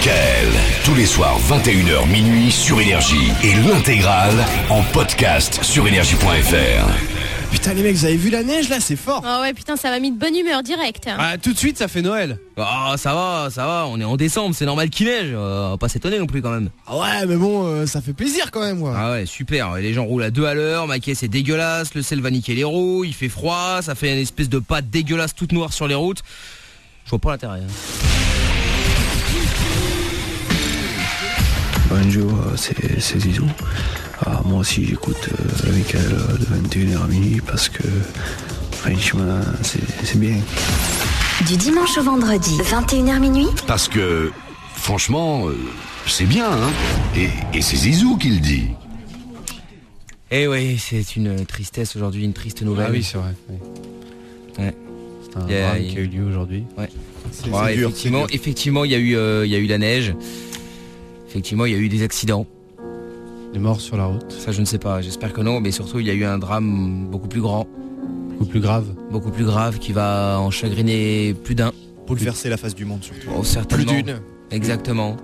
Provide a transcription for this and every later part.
Michael. Tous les soirs 21h minuit sur Énergie et l'intégrale en podcast sur énergie.fr. Putain les mecs, vous avez vu la neige là, c'est fort. Oh ouais putain, ça m'a mis de bonne humeur direct. Ah, tout de suite ça fait Noël. Ah ça va, on est en décembre, c'est normal qu'il neige, on va pas s'étonner non plus quand même. Ah ouais mais bon, ça fait plaisir quand même moi. Ah ouais, super, et les gens roulent à 2 à l'heure, ma caisse est dégueulasse, le sel va niquer les roues, il fait froid, ça fait une espèce de pâte dégueulasse toute noire sur les routes. Je vois pas l'intérêt. Bonjour, c'est Zizou. Moi aussi j'écoute Michael de 21h à minuit parce que franchement c'est bien. Du dimanche au vendredi, 21h minuit. Parce que, franchement, c'est bien, hein. Et c'est Zizou qui le dit. Eh oui, c'est une tristesse aujourd'hui, une triste nouvelle. Ah oui c'est vrai. Oui. Ouais. C'est un drame qui a eu lieu aujourd'hui. Ouais. C'est dur, effectivement, il y a eu la neige. Effectivement, il y a eu des accidents. Des morts sur la route. Ça, je ne sais pas. J'espère que non, mais surtout, il y a eu un drame beaucoup plus grand. Beaucoup plus grave. Qui va en chagriner plus d'un. Bouleverser la face du monde surtout. Oh, certainement. Plus d'une. Exactement.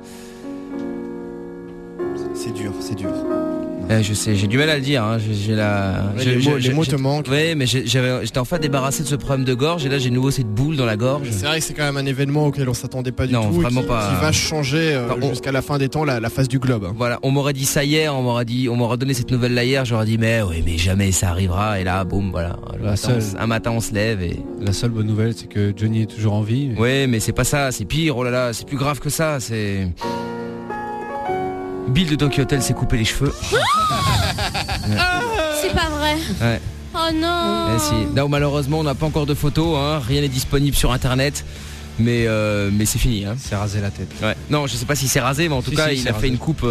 C'est dur. Je sais, j'ai du mal à le dire. Hein. Les mots te manquent. Oui, mais j'étais enfin débarrassé de ce problème de gorge et là j'ai de nouveau cette boule dans la gorge. C'est vrai que c'est quand même un événement auquel on s'attendait pas du tout. Vraiment pas. Qui va changer jusqu'à la fin des temps la face du globe. Hein. Voilà, on m'aurait dit ça hier, on m'aurait donné cette nouvelle là hier, j'aurais dit mais jamais ça arrivera et là boum voilà. Un matin on se lève et la seule bonne nouvelle c'est que Johnny est toujours en vie. Ouais, mais c'est pas ça, c'est pire. Oh là là, c'est plus grave que ça. C'est Bill de Tokyo Hotel s'est coupé les cheveux. C'est pas vrai. Ouais. Oh non. Si. Non, malheureusement, on n'a pas encore de photos. Hein. Rien n'est disponible sur Internet. Mais c'est fini. Hein. C'est rasé la tête. Ouais. Non, je sais pas si c'est rasé, mais en tout cas, il a fait une coupe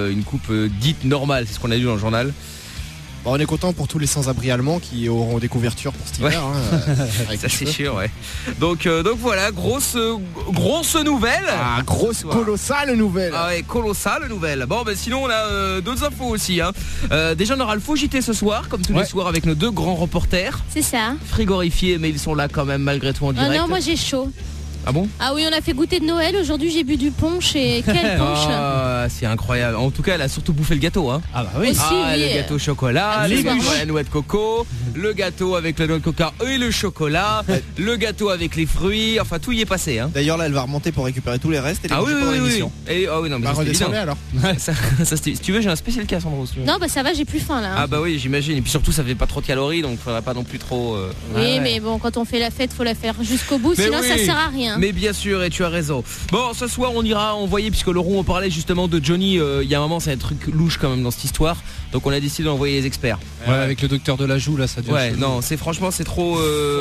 dite normale. C'est ce qu'on a lu dans le journal. Bon, on est content pour tous les sans-abri allemands qui auront des couvertures pour cet hiver. Ouais. Hein, ça c'est sûr, ouais. Donc voilà, grosse nouvelle. Ah, colossale nouvelle. Ah ouais, colossale nouvelle. Bon, sinon on a d'autres infos aussi. Hein. Déjà on aura le faux JT ce soir, comme tous les soirs avec nos 2 grands reporters. C'est ça. Frigorifiés, mais ils sont là quand même malgré tout en direct. Ah non, moi j'ai chaud. Ah bon? Ah oui, on a fait goûter de Noël. Aujourd'hui, j'ai bu du punch et quel punch. C'est incroyable. En tout cas, elle a surtout bouffé le gâteau. Hein. Ah bah oui. Aussi, le gâteau au chocolat, le gâteau à la noix de coco, le gâteau avec la noix de coca et le chocolat, le gâteau avec les fruits. Enfin, tout y est passé. Hein. D'ailleurs, là, elle va remonter pour récupérer tous les restes et les manger pendant l'émission. Oui. Oui, non, mais ça, c'est alors. ça, si tu veux, j'ai un spécial cas, Sandro. Si non, ça va, j'ai plus faim là. Ah bah oui, j'imagine. Et puis surtout, ça fait pas trop de calories, donc faudrait pas non plus trop. Oui, mais bon, quand on fait la fête, faut la faire jusqu'au bout, sinon ça sert à rien. Mais bien sûr, et tu as raison. Bon, ce soir, on ira envoyer, puisque Laurent on parlait justement de Johnny. Il y a un moment, c'est un truc louche quand même dans cette histoire. Donc on a décidé d'envoyer les experts. Ouais, avec le docteur de la joue là, ça devient. Ouais, non, c'est franchement, c'est trop.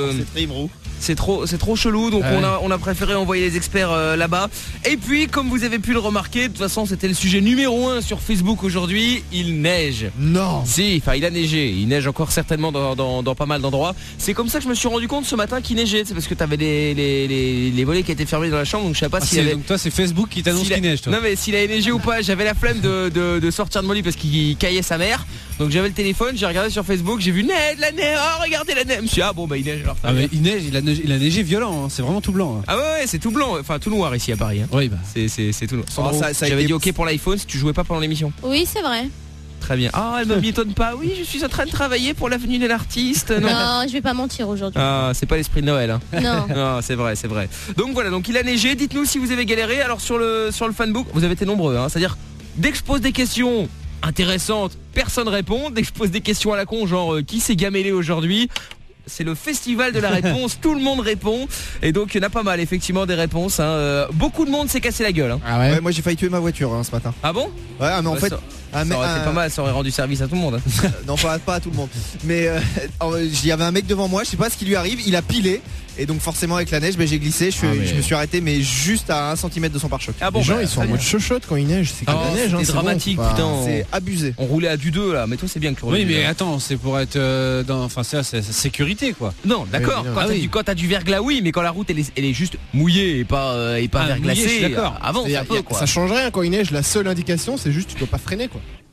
C'est trop chelou, donc on a préféré envoyer les experts là-bas. Et puis, comme vous avez pu le remarquer, de toute façon, c'était le sujet numéro 1 sur Facebook aujourd'hui. Il neige. Non. Si, enfin, il a neigé. Il neige encore certainement dans pas mal d'endroits. C'est comme ça que je me suis rendu compte ce matin qu'il neigeait. C'est parce que t'avais les volets qui étaient fermés dans la chambre, donc je sais pas s'il avait. Donc toi, c'est Facebook qui t'annonce qu'il neige, toi. Non, mais s'il avait neigé ou pas, j'avais la flemme de sortir de mon lit parce qu'il caillait sa mère. Donc j'avais le téléphone, j'ai regardé sur Facebook, j'ai vu la neige, regardez la neige. Je me suis dit, bon bah il neige alors. Ah mais il neige, il a neigé violent, hein. C'est vraiment tout blanc. Hein. Ah ouais, c'est tout blanc, enfin tout noir ici à Paris. Hein. Oui bah. C'est tout noir. J'avais dit ok pour l'iPhone si tu jouais pas pendant l'émission. Oui, c'est vrai. Très bien. Ah, elle me m'étonne pas. Oui, je suis en train de travailler pour l'avenue de l'artiste. Non, je vais pas mentir aujourd'hui. Ah, c'est pas l'esprit de Noël. Hein. Non. Non, c'est vrai. Donc voilà, donc il a neigé. Dites-nous si vous avez galéré. Alors sur le fanbook, vous avez été nombreux. Hein. C'est-à-dire, dès que je pose des questions intéressantes, personne répond. Dès que je pose des questions à la con, genre qui s'est gamellé aujourd'hui, c'est le festival de la réponse, tout le monde répond. Et donc il y en a pas mal effectivement des réponses. Hein. Beaucoup de monde s'est cassé la gueule. Hein. Ah ouais. Moi j'ai failli tuer ma voiture ce matin. Ah bon? Ouais, mais en fait. Ça aurait été pas mal, ça aurait rendu service à tout le monde. Non, pas à tout le monde. Mais il y avait un mec devant moi, je sais pas ce qui lui arrive, il a pilé. Et donc forcément avec la neige, j'ai glissé, je me suis arrêté mais juste à 1 cm de son pare-choc. Ah bon, les gens ils sont en mode chochotte quand il neige, c'est que la neige. C'est dramatique, bon, putain. C'est abusé. On roulait à du 2 là, mais toi c'est bien que tu roules. Oui mais attends, c'est pour être enfin c'est sécurité quoi. Non, d'accord. Quand t'as du verglas oui, mais quand la route elle est juste mouillée et pas verglacée. D'accord. Avant, ça change rien quand il neige, la seule indication c'est juste tu dois pas freiner quoi.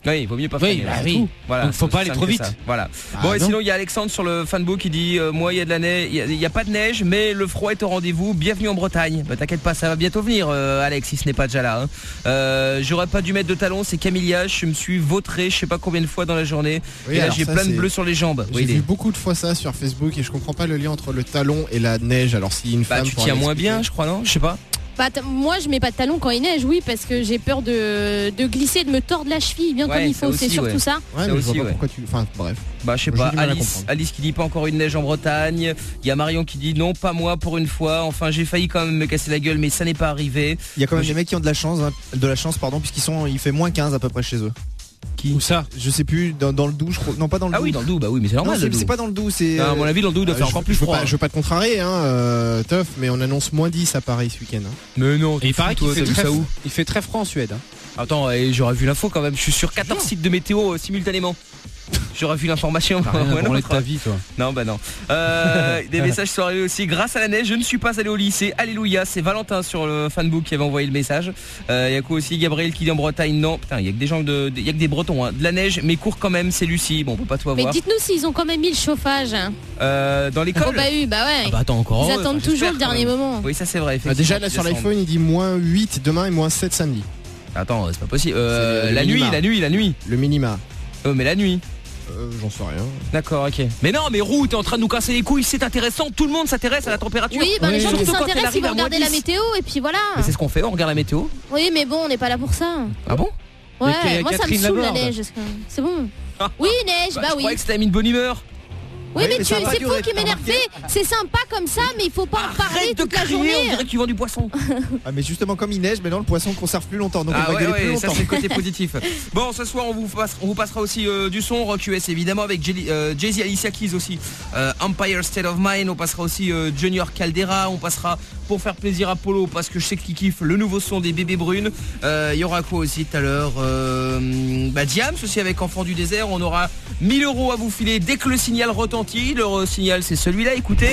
Oui, il vaut mieux pas freiner. Oui. Voilà, donc faut pas aller trop vite. Voilà. Bon, et sinon il y a Alexandre sur le fanbook qui dit moi il y a de la neige, il y a pas de neige, mais le froid est au rendez-vous. Bienvenue en Bretagne. Bah t'inquiète pas, ça va bientôt venir, Alex, si ce n'est pas déjà là. J'aurais pas dû mettre de talons, c'est Camilla. Je me suis vautré, je sais pas combien de fois dans la journée. Oui, et là alors j'ai ça, plein de bleus sur les jambes. J'ai vu beaucoup de fois ça sur Facebook et je comprends pas le lien entre le talon et la neige. Alors si une femme. Tu tiens moins bien, je crois, non? Je sais pas. Bah, moi je mets pas de talons quand il neige, oui, parce que j'ai peur de glisser, de me tordre la cheville bien comme il faut, c'est surtout ça. Ouais, mais je vois pas pourquoi tu. Enfin bref. Bah je sais pas, Alice qui dit pas encore une neige en Bretagne. Il y a Marion qui dit non, pas moi pour une fois. Enfin j'ai failli quand même me casser la gueule, mais ça n'est pas arrivé. Il y a quand même des mecs qui ont de la chance, puisqu'il fait moins 15 à peu près chez eux. Où ça? Je sais plus, dans le Doubs, je crois. Non, pas dans le Doubs. Ah oui, dans le Doubs, bah oui, mais c'est normal. Non, c'est pas dans le Doubs, c'est. À mon avis, dans le Doubs, il doit faire encore plus froid. Je veux pas te contrarier, Teuf, mais on annonce moins 10 à Paris ce week-end. Mais non, et il paraît qu'il fait ça où? Il fait très froid en Suède. Attends, j'aurais vu l'info quand même. Je suis sur 14 sites de météo simultanément. J'aurais vu l'information. On est de ta vie, toi. Non, bah non. Des messages sont arrivés aussi. Grâce à la neige, je ne suis pas allé au lycée. Alléluia. C'est Valentin sur le fanbook qui avait envoyé le message. Il y a quoi aussi? Gabriel qui dit en Bretagne. Non, putain, il y a que des gens il y a que des Bretons. Hein. De la neige, mais court quand même. C'est Lucie. Bon, on peut pas tout avoir. Mais dites-nous s'ils ont quand même mis le chauffage. Dans l'école. Oh bah oui, bah ouais. Bah attends encore. Ils attendent toujours le dernier moment. Oui, ça c'est vrai. Déjà là sur l'iPhone, il dit moins 8 demain et moins 7 samedi. Attends, c'est pas possible. La nuit. Le minima. Mais la nuit. J'en sais rien. D'accord, ok. Mais non, mais Roux, t'es en train de nous casser les couilles, c'est intéressant, tout le monde s'intéresse à la température. Oui, bah les gens qui Surtout quand s'intéressent, ils vont regarder la météo et puis voilà. Mais c'est ce qu'on fait, on regarde la météo. Oui, mais bon, on n'est pas là pour ça. Ah bon? Ouais, moi ça me saoule la neige. C'est bon. Oui, neige, bah je oui. croyais que c'était mis de bonne humeur. Oui, mais c'est faux qui m'énervait. C'est sympa comme ça, mais il faut pas en parler toute la journée. On dirait que tu vends du poisson. Ah, mais justement, comme il neige, maintenant le poisson conserve plus longtemps. Donc on va gueuler plus longtemps. Ça c'est le côté positif. Bon, ce soir on vous passera aussi du son rock US évidemment avec Jay-Z, Alicia Keys aussi. Empire State of Mind. On passera aussi Junior Caldera. On passera pour faire plaisir à Polo parce que je sais qu'il kiffe le nouveau son des Bébés Brunes. Il y aura quoi aussi tout à l'heure? Diams aussi avec Enfant du désert. On aura 1000 € à vous filer dès que le signal retentit. Le signal c'est celui-là, écoutez.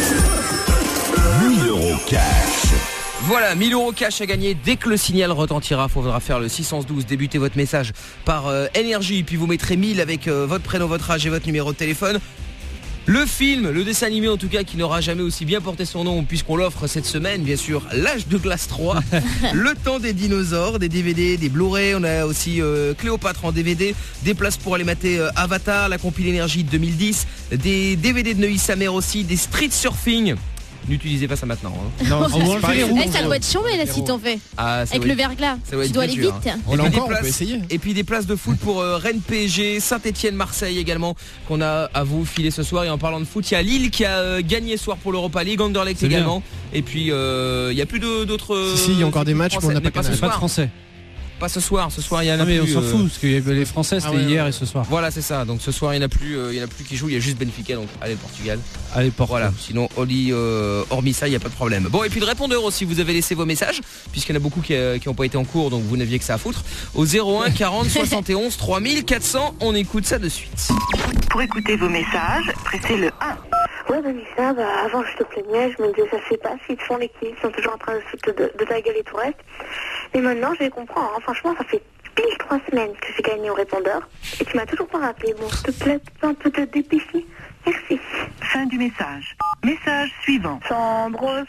1000 € cash. Voilà, 1000 € cash à gagner dès que le signal retentira. Faudra faire le 612, débuter votre message par énergie, puis vous mettrez 1000 avec votre prénom, votre âge et votre numéro de téléphone. Le film, le dessin animé en tout cas qui n'aura jamais aussi bien porté son nom puisqu'on l'offre cette semaine, bien sûr, L'Âge de Glace 3, Le Temps des dinosaures, des DVD, des Blu-ray, on a aussi Cléopâtre en DVD, des places pour aller mater Avatar, la compile énergie 2010, des DVD de Neuilly Samer aussi, des street surfing. N'utilisez pas ça maintenant. Hein. Non, ça doit être chambé là si t'en fais. Avec le verglas. Tu dois aller vite. On peut essayer. Et puis des places de foot pour Rennes PSG, Saint-Etienne, Marseille également qu'on a à vous filer ce soir. Et en parlant de foot, il y a Lille qui a gagné ce soir pour l'Europa League, Anderlecht également. Et puis il n'y a plus d'autres. Si, il y a encore des matchs qu'on n'a pas ce soir. Pas de français. Pas ce soir il y en a mais plus. On s'en fout parce que les Français c'était hier et ce soir. Voilà, c'est ça. Donc ce soir il n'y en a plus qui jouent, il y a juste Benfica, donc allez le Portugal. Allez Portugal. Voilà, sinon hormis ça, il n'y a pas de problème. Bon, et puis de répondeur aussi, vous avez laissé vos messages puisqu'il y en a beaucoup qui n'ont pas été en cours, donc vous n'aviez que ça à foutre. Au 01 40 71 3400, on écoute ça de suite. Pour écouter vos messages, pressez le 1. Ouais, Vanessa, avant je te plaignais, je me disais ça se fait pas, s'ils te font les kills, ils sont toujours en train de foutre de ta gueule et tout reste. Mais maintenant je les comprends, hein. Franchement ça fait pile 3 semaines que j'ai gagné au répondeur et tu m'as toujours pas rappelé. Bon, s'il te plaît, un peu te dépêcher. Merci. Fin du message. Message suivant. Sambros,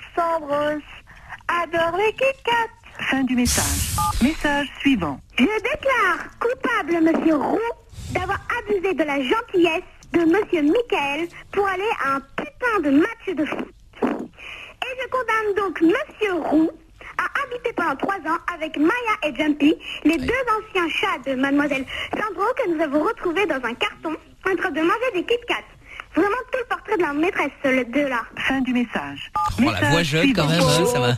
adore les Kit Kat. Fin du message. Message suivant. Je déclare coupable Monsieur Roux d'avoir abusé de la gentillesse de Monsieur Michael pour aller à un putain de match de foot. Et je condamne donc Monsieur Roux à habiter pendant 3 ans avec Maya et Jumpy, les deux anciens chats de Mademoiselle Sandro que nous avons retrouvés dans un carton en train de manger des Kit Kat. Vraiment tout le portrait de la maîtresse, les deux là. Fin du message. Oh, la voix jeune quand même, ça va.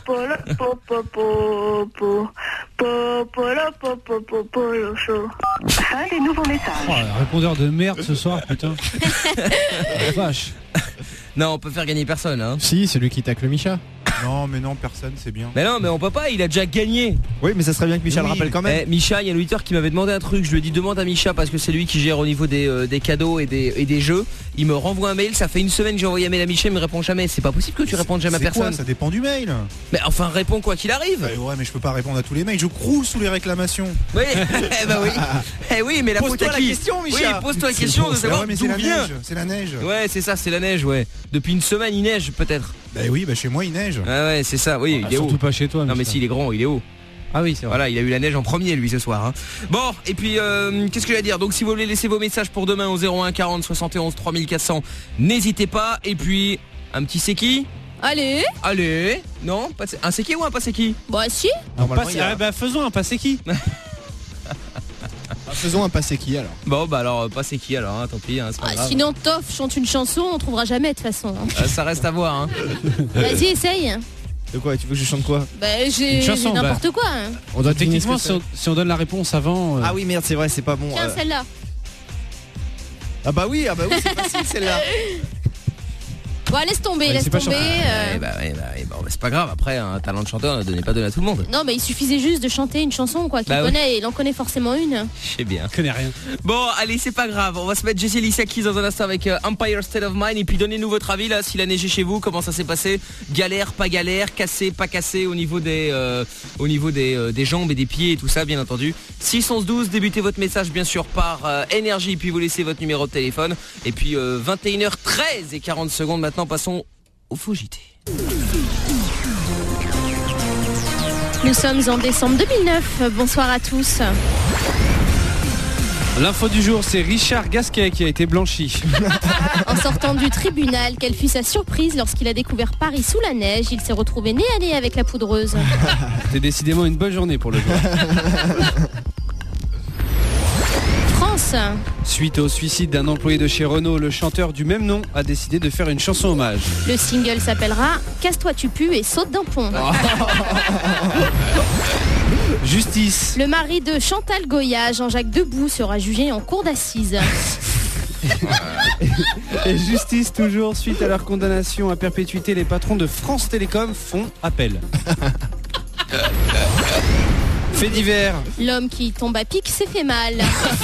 Fin des nouveaux messages. Oh, répondeur de merde ce soir, putain. Vache. Non, on peut faire gagner personne, hein. Si, celui qui tacle Micha. Non, mais non, personne, c'est bien. Mais non, mais on peut pas, il a déjà gagné. Oui, mais ça serait bien que Micha le rappelle quand même. Micha, il y a un auditeur qui m'avait demandé un truc. Je lui ai dit demande à Micha parce que c'est lui qui gère au niveau des cadeaux et des jeux. Il me renvoie un mail, ça fait une semaine que j'ai envoyé un mail à Micha, il me répond jamais. C'est pas possible que tu répondes jamais à personne. Quoi, ça dépend du mail. Mais enfin, réponds quoi qu'il arrive. Ouais, mais je peux pas répondre à tous les mails. Je croule sous les réclamations. Oui, bah oui. Oui, mais la faute à qui? Question, Micha. Oui, pose-toi la question de savoir mais d'où vient. C'est la neige. Ouais, c'est ça, c'est la neige, ouais. Depuis une semaine, il neige peut-être. Bah oui, chez moi il neige. Ah ouais, c'est ça. Oui, il est surtout haut. pas chez toi. Non mais s'il est grand, il est haut. Ah oui, c'est vrai. Voilà, il a eu la neige en premier lui ce soir. Hein. Bon, et puis qu'est-ce que je vais dire? Donc si vous voulez laisser vos messages pour demain au 01 40 71 3400, n'hésitez pas. Et puis un petit c'est qui? Allez. Non, un c'est qui ou un pas c'est qui? Bah si. Faisons un pas c'est qui. Faisons un passé qui alors. Bon bah alors pas c'est qui alors, hein, tant pis, hein, c'est pas grave. Sinon Toff chante une chanson, on trouvera jamais de toute façon. Hein. Ça reste à voir. Hein. Vas-y, essaye. De quoi? Tu veux que je chante quoi? Bah j'ai n'importe quoi. Hein. On doit techniquement si on donne la réponse avant. Ah oui merde, c'est vrai, c'est pas bon. Tiens celle-là. Ah bah oui, c'est facile celle-là. Bon, laisse tomber. Bon, c'est pas grave, après un talent de chanteur ne donnez pas donné à tout le monde. Non mais il suffisait juste de chanter une chanson quoi, qu'il connaît, il en connaît forcément une. Je sais bien. Je connais rien. Bon allez, c'est pas grave, on va se mettre Jesse Alicia Keys dans un instant avec Empire State of Mind. Et puis donnez-nous votre avis là, s'il a neigé chez vous, comment ça s'est passé. Galère, pas galère, cassé, pas cassé au niveau des jambes et des pieds et tout ça bien entendu. 611-12, débutez votre message bien sûr par énergie, puis vous laissez votre numéro de téléphone. Et puis 21h13 et 40 secondes maintenant, passons au Faux JT. Nous sommes en décembre 2009, bonsoir à tous. L'info du jour, c'est Richard Gasquet qui a été blanchi. En sortant du tribunal, quelle fut sa surprise lorsqu'il a découvert Paris sous la neige. Il s'est retrouvé nez à nez avec la poudreuse. C'est décidément une bonne journée pour le joueur. France. Suite au suicide d'un employé de chez Renault, le chanteur du même nom a décidé de faire une chanson hommage. Le single s'appellera Casse-toi tu pues et saute d'un pont. Justice. Le mari de Chantal Goya, Jean-Jacques Debout, sera jugé en cour d'assises. Et justice toujours, suite à leur condamnation à perpétuité, les patrons de France Télécom font appel. Fait divers. L'homme qui tombe à pic s'est fait mal.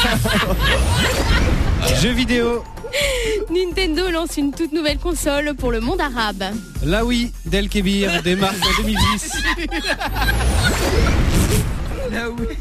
Jeux vidéo. Nintendo lance une toute nouvelle console pour le monde arabe. La Wii d'El Kébir démarre en 2010. La Wii.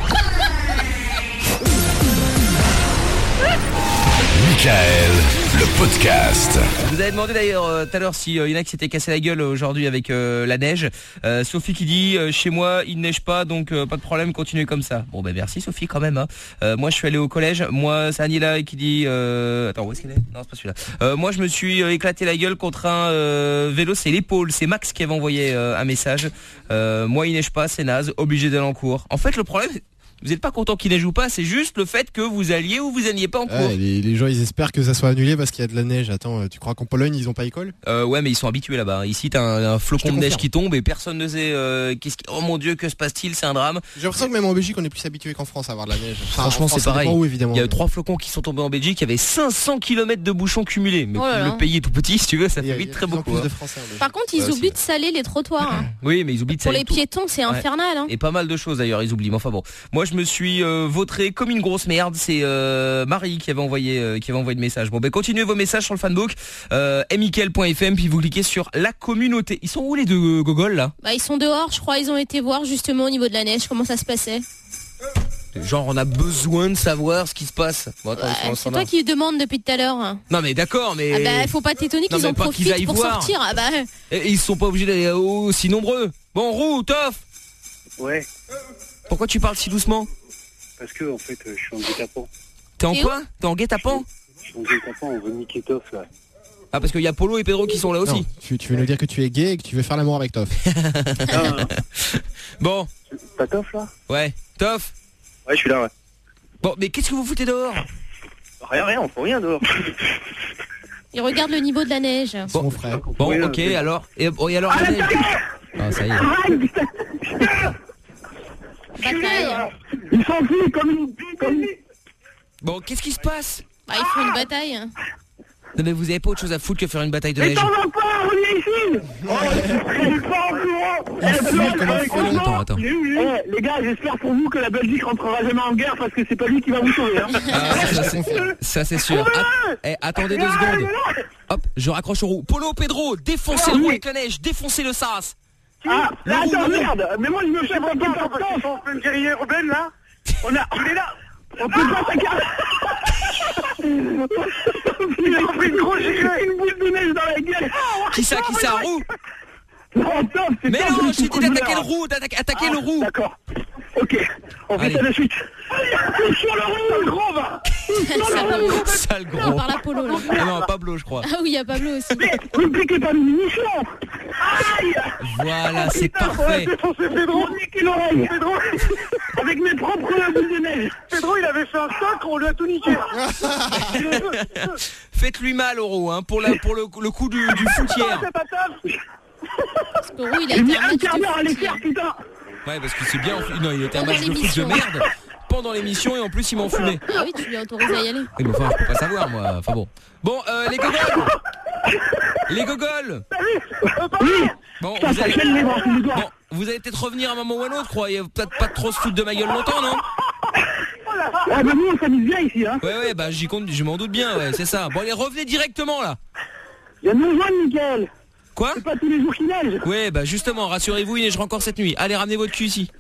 Michael, le podcast. Vous avez demandé d'ailleurs tout à l'heure s'il y en a qui s'étaient cassé la gueule aujourd'hui avec la neige. Sophie qui dit chez moi il neige pas donc pas de problème, continuez comme ça. Bon ben merci Sophie quand même. Hein. Moi je suis allé au collège. Moi c'est Anila qui dit attends où est-ce qu'il est? Non c'est pas celui-là. Moi je me suis éclaté la gueule contre un vélo, c'est l'épaule. C'est Max qui avait envoyé un message. Moi il neige pas, c'est naze, obligé d'aller en cours. En fait le problème, vous n'êtes pas content qu'il neige ou pas, c'est juste le fait que vous alliez ou vous alliez pas en cours. Ouais, les gens ils espèrent que ça soit annulé parce qu'il y a de la neige. Attends, tu crois qu'en Pologne ils ont pas école? Ouais mais ils sont habitués là-bas. Ici t'as un flocon de neige qui tombe et personne ne sait oh mon dieu que se passe-t-il, c'est un drame. J'ai l'impression que même en Belgique on est plus habitué qu'en France à avoir de la neige. Enfin, franchement France, c'est pareil. Où, évidemment, il y a eu 3 flocons qui sont tombés en Belgique, il y avait 500 km de bouchons cumulés. Mais le pays est tout petit si tu veux, ça fait vite très beaucoup. De Français, par contre ils oublient de saler les trottoirs. Hein. Oui mais ils oublient de saler. Pour les piétons c'est infernal. Hein. Et pas mal de choses d'ailleurs ils oublient. Mais enfin bon, moi je me suis vautré comme une grosse merde. C'est Marie qui avait envoyé le message. Bon ben continuez vos messages sur le fanbook michael.fm, puis vous cliquez sur la communauté. Ils sont où les deux gogoles là? Bah ils sont dehors je crois, ils ont été voir justement au niveau de la neige comment ça se passait. Genre on a besoin de savoir ce qui se passe. Bon, attends, c'est toi qui demande depuis tout à l'heure. Non mais d'accord mais... Ah bah faut pas t'étonner qu'ils en profitent pour sortir. Ah bah... Et ils sont pas obligés d'aller aussi nombreux. Bon Roux, Toff. Ouais. Pourquoi tu parles si doucement? Parce que en fait je suis en guet-apens. T'es en quoi? T'es en guet-apens? Je suis en guet-apens, on veut niquer Toff là. Ah parce qu'il y a Polo et Pedro qui sont là aussi. Non, tu veux nous dire que tu es gay et que tu veux faire l'amour avec Toff? Non. Bon. T'as Toff là? Ouais. Toff? Ouais je suis là ouais. Bon mais qu'est-ce que vous foutez dehors? Rien, on fait rien dehors. Il regarde le niveau de la neige. Bon, frère. Bon ok alors. Et alors la neige. Ah ça y est. Bataille. Ils s'enfuient comme une... Bon qu'est-ce qui se passe? Bah ils font une bataille. Non mais vous avez pas autre chose à foutre que faire une bataille de Mais neige. t'en vas pas, on est ici. Oh, je suis pas en courant. Attends. Les gars, j'espère pour vous que la Belgique rentrera jamais en guerre parce que c'est pas lui qui va vous sauver. Hein. Ça c'est sûr. Attendez 2 secondes. Hop, je raccroche au roue. Polo, Pedro, défoncez le roue avec la neige, défoncez le sas. Ah, attends, merde. Mais moi je me fais pas parce qu'on fait une guerrière urbaine là. On est là. On peut pas s'accrocher. Il a pris une boule de neige dans la gueule. Qui ça, roue? Non, top, c'est mais non, j'ai dit d'attaquer le roue, d'attaquer le roue. D'accord. Ok, on fait ça de suite. Sur le roue, gros va. Sale gros. Non, on parle à Polo là. Ah non, Pablo je crois. Ah oui, il y a Pablo aussi. Mais vous ne piquez pas mes munitions. Aïe. Voilà, c'est parfait. Pedro, niquer l'oreille. Pedro, avec mes propres boules de neige. Pedro, il avait fait un stock, on lui a tout niqué. Faites-lui mal au roue, hein, pour le coup du foutière. C'est pas top. Parce que Roux, il a été un quart d'heure à les faire, putain. Ouais, parce que c'est bien. Non, il était un match de foot de merde pendant l'émission et en plus il m'a enfumé. Ah oui, tu lui as autorisé à y aller. Oui, mais enfin, je peux pas savoir moi. Enfin bon. Bon, les gogoles. Les gogoles. Bon, vous allez peut-être revenir à un moment ou à un autre, quoi. Il y a peut-être pas trop se foutre de ma gueule longtemps, non? Ouais, mais nous on s'amuse bien ici, hein. Ouais, bah j'y compte, je m'en doute bien, ouais, c'est ça. Bon, allez, revenez directement là. Il y a 9 ans, Mickaël. Quoi? C'est pas tous les jours qu'il neige. Ouais, bah justement, rassurez-vous, il neigera encore cette nuit. Allez, ramenez votre cul ici.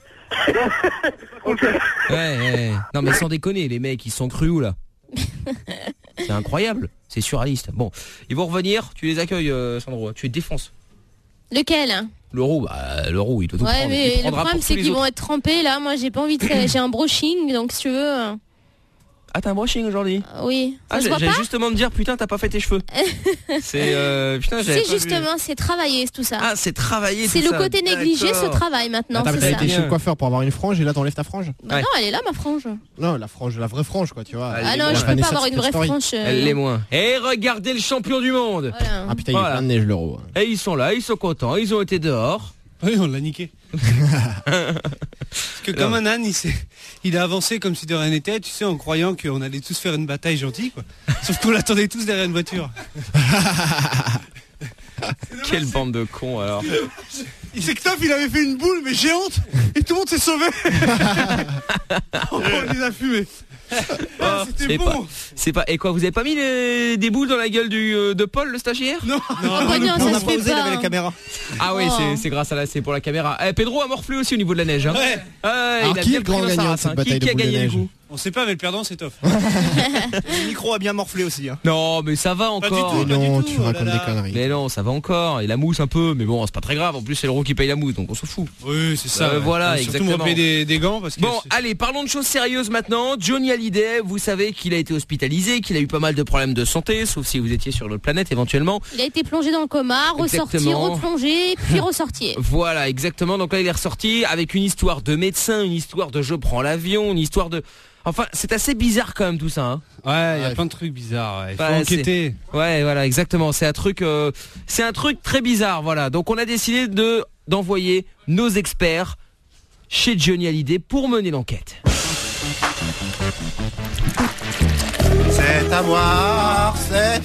Ok. Ouais. Non mais sans déconner, les mecs, ils sont crus où là? C'est incroyable, c'est surréaliste. Bon, ils vont revenir, tu les accueilles, Sandro, tu les défonces. Lequel? Le roux, il doit tout prendre. Ouais, mais le problème c'est qu'ils vont être trempés là. Moi j'ai pas envie de faire. J'ai un brushing, donc si tu veux. Ah, t'as un brushing aujourd'hui? Oui. J'allais justement me dire, putain, t'as pas fait tes cheveux. C'est putain, j'avais c'est justement, c'est travailler tout ça. Ah, c'est travailler. C'est le côté négligé, ce travail maintenant. T'as été chez le coiffeur pour avoir une frange et là t'enlèves ta frange? Bah non, elle est là ma frange. Non, la frange, la vraie frange quoi, tu vois. Ah non, je peux pas avoir une vraie frange. Elle l'est moins. Et regardez le champion du monde. Voilà. Ah putain, il y a plein de neige l'euro. Et ils sont là, ils sont contents, ils ont été dehors. Oui, on l'a niqué. Parce que comme un âne, il a avancé comme si de rien n'était, tu sais, en croyant qu'on allait tous faire une bataille gentille, quoi. Sauf qu'on l'attendait tous derrière une voiture. Quelle bande de cons alors. C'est que Toff, il avait fait une boule mais géante et tout le monde s'est sauvé. On les a fumés. C'était bon. C'est pas. Et quoi, vous avez pas mis des boules dans la gueule de Paul, le stagiaire? Non, ça se fait pas. Il avait la caméra. Ah oui, c'est grâce à c'est pour la caméra. Pedro a morflé aussi au niveau de la neige. Hein. Ouais. Alors, qui est le grand gagnant de cette bataille de boules de neige? On sait pas, mais le perdant c'est Toff. Le micro a bien morflé aussi. Hein. Non, mais ça va encore. Mais non, tu racontes des conneries. Mais non, ça va encore. Et la mousse un peu, mais bon, c'est pas très grave. En plus, c'est l'euro qui paye la mousse, donc on s'en fout. Oui, c'est ça. Voilà, surtout exactement. on va payer des gants parce que. Bon, allez, parlons de choses sérieuses maintenant. Johnny Hallyday, vous savez qu'il a été hospitalisé, qu'il a eu pas mal de problèmes de santé, sauf si vous étiez sur notre planète éventuellement. Il a été plongé dans le coma, ressorti, replongé, puis ressorti. Voilà, exactement. Donc là, il est ressorti avec une histoire de médecin, une histoire de je prends l'avion, une histoire de... Enfin, c'est assez bizarre quand même tout ça. Hein. Ouais, il y a plein de trucs bizarres. Il faut enquêter. Ouais, voilà, exactement. C'est un truc très bizarre. Voilà. Donc on a décidé d'envoyer nos experts chez Johnny Hallyday pour mener l'enquête. C'est à boire,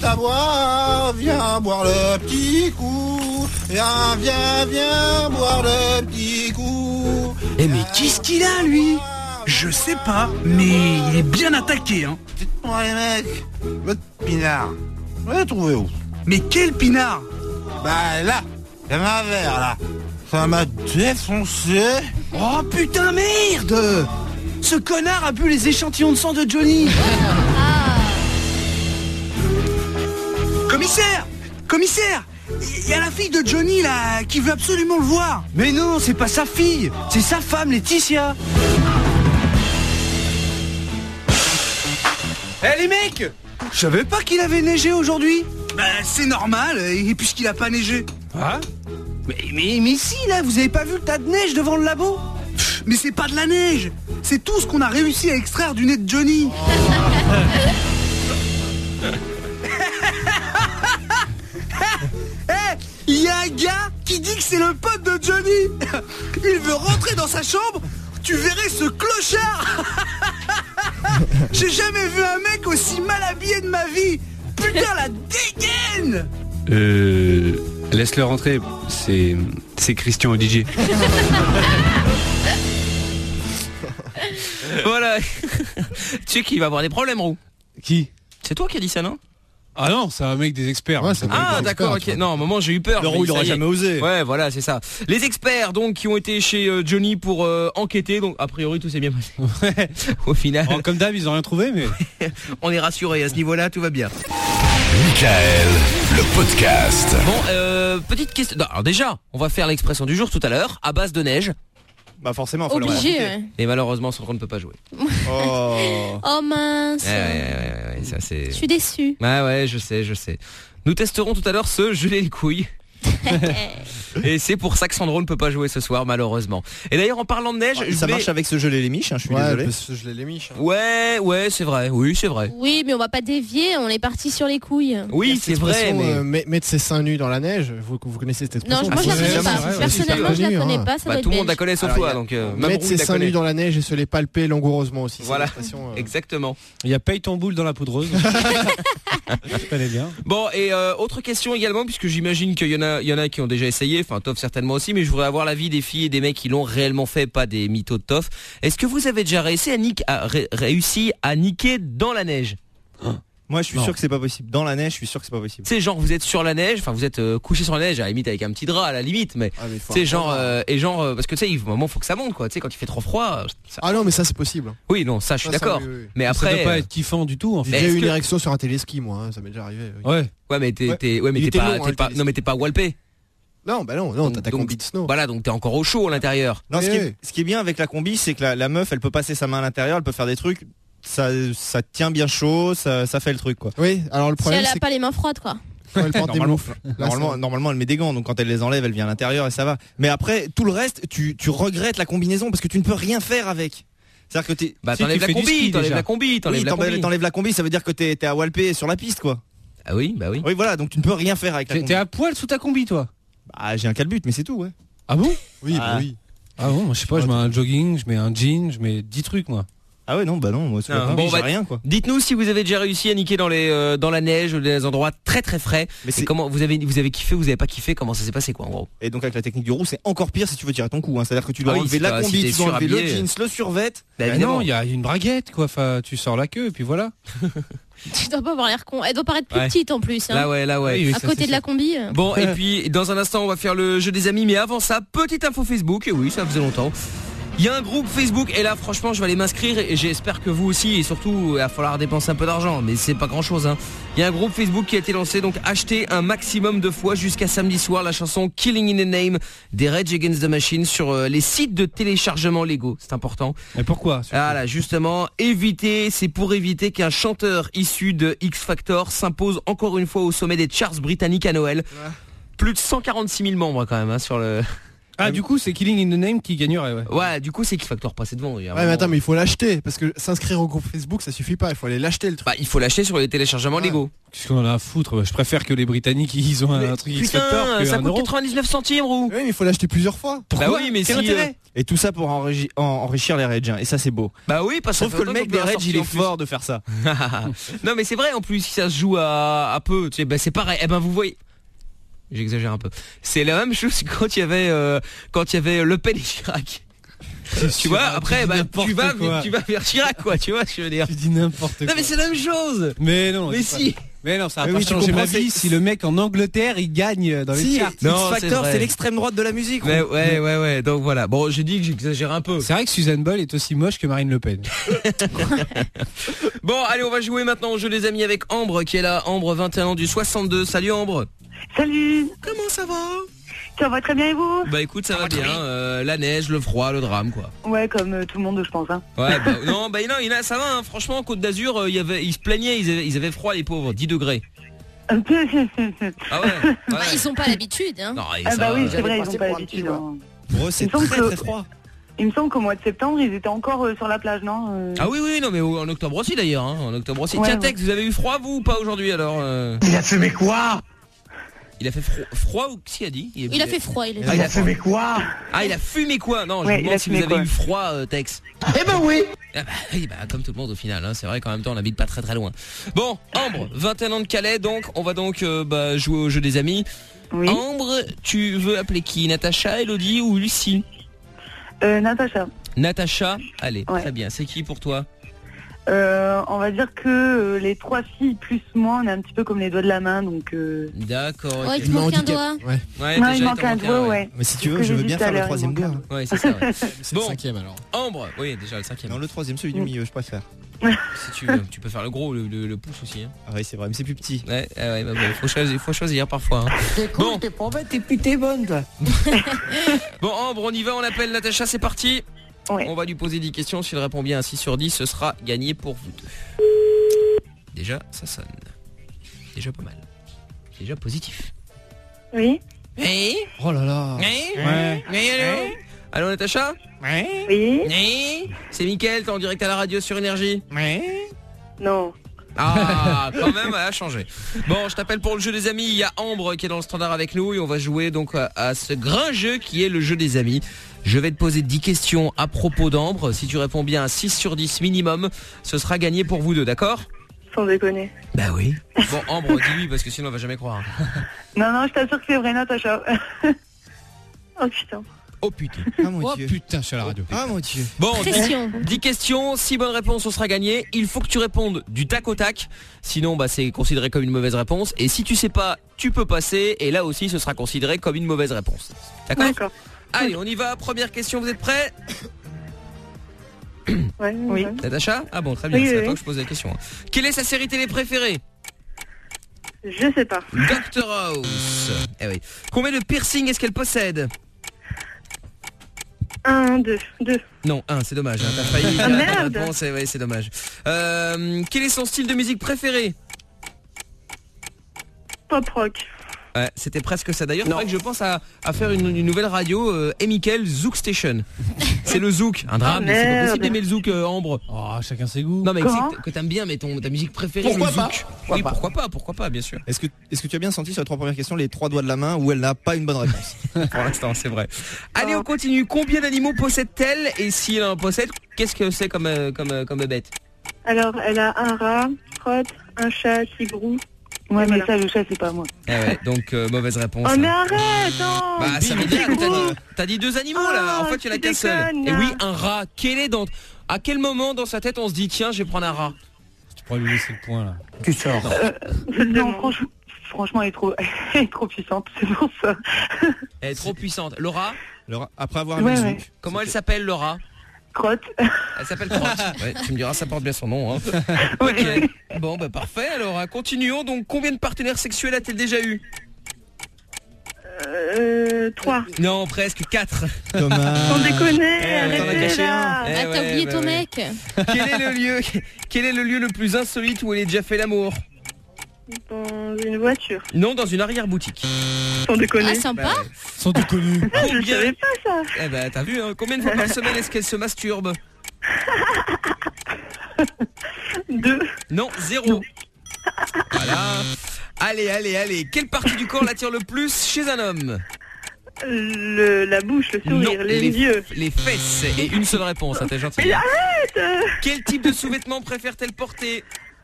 viens boire le petit coup. Viens boire le petit coup. Eh mais qu'est-ce qu'il a lui? Je sais pas, mais il est bien attaqué, hein. Dites-moi les mecs, votre pinard, vous l'avez trouvé où? Mais quel pinard? Bah là, il y avait un verre là. Ça m'a défoncé. Oh putain merde! Ce connard a bu les échantillons de sang de Johnny. Commissaire, il y a la fille de Johnny là qui veut absolument le voir. Mais non, c'est pas sa fille, c'est sa femme Laetitia. Eh les mecs, je savais pas qu'il avait neigé aujourd'hui. Bah c'est normal, et puisqu'il a pas neigé. Hein? Mais si là, vous avez pas vu le tas de neige devant le labo? Mais c'est pas de la neige, c'est tout ce qu'on a réussi à extraire du nez de Johnny. Il y a un gars qui dit que c'est le pote de Johnny. Il veut rentrer dans sa chambre. Tu verrais ce clochard. J'ai jamais vu un mec aussi mal habillé de ma vie. putain, la dégaine. Laisse-le rentrer, c'est Christian au DJ. Voilà. Tu sais qu'il va avoir des problèmes, Roux. Qui? C'est toi qui as dit ça, non? Ah non, c'est un mec des experts. Ouais, Ah d'accord, ok. Non, à un moment j'ai eu peur. Le Roux, il aurait jamais osé. Ouais, voilà, c'est ça. Les experts donc qui ont été chez Johnny pour enquêter, donc a priori tout s'est bien passé. Ouais. Au final. Bon, comme d'hab, ils ont rien trouvé, mais on est rassurés à ce niveau-là, tout va bien. Michael, le podcast. Bon, petite question. Non, alors déjà, on va faire l'expression du jour tout à l'heure, à base de neige. Bah forcément, faut obligé. Ouais. Et malheureusement, Sandro ne peut pas jouer. Oh mince. Ouais, ça c'est. Je suis déçue. Ouais, je sais. Nous testerons tout à l'heure ce geler les couilles. Et c'est pour ça que Sandro ne peut pas jouer ce soir malheureusement. Et d'ailleurs en parlant de neige, ça marche avec ce geler les miches, hein, je suis désolé. Ce geler les miches. Hein. Ouais, c'est vrai. Oui, c'est vrai. Oui, mais on va pas dévier, on est parti sur les couilles. Oui, c'est vrai. Mais mettre ses seins nus dans la neige, vous connaissez cette expression? Non, moi je la connais pas. Personnellement, je la connais pas. Ça tout le monde la connaît sauf toi, donc. Mettre ses seins nus dans la neige et se les palper langoureusement aussi. Voilà. Exactement. il y a paye ton boule dans la poudreuse. Je connais bien. Bon, et autre question également, puisque j'imagine qu'il y en a qui ont déjà essayé, enfin Toff certainement aussi, mais je voudrais avoir l'avis des filles et des mecs qui l'ont réellement fait, pas des mythos de Toff. Est-ce que vous avez déjà réussi à niquer dans la neige? Moi je suis sûr que c'est pas possible. Dans la neige, je suis sûr que c'est pas possible. C'est genre vous êtes sur la neige, enfin vous êtes couché sur la neige à la limite avec un petit drap à la limite, mais c'est genre parce que tu sais, au moment faut que ça monte quoi, tu sais quand il fait trop froid. Ah non mais ça c'est possible. Oui non ça je suis d'accord. Oui. Mais ça après doit pas être kiffant du tout en fait. J'ai eu une érection sur un téléski moi, hein, ça m'est déjà arrivé. Oui. Ouais mais t'es pas walpé. Non, bah non, t'as ta combi de snow. Voilà, donc t'es encore au chaud à l'intérieur. Non, ce qui est bien avec la combi, c'est que la meuf, elle peut passer sa main à l'intérieur, elle peut faire des trucs, ça tient bien chaud, ça fait le truc quoi. Oui, alors le problème si elle a pas les mains froides quoi. Quand elle porte des moufles. Normalement, elle met des gants, donc quand elle les enlève, elle vient à l'intérieur et ça va. Mais après, tout le reste, tu regrettes la combinaison parce que tu ne peux rien faire avec. C'est-à-dire que t'enlèves la combi, ça veut dire que t'es à walper sur la piste quoi. Ah oui, bah oui. Oui, voilà, donc tu ne peux rien faire avec la combi. T'es à poil sous ta combi toi? Bah, j'ai un calbut, mais c'est tout, ouais. Ah bon? Oui, bah oui. Ah bon, moi je sais pas, je mets un jogging, je mets un jean, je mets 10 trucs moi. Ah ouais, non, bah non, moi j'ai rien quoi. Dites-nous si vous avez déjà réussi à niquer dans la neige ou des endroits très très frais. Mais c'est comment vous avez kiffé, vous avez pas kiffé, comment ça s'est passé quoi en gros? Et donc avec la technique du roux, c'est encore pire si tu veux tirer ton coup, hein. C'est-à-dire que tu dois enlever la combi, tu dois enlever le jeans, le survêt. Bah non, il y a une braguette quoi, enfin, tu sors la queue et puis voilà. Tu dois pas avoir l'air con. Elle doit paraître plus petite en plus. Hein. Là ouais. Oui, à côté de la combi. Bon, et puis dans un instant, on va faire le jeu des amis. Mais avant ça, petite info Facebook. Et oui, ça faisait longtemps. Il y a un groupe Facebook et là franchement je vais aller m'inscrire et j'espère que vous aussi et surtout il va falloir dépenser un peu d'argent mais c'est pas grand chose hein. Il y a un groupe Facebook qui a été lancé donc achetez un maximum de fois jusqu'à samedi soir la chanson Killing in the Name des Rage Against the Machine sur les sites de téléchargement légaux, c'est important. Et pourquoi? Ah là justement, c'est pour éviter qu'un chanteur issu de X Factor s'impose encore une fois au sommet des charts britanniques à Noël. Ouais. Plus de 146 000 membres quand même hein, sur le... Ah du coup c'est Killing in the Name qui gagnerait ouais du coup c'est X Factor passé devant. Ouais mais attends mais il faut l'acheter parce que s'inscrire au groupe Facebook ça suffit pas, il faut aller l'acheter le truc. Bah il faut l'acheter sur les téléchargements légaux. Qu'est-ce qu'on en a à foutre? Je préfère que les Britanniques ils ont un truc X Factor. Ça coûte 99 centimes Roux. Oui mais il faut l'acheter plusieurs fois. Pourquoi? Bah oui mais quel intérêt? Et tout ça pour enrichir les Rage hein. Et ça c'est beau. Bah oui parce que le mec des Rage il est fort de faire ça. Non mais c'est vrai en plus si ça se joue à peu, tu sais, bah c'est pareil. Eh ben vous voyez. J'exagère un peu. C'est la même chose quand il y avait Le Pen et Chirac. Tu vois, après tu vas vers Chirac quoi, tu vois, je veux dire. Tu dis n'importe quoi. Non mais c'est la même chose. Mais non. Mais si. Mais non, ça va pas changer ma vie si le mec en Angleterre il gagne dans les charts. Non, X Factor c'est l'extrême droite de la musique. Mais ouais. Donc voilà. Bon, j'ai dit que j'exagère un peu. C'est vrai que Suzanne Boyle est aussi moche que Marine Le Pen. Bon, allez, on va jouer maintenant au jeu des amis avec Ambre qui est là. Ambre 21 ans du 62. Salut Ambre. Salut. Comment ça va? Ça va très bien et vous? Bah écoute ça va bien, la neige, le froid, le drame quoi. Ouais comme tout le monde je pense hein. Ouais non il y en a ça va hein. Franchement en Côte d'Azur ils se plaignaient, ils avaient froid les pauvres, 10 degrés. Ah ouais. Ils ont pas l'habitude hein. Non, bah oui c'est vrai ils ont pas l'habitude hein. Pour eux c'est très froid. Il me semble qu'au mois de septembre ils étaient encore sur la plage non Ah oui non mais en octobre aussi d'ailleurs hein. En octobre aussi. Tiens Tex, vous avez eu froid vous ou pas aujourd'hui alors Il a fumé quoi? Il a fait froid ou qu'est-ce qu'il a dit? Il a fait froid. Il a fumé quoi? Ah, il a fumé quoi? Non, je me demande si vous avez eu froid, Tex. Eh ben oui. Ah bah oui, bah comme tout le monde au final, hein. C'est vrai qu'en même temps on habite pas très très loin. Bon, Ambre, 21 ans de Calais, donc on va donc jouer au jeu des amis. Oui. Ambre, tu veux appeler qui? Natacha, Elodie ou Lucie? Natacha. Natacha, allez, très bien. C'est qui pour toi? On va dire que les 3 filles plus moi, on est un petit peu comme les doigts de la main, donc. D'accord. Ouais, il te manque un doigt. Ouais, non, il manque un doigt, ouais. Mais si tu veux, je veux bien faire le 3e doigt. Ouais, c'est ça. Ouais. C'est le 5e alors. Ambre, oui, déjà le 5e. Non, le 3e, celui du milieu, je préfère. Si tu veux, tu peux faire le gros, le pouce aussi. Hein. Ah oui, c'est vrai, mais c'est plus petit. Ouais, faut choisir parfois. Hein. T'es cool, t'es pas bête, t'es bonne, toi. Bon, Ambre, on y va, on appelle Natacha, c'est parti. Ouais. On va lui poser 10 questions. S'il répond bien à 6 sur 10, ce sera gagné pour vous deux. Déjà, ça sonne. Déjà pas mal. Déjà positif. Oui. Oui. Oh là là. Oui. Ouais. Oui, allô. Allô, Natacha? Oui. Oui. C'est Mickaël, t'es en direct à la radio sur Énergie. Oui. Non. Ah, quand même, elle a changé. Bon, je t'appelle pour le jeu des amis. Il y a Ambre qui est dans le standard avec nous et on va jouer donc à ce grand jeu qui est le jeu des amis. Je vais te poser 10 questions à propos d'Ambre. Si tu réponds bien à 6 sur 10 minimum, ce sera gagné pour vous deux, d'accord? Sans déconner. Bah oui. Bon, Ambre, dis-lui parce que sinon on va jamais croire. Non, je t'assure que c'est vrai, Natacha. Oh putain. Oh putain. Ah mon Dieu. Putain, je suis à la radio. Ah mon Dieu. Bon, Pression. 10 questions, 6 bonnes réponses, on sera gagné. Il faut que tu répondes du tac au tac. Sinon, c'est considéré comme une mauvaise réponse. Et si tu sais pas, tu peux passer. Et là aussi, ce sera considéré comme une mauvaise réponse. D'accord. Allez, on y va. Première question, vous êtes prêts? Ouais, oui. Natacha? Ah bon, très bien, Oui, c'est à oui. toi que je pose la question. Quelle est sa série télé préférée? Je sais pas. Dr House. Eh oui. Combien de piercings est-ce qu'elle possède? 1, 2. Non, 1, c'est dommage. Hein, t'as failli. Ah, merde. Bon, c'est dommage. Quel est son style de musique préféré? Pop rock. Ouais, c'était presque ça. D'ailleurs, c'est vrai que je pense à faire une nouvelle radio, Emikel Zouk Station. C'est le Zouk, un drame, mais c'est pas possible d'aimer le Zouk, Ambre. Oh, chacun ses goûts. Non mais que t'aimes bien, mais ta musique préférée, Pourquoi le pas Zouk. Oui, pourquoi pas, bien sûr. Est-ce que tu as bien senti sur les 3 premières questions les 3 doigts de la main où elle n'a pas une bonne réponse? Pour l'instant, c'est vrai. Allez, on continue. Combien d'animaux possède-t-elle? Et si elle en possède, qu'est-ce que c'est comme bête? Alors, elle a un rat, crotte, un chat, tigrou. Ouais, mais ça, le chat, c'est pas moi. Ah ouais, donc mauvaise réponse. Oh, mais arrête, non. Bah, ça veut dire que t'as dit 2 animaux là. En fait, il y en a qu'un seul. Et oui, un rat. À quel moment dans sa tête on se dit tiens, je vais prendre un rat? Tu pourrais lui laisser le point là. Tu sors. Non, franchement, elle est trop puissante, c'est pour ça. Elle est trop puissante. Le rat? Après avoir mis le Zouk. Comment elle s'appelle, le rat? Crotte. Elle s'appelle Crotte. Ouais, tu me diras, ça porte bien son nom. Hein. Ok. Bon, parfait. Alors, continuons. Donc, combien de partenaires sexuels a-t-elle déjà eu? 3. Non, presque 4. Thomas. Sans déconner, t'en as caché un. T'as oublié ton mec. Quel est le lieu le plus insolite où elle a déjà fait l'amour? Dans une voiture. Non, dans une arrière-boutique. Sans déconner. Ah, sympa. Sans déconner. Je savais pas ça. Eh ben, t'as vu, hein, combien de fois par semaine est-ce qu'elle se masturbe? 2. Non, 0. Voilà. Allez. Quelle partie du corps l'attire le plus chez un homme? La bouche, le sourire, Non, les yeux. Les fesses. Et une seule réponse, hein, t'es gentil. Mais arrête. Quel type de sous-vêtements préfère-t-elle porter?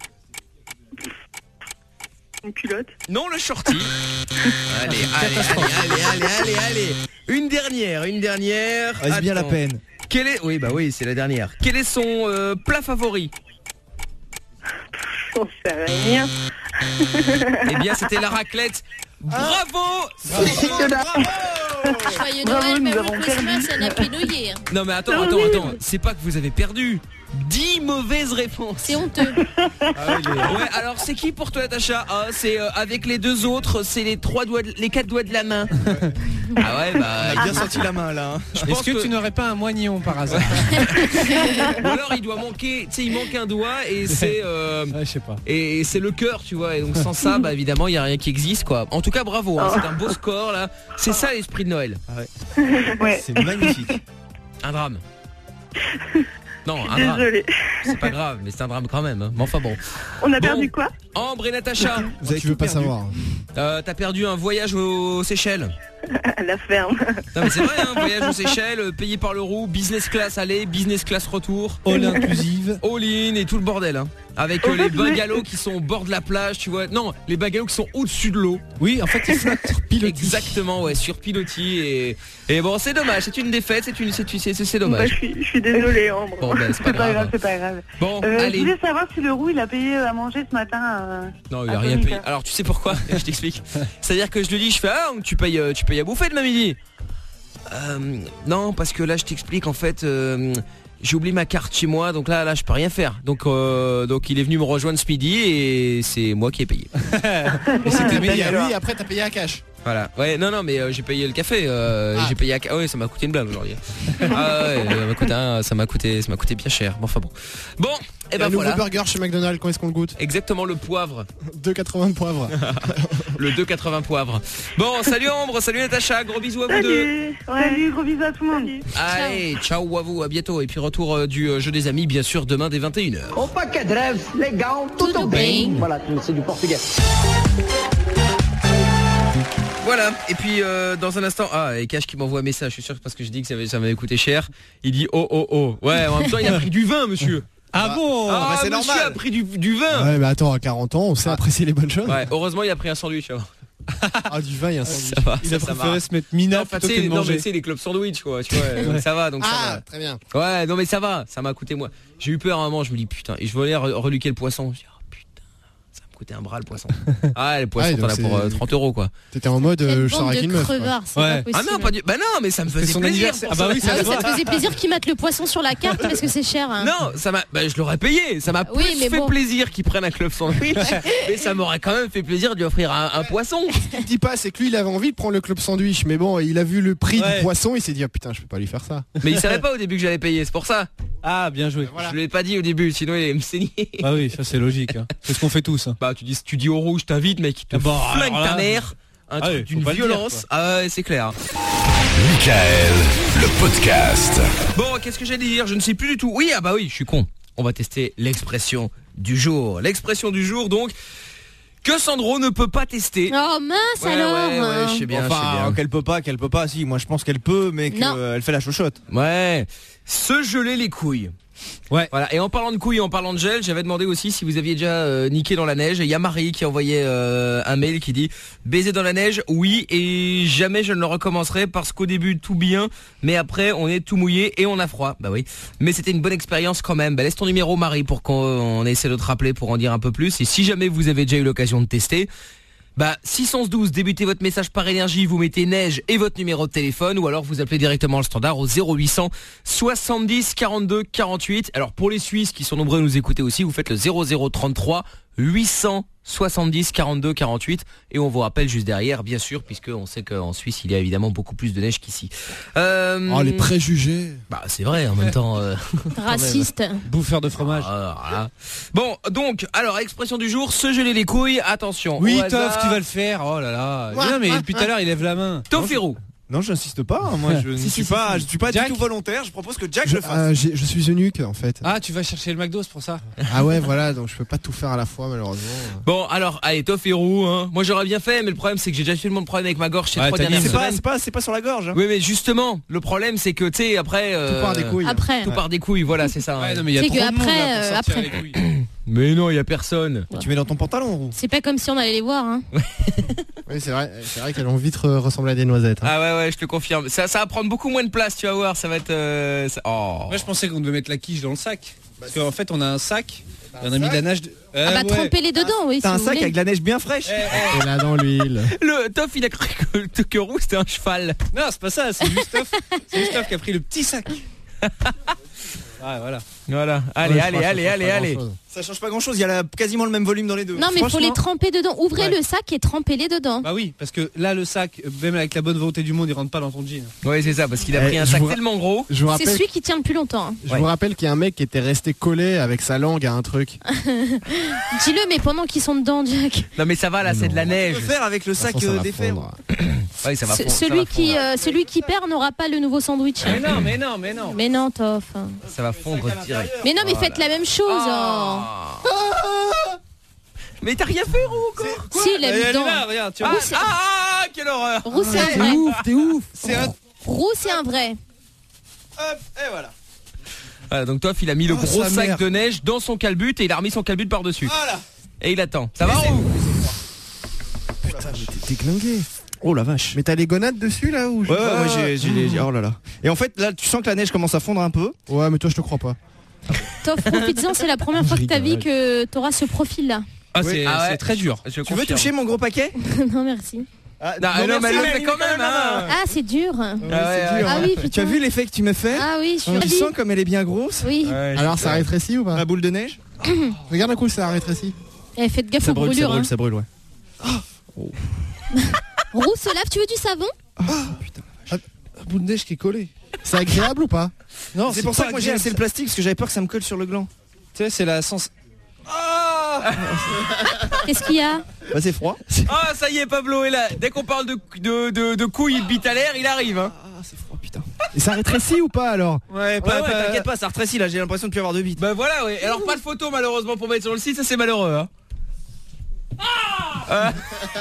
Une culotte. Non, le shorty. Allez. Une dernière. Reste bien la peine. Oui, c'est la dernière. Quel est son plat favori? J'en sais rien. Eh bien, c'était la raclette. Bravo. Joyeux Noël, Merry Christmas and Happy New Year. Non mais attends, c'est pas que vous avez perdu. 10 mauvaises réponses. C'est honteux. Ouais, alors c'est qui pour toi, Natacha? C'est avec les 2 autres, c'est les 4 doigts de la main. Ah ouais, On a bien senti la main là. Est-ce que tu n'aurais pas un moignon par hasard? Ou alors il doit manquer, tu sais, il manque un doigt et c'est je sais pas. Et c'est le cœur, tu vois, et donc sans ça, évidemment, il y a rien qui existe, quoi. En tout cas, bravo, hein, c'est un beau score là. C'est ça l'esprit de Noël. Ouais. C'est magnifique. Un drame. Non, un drame. Désolée. C'est pas grave, mais c'est un drame quand même. Hein. Mais enfin bon. On a perdu quoi? Ambre et Natacha. Tu veux pas savoir. T'as perdu un voyage aux Seychelles. À la ferme. Non mais c'est vrai, hein, voyage aux Seychelles, payé par l'euro, business class aller, business class retour, all inclusive, all in et tout le bordel. Hein. Avec les bungalows qui sont au bord de la plage, tu vois. Non, les bungalows qui sont au-dessus de l'eau. Oui, en fait, ils flottent sur pilotis. Exactement, ouais, sur pilotis et bon, c'est dommage, c'est une défaite, c'est dommage. Bah, je suis désolée, Ambre. Bon, ben, c'est pas grave. C'est pas grave. Bon, Je allez. voulais savoir si le roux il a payé à manger ce matin. Non, il a rien payé. Alors, tu sais pourquoi? Je t'explique. C'est-à-dire que je lui dis, je fais tu payes à bouffer demain midi. Non, parce que là, je t'explique, en fait. J'ai oublié ma carte chez moi, donc là je peux rien faire. Donc il est venu me rejoindre ce midi et c'est moi qui ai payé. Et c'était payé à lui, après t'as payé à cash. Voilà. Ouais, non, mais j'ai payé le café. J'ai payé à cash. Ouais, ça m'a coûté une blague aujourd'hui. Ça m'a coûté bien cher. Bon, enfin bon. Bon, et ben le voilà. nouveau burger chez McDonald's, quand est-ce qu'on le goûte? Exactement, le poivre. 2,80 de poivre. Le 2,80 poivre. Bon, salut Ambre, salut Natacha, gros bisous à vous deux. Salut, gros bisous à tout le monde. Allez, ciao à vous, à bientôt. Et puis retour du jeu des amis, bien sûr, demain dès 21h. Au paquet de rêves, les gars, tout bien. Voilà, c'est du portugais. Voilà, et puis dans un instant, et Cash qui m'envoie un message, je suis sûr que parce que je dis que ça m'avait coûté cher, il dit oh. Ouais, en même temps il a pris du vin, monsieur. Ah bon? Bah, c'est monsieur normal. a pris du vin. Ouais, mais attends, à 40 ans, on sait apprécier les bonnes choses. Ouais, heureusement il a pris un sandwich. Ah, du vin, il y a un sandwich. Ça va, il a préféré se mettre minable plutôt que de non, manger. mais c'est les clubs sandwich, quoi, tu vois, donc ça va, donc ça va. Très bien. Ouais, non mais ça va, ça m'a coûté moi. J'ai eu peur à un moment, je me dis putain, et je voulais reluquer le poisson. Je dis, coûté un bras le poisson. Le poisson t'en as pour 30 € quoi. T'étais en mode je sors avec une meuf. Ouais. Ah non, pas du. Bah non, mais ça me faisait plaisir. Ah bah oui, ça te faisait plaisir qu'ils mettent le poisson sur la carte parce que c'est cher. Hein. Non, ça m'a. Bah je l'aurais payé. Ça m'a plus fait plaisir qu'ils prennent un club sandwich, mais ça m'aurait quand même fait plaisir de lui offrir un poisson. Ce qu'il dis pas, c'est que lui il avait envie de prendre le club sandwich, mais bon, il a vu le prix du poisson, il s'est dit putain, je peux pas lui faire ça. Mais il savait pas au début que j'allais payer, c'est pour ça. Ah, bien joué. Voilà. Je l'ai pas dit au début, sinon il allait me saigner. Bah oui, ça c'est logique. Hein. C'est ce qu'on fait tous. Hein. Bah tu dis au rouge, t'invites, mec, il te flingue ta mère. Un truc d'une violence. Ah ouais, c'est clair. Michael, le podcast. Bon, qu'est-ce que j'allais dire? Je ne sais plus du tout. Oui, je suis con. On va tester l'expression du jour. L'expression du jour, donc, que Sandro ne peut pas tester. Oh mince alors. Ouais, je sais bien, qu'elle peut pas. Si, moi je pense qu'elle peut, mais qu'elle fait la chochotte. Ouais. Se geler les couilles. Ouais. Voilà. Et en parlant de couilles, en parlant de gel, j'avais demandé aussi si vous aviez déjà niqué dans la neige. Il y a Marie qui a envoyé un mail qui dit baiser dans la neige, oui, et jamais je ne le recommencerai parce qu'au début tout bien, mais après on est tout mouillé et on a froid. Bah oui. Mais c'était une bonne expérience quand même. Bah laisse ton numéro Marie pour qu'on essaie de te rappeler pour en dire un peu plus. Et si jamais vous avez déjà eu l'occasion de tester, bah 612, débutez votre message par énergie, vous mettez neige et votre numéro de téléphone, ou alors vous appelez directement le standard au 0800 70 42 48. Alors pour les Suisses qui sont nombreux à nous écouter aussi, vous faites le 0033 870 42 48 et on vous rappelle juste derrière, bien sûr, puisque on sait qu'en Suisse il y a évidemment beaucoup plus de neige qu'ici. Les préjugés. Bah c'est vrai en même temps. Raciste. Bouffeur de fromage. Voilà. Bon, donc, alors expression du jour, se geler les couilles. Attention. Oui, Toff, tu vas le faire. Oh là là. Non mais depuis tout à l'heure il lève la main. Tofiro. Non, j'insiste pas. Moi, je ne suis pas du tout volontaire. Je propose que Jack le fasse. Je suis eunuque en fait. Ah, tu vas chercher le McDo, c'est pour ça. Ah ouais, voilà. Donc je peux pas tout faire à la fois, malheureusement. Bon, alors, allez, Tofiro. Hein. Moi, j'aurais bien fait, mais le problème, c'est que j'ai déjà fait le problème avec ma gorge ces 3 dernières semaines. C'est pas sur la gorge. Hein. Oui, mais justement, le problème, c'est que tu sais, après, tout part des couilles. Après. Tout part des couilles. Voilà, c'est ça. Ouais, non, mais il y a trop de monde là pour sortir les couilles. Mais non, il y a personne. Tu mets dans ton pantalon. C'est pas comme si on allait les voir. Hein. Oui, c'est vrai qu'elles vont vite ressembler à des noisettes. Hein. Ah ouais, je te confirme. Ça va prendre beaucoup moins de place, tu vas voir. Ça va être. Moi, je pensais qu'on devait mettre la quiche dans le sac. Parce qu'en fait, on a un sac. Et on a mis de la neige. Trempez-les dedans, oui. T'as un sac avec de la neige bien fraîche. Et là dans l'huile. Le Toff, il a cru que Roux c'était un cheval. Non, c'est pas ça. C'est juste Toff qui a pris le petit sac. Ah voilà. Allez. Ça change pas grand chose, il y a quasiment le même volume dans les deux. Non mais il faut les tremper dedans. Ouvrez le sac et trempez-les dedans. Bah oui, parce que là le sac, même avec la bonne volonté du monde, il rentre pas dans ton jean. Ouais, c'est ça, parce qu'il a pris un sac tellement gros. C'est celui qui tient le plus longtemps. Hein. Je vous rappelle qu'il y a un mec qui était resté collé avec sa langue à un truc. Dis-le, mais pendant qu'ils sont dedans, Jack. Non mais ça va là, c'est de la neige. Tu peux faire avec le sac défait. Oui, ça va. Celui qui perd n'aura pas le nouveau sandwich. Mais non. Mais non, Toff. Ça va fondre direct. Mais non, mais faites la même chose. Mais t'as rien fait, Roux, encore? Si, il a mis dedans. Regarde, tu vois. Quelle horreur. Roux, c'est un vrai. T'es ouf. Roux, c'est un vrai. Hop, et voilà. Voilà, donc Toff, il a mis le gros sa sac mère. de neige dans son calbut et il a remis son calbut par-dessus. Voilà. Et il attend. Ça va, Roux? Putain, mais t'es glingué. Oh la vache. Mais t'as les gonades dessus là ou Ouais, j'ai les. Oh là là. Et en fait, là, tu sens que la neige commence à fondre un peu. Ouais, mais toi, je te crois pas. Toff, profites-en, c'est la première fois que t'as vu que t'auras ce profil-là. Ah, Oui. c'est très dur. Tu veux toucher mon gros paquet? Non, merci. Non, mais elle le fait quand même, hein. Ah, c'est dur. Ah oui, tu as vu l'effet que tu me fais? Ah oui, je suis Tu ravie. sens comme elle est bien grosse? Oui. Alors, ça rétrécit ou pas? La boule de neige? Regarde un coup, ça rétrécit. Eh, faites gaffe aux brûlures. Hein. Ça brûle, ouais. Roux se lave, tu veux du savon? Un bout de neige qui est collé. C'est agréable ou pas? Non, c'est pour ça que moi j'ai laissé le plastique parce que j'avais peur que ça me colle sur le gland. Tu sais, c'est la sens. Qu'est-ce qu'il y a? Bah c'est froid. Ah, ça y est, Pablo est là. Dès qu'on parle de couilles, de bite à l'air, il arrive. Hein. Ah, c'est froid, putain. Et ça rétrécit ou pas alors? Ouais, t'inquiète pas, ça rétrécit là, j'ai l'impression de plus avoir de bite. Bah voilà, ouais. Alors pas de photo malheureusement pour mettre sur le site, ça c'est malheureux. Hein. Ah,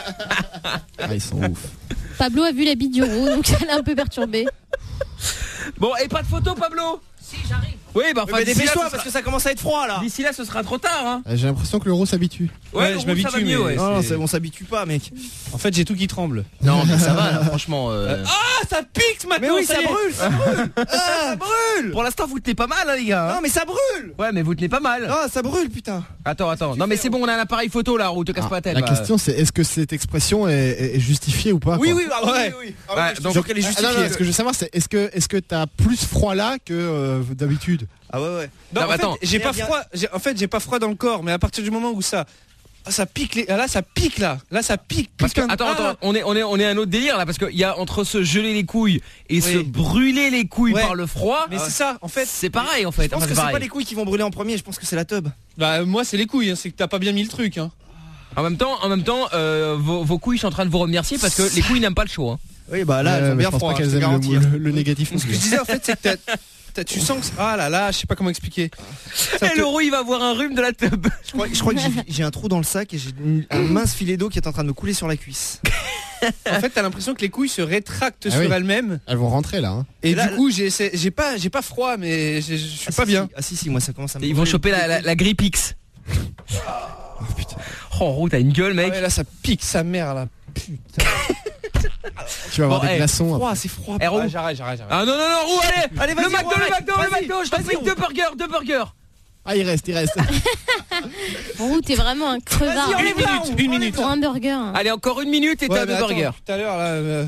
ils sont ouf. Pablo a vu la bite du Roux, donc ça l'a un peu perturbé. Bon, et pas de photo, Pablo? Si, j'arrive. Oui, bah enfin, Mais dépêche-toi sera... parce que ça commence à être froid là. D'ici là, ce sera trop tard. Hein. J'ai l'impression que l'euro s'habitue. Ouais, je m'habitue, mais ouais, non, on s'habitue pas, mec. En fait, j'ai tout qui tremble. Non, mais ça va là, franchement. Ah, ça pique maintenant. Mais oui, ça y est. brûle, ça brûle. Ça brûle. Pour l'instant, vous tenez pas mal, hein, les gars. Non, mais ça brûle. Ouais, mais vous tenez pas mal. Ah, ça brûle, putain. Attends. Non, mais c'est bon, on a un appareil photo là, où te casse pas la tête. La question c'est est-ce que cette expression est justifiée ou pas? Oui, quoi. oui, ah, Ouais. oui. Ouais, Donc elle est justifiée. Ce que je veux savoir c'est est-ce que t'as plus froid là que d'habitude? Ah ouais. Non, Non, en fait, attends. j'ai pas froid. En fait, j'ai pas froid dans le corps, mais à partir du moment où ça pique là, ça pique là. Là, ça pique. Parce que, putain. attends, on est un autre délire là, parce qu'il y a entre se geler les couilles et se brûler les couilles par le froid. Mais c'est ça, en fait. C'est pareil en fait. Je pense que c'est pas les couilles qui vont brûler en premier, je pense que c'est la tub. Bah moi c'est les couilles, hein, c'est que t'as pas bien mis le truc. Hein. En même temps, vos couilles sont en train de vous remercier parce que les couilles n'aiment pas le chaud. Hein. Oui, bah là, elles ont bien je pense froid, pas je te qu'elles aiment garantis. le négatif. Ce que je disais en fait, c'est que tu sens que ah là là, je sais pas comment expliquer. Et le roux il va avoir un rhume de la tub. Je crois que j'ai un trou dans le sac et j'ai un mince filet d'eau qui est en train de me couler sur la cuisse. En fait, t'as l'impression que les couilles se rétractent Ah sur oui. elles-mêmes. Elles vont rentrer là. Hein. Et là, du coup, j'ai pas froid, mais je suis pas bien. Ah si, moi ça commence à me Ils vont choper la grippe X. Oh putain. Oh roux, t'as une gueule mec. Ah ouais, là ça pique sa mère là. Putain. Tu vas avoir Bon, des glaçons. Froid, c'est froid. Eh, roux. Ah, j'arrête. Ah non, roux, allez, vas-y, le McDo, Roux, le McDo, je t'en vas-y, prie, Roux. deux burgers. Ah il reste. Roux, t'es vraiment un crevard. Une minute. Pour un burger. Allez, encore une minute et Ouais, t'as mais deux attends, burgers. Tout à l'heure là.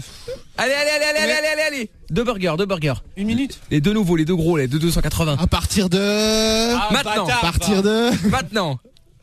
Allez. Deux burgers. Une minute. Les deux nouveaux, les deux gros, les deux 280. À partir de Maintenant. bâtard, à partir de Maintenant.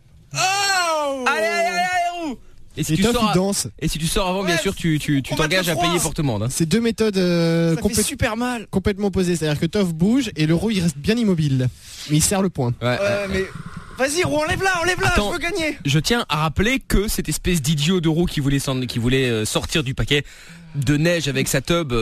Oh Allez, roux. Et si Et tu Toff sors il danse. et si tu sors avant, bien sûr, tu on va t'engages te à froid. payer pour tout le monde. Hein. C'est deux méthodes Ça fait super mal. complètement opposées. C'est-à-dire que Toff bouge et le roux il reste bien immobile. Mais il serre le poing. Ouais. Mais vas-y, Roux, enlève-la, Attends. je veux gagner. Je tiens à rappeler que cette espèce d'idiot de roux qui voulait sortir du paquet de neige avec sa tub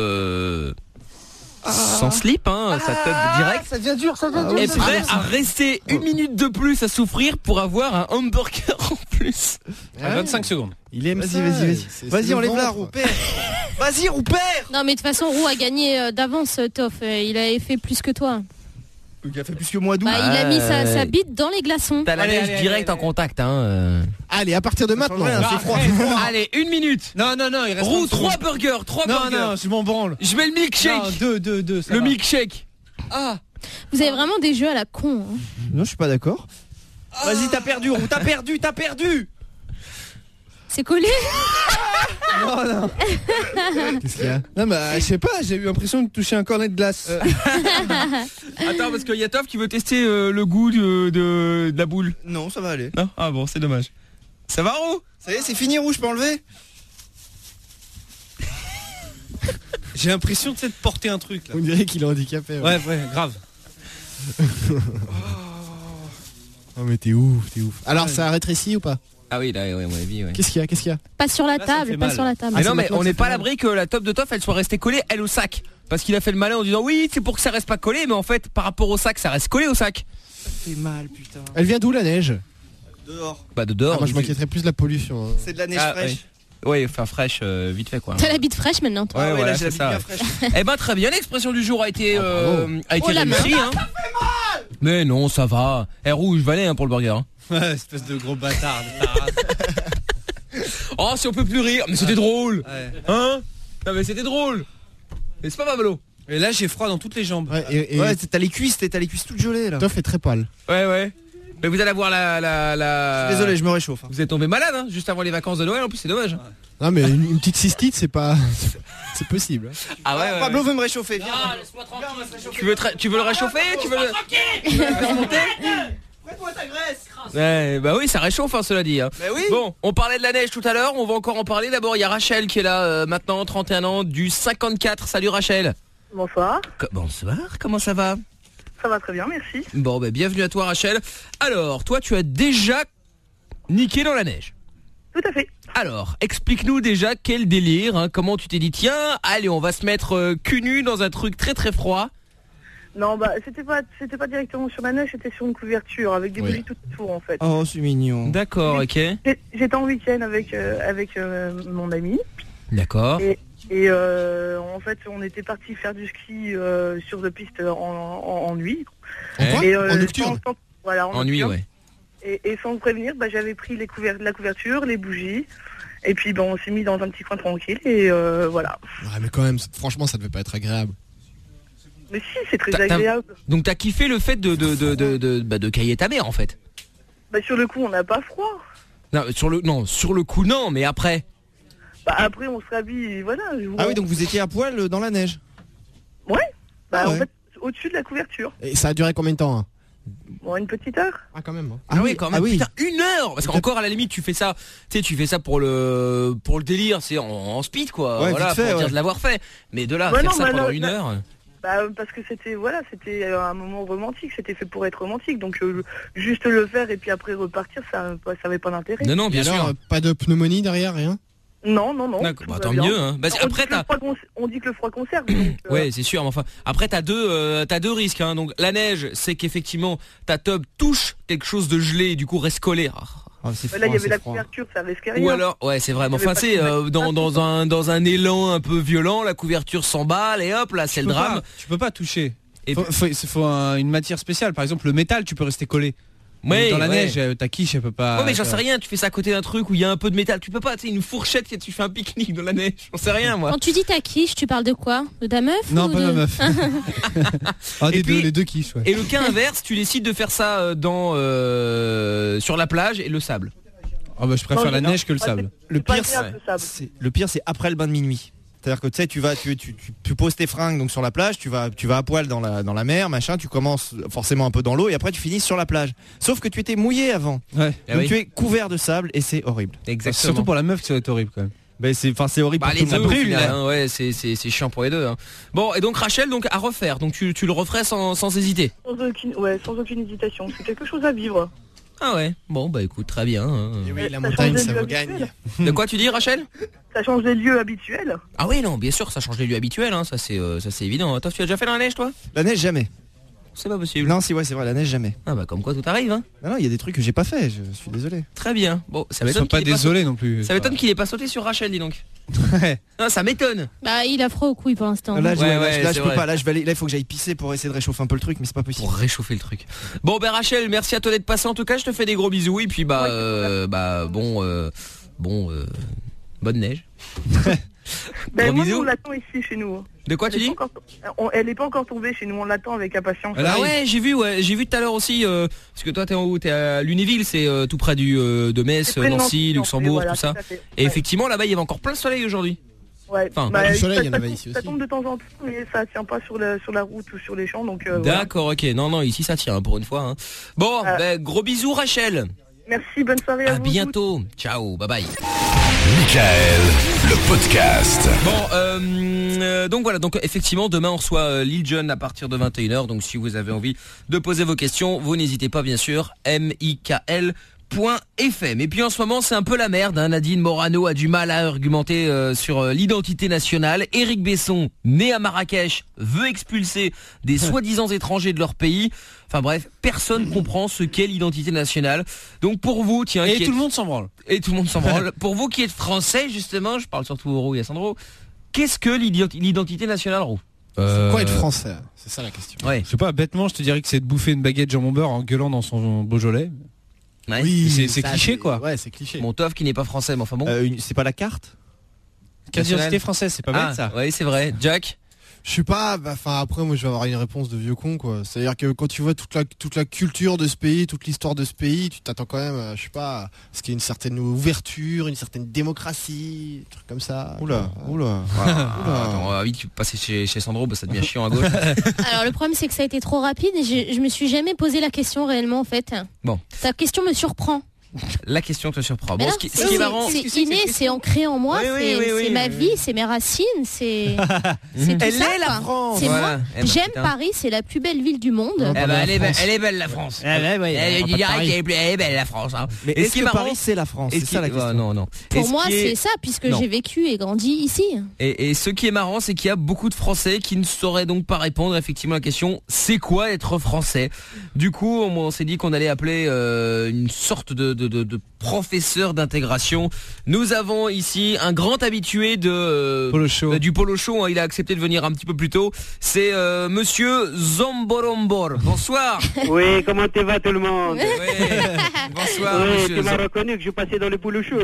sans slip, hein, sa tub direct, Ça devient dur, est prêt à rester une minute de plus à souffrir pour avoir un hamburger en plus. À 25 secondes. Il aime ça. Vas-y, C'est le enlève-la, ventre. Roux, père. Vas-y, Roux, père. Non, mais de toute façon, Roux a gagné d'avance, Toff. Il avait fait plus que toi. Il a fait plus que moi d'où. Bah, il a mis sa bite dans les glaçons. T'as la Allez, neige allez, direct allez, en contact, hein. Allez, à partir de maintenant. C'est froid. Allez, une minute. Non, il reste. Roux, 30 secondes. 3 burgers. Non, je m'en branle. Je mets le milkshake. Non, deux. ça Le va. milkshake. Vous avez vraiment des jeux à la con. Hein. Non, je suis pas d'accord. Vas-y, t'as perdu, Roux, t'as perdu. C'est collé. Non. Qu'est-ce qu'il y a? Non, bah, je sais pas, j'ai eu l'impression de toucher un cornet de glace. Attends, parce qu'il y a Toff qui veut tester le goût de la boule. Non, ça va aller. Non, ah bon, c'est dommage. Ça va, Roux? Ça y est, c'est fini, Roux, je peux enlever. J'ai l'impression de porter un truc là. On dirait qu'il est handicapé. Ouais, grave. Oh mais t'es ouf. Alors ça a rétréci ou pas? Ah oui, là, ouais, à mon avis, ouais. Qu'est-ce qu'il y a? Pas sur la Là, ça table, fait pas mal. sur la table. Mais non, mais maintenant on que n'est ça pas à fait l'abri que la top de Toff elle soit restée collée elle au sac. Parce qu'il a fait le malin en disant oui, c'est pour que ça reste pas collé, mais en fait, par rapport au sac, ça reste collé au sac. Ça fait mal, putain. Elle vient d'où la neige? Dehors. Bah de dehors. Moi je m'inquiéterais plus de la pollution. Hein. C'est de la neige fraîche. Oui, enfin fraîche, vite fait quoi. T'as la bite fraîche maintenant, toi. Ouais, voilà, là, j'ai c'est la ça. bite bien fraîche. Eh ben très bien, l'expression du jour a été la main. réussie. Hein. Mais non, ça va. Rouge, valet pour le burger. Hein. Ouais, espèce de gros bâtard. Oh, si on peut plus rire, mais c'était drôle. Ouais. Hein? Non mais c'était drôle. N'est-ce pas Pablo? Et là, j'ai froid dans toutes les jambes. Ouais, Ouais, t'as les cuisses toutes gelées là. Toff est très pâle. Ouais. Mais vous allez avoir la... Désolé, je me réchauffe. Hein. Vous êtes tombé malade, hein, juste avant les vacances de Noël, en plus c'est dommage. Non mais une petite cystite c'est pas... c'est possible. Hein. Ah ouais, Pablo veut me réchauffer. Viens. laisse-moi tranquille. Tu veux le réchauffer? Tu veux le faire monter? Prête-moi ta graisse. Ouais, bah oui, ça réchauffe, hein, cela dit. Hein. Bah oui. Bon, on parlait de la neige tout à l'heure, on va encore en parler. D'abord, il y a Rachel qui est là maintenant, 31 ans, du 54. Salut Rachel. Bonsoir. Bonsoir, comment ça va? Ça va très bien, merci. Bon, bah bienvenue à toi Rachel. Alors, toi, tu as déjà niqué dans la neige? Tout à fait. Alors, explique-nous déjà quel délire, hein, comment tu t'es dit, tiens, allez, on va se mettre cul nu dans un truc très très froid. Non, bah c'était pas directement sur la neige, c'était sur une couverture avec des bougies tout autour en fait. Oh, c'est mignon. D'accord, ok. J'étais en week-end avec mon ami. D'accord. Et en fait, on était parti faire du ski sur des pistes en nuit. En quoi? En nocturne. Voilà, en nuit, ouais. Et sans me prévenir, bah, j'avais pris la couverture, les bougies. Et puis on s'est mis dans un petit coin tranquille et voilà. Ouais mais quand même, franchement ça devait pas être agréable. Mais si, c'est très agréable. Donc t'as kiffé le fait de cailler ta mère en fait? Bah sur le coup, on n'a pas froid. Non, sur le coup non, mais après. Bah après on se rhabille et voilà. Ah oui, donc vous étiez à poil dans la neige? Ouais. Bah ouais. en fait, au-dessus de la couverture. Et ça a duré combien de temps hein? Bon, une petite heure. Ah quand même. Hein. Ah oui, quand même. Putain, 1 heure. Parce qu'encore à la limite tu fais ça pour le délire, c'est en speed quoi. Ouais, voilà, vite fait, pour dire ouais. de l'avoir fait. Mais de là à Ouais, faire non, ça bah, pendant non, 1 heure. Bah parce que c'était un moment romantique, c'était fait pour être romantique, donc juste le faire et puis après repartir, ça avait pas d'intérêt. Non, bien alors, sûr. Pas de pneumonie derrière, rien? Non. D'accord, bah, tant mieux. Hein. Bah, après on dit que le froid conserve. Donc, ouais, c'est sûr. Mais enfin, après t'as deux risques. Hein. Donc la neige, c'est qu'effectivement ta tub touche quelque chose de gelé et du coup reste collé. Là il y avait la couverture, ça risquait rien. Ou alors, ouais, c'est vrai. Mais enfin, c'est dans un élan un peu violent, la couverture s'emballe et hop, là, c'est le drame. Tu peux pas toucher. Il faut une matière spéciale. Par exemple, le métal, tu peux rester collé. Ouais, dans la neige, ta quiche, elle peut pas. Ouais, mais j'en sais rien. Tu fais ça à côté d'un truc où il y a un peu de métal. Tu peux pas, tu sais, une fourchette, tu fais un pique-nique dans la neige. J'en sais rien, moi. Quand tu dis ta quiche, tu parles de quoi? De ta meuf? Non, ou pas de ma meuf. Les deux quiches, ouais. Et le cas inverse, tu décides de faire ça sur la plage et le sable. Ah bah je préfère la neige que le sable. Le pire c'est après le bain de minuit. C'est-à-dire que tu sais, tu poses tes fringues donc sur la plage, tu vas à poil dans la mer, machin, tu commences forcément un peu dans l'eau et après tu finis sur la plage. Sauf que tu étais mouillé avant. Ouais. Donc tu es couvert de sable et c'est horrible. Exactement. Surtout pour la meuf, ça va être horrible quand même. Ben c'est horrible pour les tout le monde. deux, final, hein, ouais, c'est chiant pour les deux. Hein. Bon, et donc Rachel, donc à refaire. Donc tu le referais sans hésiter. Sans aucune hésitation. C'est quelque chose à vivre. Ah ouais. Bon bah écoute, très bien. Hein. Et oui, la montagne, ça vous gagne. De quoi tu dis, Rachel? Ça change des lieux habituels. Ah oui, non, bien sûr, ça change les lieux habituels. Hein. Ça c'est évident. Toi, tu as déjà fait dans la neige, toi? La neige jamais. C'est pas possible. Non, si ouais, c'est vrai, la neige jamais. Ah bah comme quoi tout arrive. Hein. Non, il y a des trucs que j'ai pas fait. Je suis désolé. Très bien. Bon, ça m'étonne. Pas désolé non plus. Ça m'étonne qu'il ait pas sauté sur Rachel, dis donc. Ouais. Non, ça m'étonne. Bah il a froid aux couilles pour l'instant. Là, je peux pas. Là, il faut que j'aille pisser pour essayer de réchauffer un peu le truc, mais c'est pas possible. Pour réchauffer le truc. Bon, ben Rachel, merci à toi d'être passé. En tout cas, je te fais des gros bisous et puis bonne neige. Ben moi, on l'attend ici chez nous. De quoi tu dis? Elle est pas encore tombée chez nous, on l'attend avec impatience. Ah ouais, j'ai vu tout à l'heure aussi. Parce que toi, t'es en haut, t'es à Lunéville, c'est tout près de Metz, Nancy, Luxembourg, voilà, tout ça. Et effectivement, là-bas, il y avait encore plein de soleil aujourd'hui. Ouais. Enfin, du soleil, il y en avait ici aussi. Ça tombe de temps en temps, mais ça tient pas sur la route ou sur les champs, donc. D'accord, ok. Non, ici ça tient pour une fois. Hein. Bon, gros bisous, Rachel. Merci, bonne soirée à vous. À bientôt. Ciao, bye bye. Michael, le podcast. Bon, donc voilà, donc effectivement demain on reçoit Lil Jon à partir de 21h. Donc si vous avez envie de poser vos questions, vous n'hésitez pas bien sûr. Michael Et puis en ce moment c'est un peu la merde, hein. Nadine Morano a du mal à argumenter sur l'identité nationale. Éric Besson, né à Marrakech, veut expulser des soi-disant étrangers de leur pays. Enfin bref, personne comprend ce qu'est l'identité nationale. Donc pour vous, tiens, et tout le monde s'en branle. Et tout le monde s'en branle. Pour vous qui êtes français justement, je parle surtout au Roux et à Sandro, qu'est-ce que l'identité nationale, Roux? Quoi être français? C'est ça la question. Ouais. Je sais pas, bêtement, je te dirais que c'est de bouffer une baguette jambon beurre en gueulant dans son Beaujolais. Ouais. Oui, c'est cliché quoi. Ouais, c'est cliché. Mon Toff qui n'est pas français, mais enfin bon. C'est pas la carte? Carte d'identité française, c'est pas bête ça. Oui, c'est vrai. Jack? Je sais pas, enfin après moi je vais avoir une réponse de vieux con quoi. C'est-à-dire que quand tu vois toute la culture de ce pays, toute l'histoire de ce pays, tu t'attends quand même, je sais pas, à ce qu'il y ait une certaine ouverture, une certaine démocratie, un truc comme ça. Oula. Attends, vite tu peux passer chez Sandro, ça devient chiant à gauche. Alors le problème c'est que ça a été trop rapide et je me suis jamais posé la question réellement en fait. Bon. Ta question me surprend. La question te surprend. Bon, Alors, ce qui est marrant, c'est inné, c'est ancré en moi, c'est ma vie, c'est mes racines, c'est tout Elle ça, est la quoi. France. C'est Voilà. moi. Eh ben, J'aime putain. Paris, c'est la plus belle ville du monde. elle est belle la France. Elle est belle la France. Hein. Mais Et est-ce que Paris c'est la France? C'est ça la question. Non. Pour moi, c'est ça, puisque Non. j'ai vécu et grandi ici. Et ce qui est marrant, c'est qu'il y a beaucoup de Français qui ne sauraient donc pas répondre effectivement à la question c'est quoi être français. Du coup, on s'est dit qu'on allait appeler une sorte de professeur d'intégration. Nous avons ici un grand habitué Polo Show. du Polo Show. Hein. Il a accepté de venir un petit peu plus tôt. C'est Monsieur Zomborombor. Bonsoir. Oui, comment te va tout le monde? Bonsoir. Oui, Monsieur tu m'as reconnu que je passais dans le Polo Show.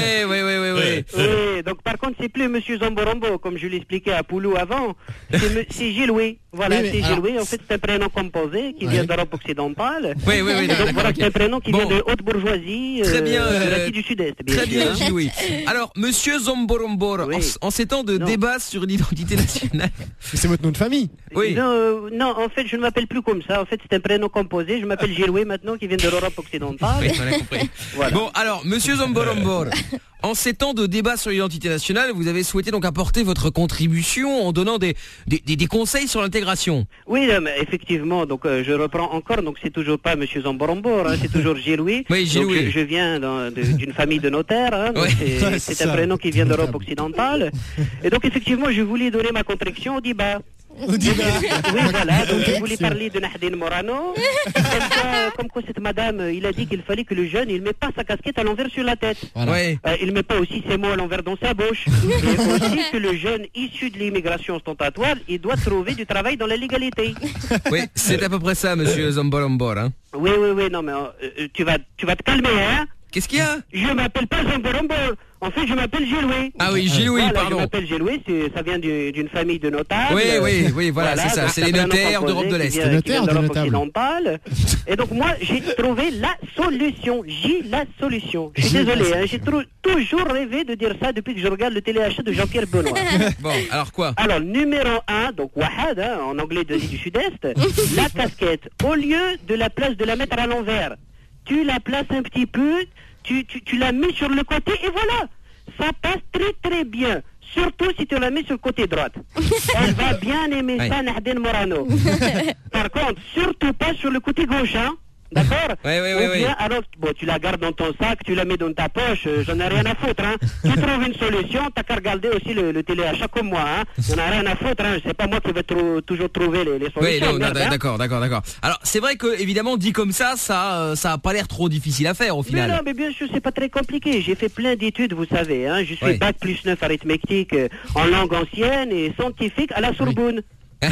Oui. Oui, donc par contre c'est plus Monsieur Zamborombo comme je l'expliquais à Poulou avant, c'est Gilles Louis. Voilà, Oui, mais c'est alors- Gilles Louis. En fait c'est un prénom composé qui vient d'Europe occidentale. Oui, Et donc d'accord, voilà, ok. c'est un prénom qui Bon. vient de haute bourgeoisie, Très bien, de la du Sud-Est. Très bien, sûr, hein. Gilles, oui. Alors, Monsieur Zomborombor, Oui. en ces temps de Non. débat sur l'identité nationale. C'est votre nom de famille. Oui. Non, en fait je ne m'appelle plus comme ça. En fait c'est un prénom composé. Je m'appelle Gilles Louis maintenant qui vient de l'Europe occidentale. Oui, on a compris. Voilà. Bon, alors, Monsieur Zomborombor, en ces temps de débat sur l'identité nationale, vous avez souhaité donc apporter votre contribution en donnant des conseils sur l'intégration. Oui, non, mais effectivement, donc je reprends encore, donc c'est toujours pas Monsieur Zamborombo, hein, c'est toujours Gilles Louis. Oui, Gilles Donc, Louis. je viens d'une famille de notaires, hein, donc Oui. c'est un prénom qui vient d'Europe occidentale. Et donc effectivement, je voulais donner ma contribution au débat. Oui, voilà, donc je voulais parler de Nadine Morano. Comme quoi cette madame, il a dit qu'il fallait que le jeune, il met pas sa casquette à l'envers sur la tête. Voilà. Ouais. Il met pas aussi ses mots à l'envers dans sa bouche. Et aussi que le jeune issu de l'immigration ostentatoire, il doit trouver du travail dans la légalité. Oui, c'est à peu près ça, Monsieur Zomborombor. Hein. Oui, non, mais tu vas te calmer, hein. Qu'est-ce qu'il y a? Je m'appelle pas Zamborombo. En fait, je m'appelle Gilles Louis. Ah oui, Gilles Louis, Voilà, pardon. Je m'appelle Gilles Louis, ça vient d'une famille de notables. Oui, voilà, c'est ça, donc c'est les prénom notaires composé d'Europe de qui l'Est. vient- Les qui vient notaires de d'Europe notables. occidentale. Et donc moi, j'ai trouvé la solution. J'ai la solution. Je suis désolé, hein, j'ai toujours rêvé de dire ça depuis que je regarde le téléachat de Jean-Pierre Benoît. Bon, alors quoi? Alors, numéro 1, donc Wahad, hein, en anglais de l'île du Sud-Est, la casquette, au lieu de la place de la mettre à l'envers, tu la places un petit peu, tu la mets sur le côté et voilà, ça passe très très bien. Surtout si tu la mets sur le côté droite. Elle va bien aimer ça, Nadine Morano. Par contre, surtout pas sur le côté gauche, hein. D'accord? Oui. Ou bien, alors, bon, tu la gardes dans ton sac, tu la mets dans ta poche, j'en ai rien à foutre, hein. Tu trouves une solution, t'as qu'à regarder aussi le téléachat comme moi, hein. J'en ai rien à foutre, hein. C'est pas moi qui vais toujours trouver les solutions. Oui, non, merde, hein. d'accord. Alors, c'est vrai que, évidemment, dit comme ça a pas l'air trop difficile à faire au Mais non, final. mais bien sûr, c'est pas très compliqué. J'ai fait plein d'études, vous savez, hein. Je suis Oui. bac plus 9 arithmétique en langue ancienne et scientifique à la Sorbonne.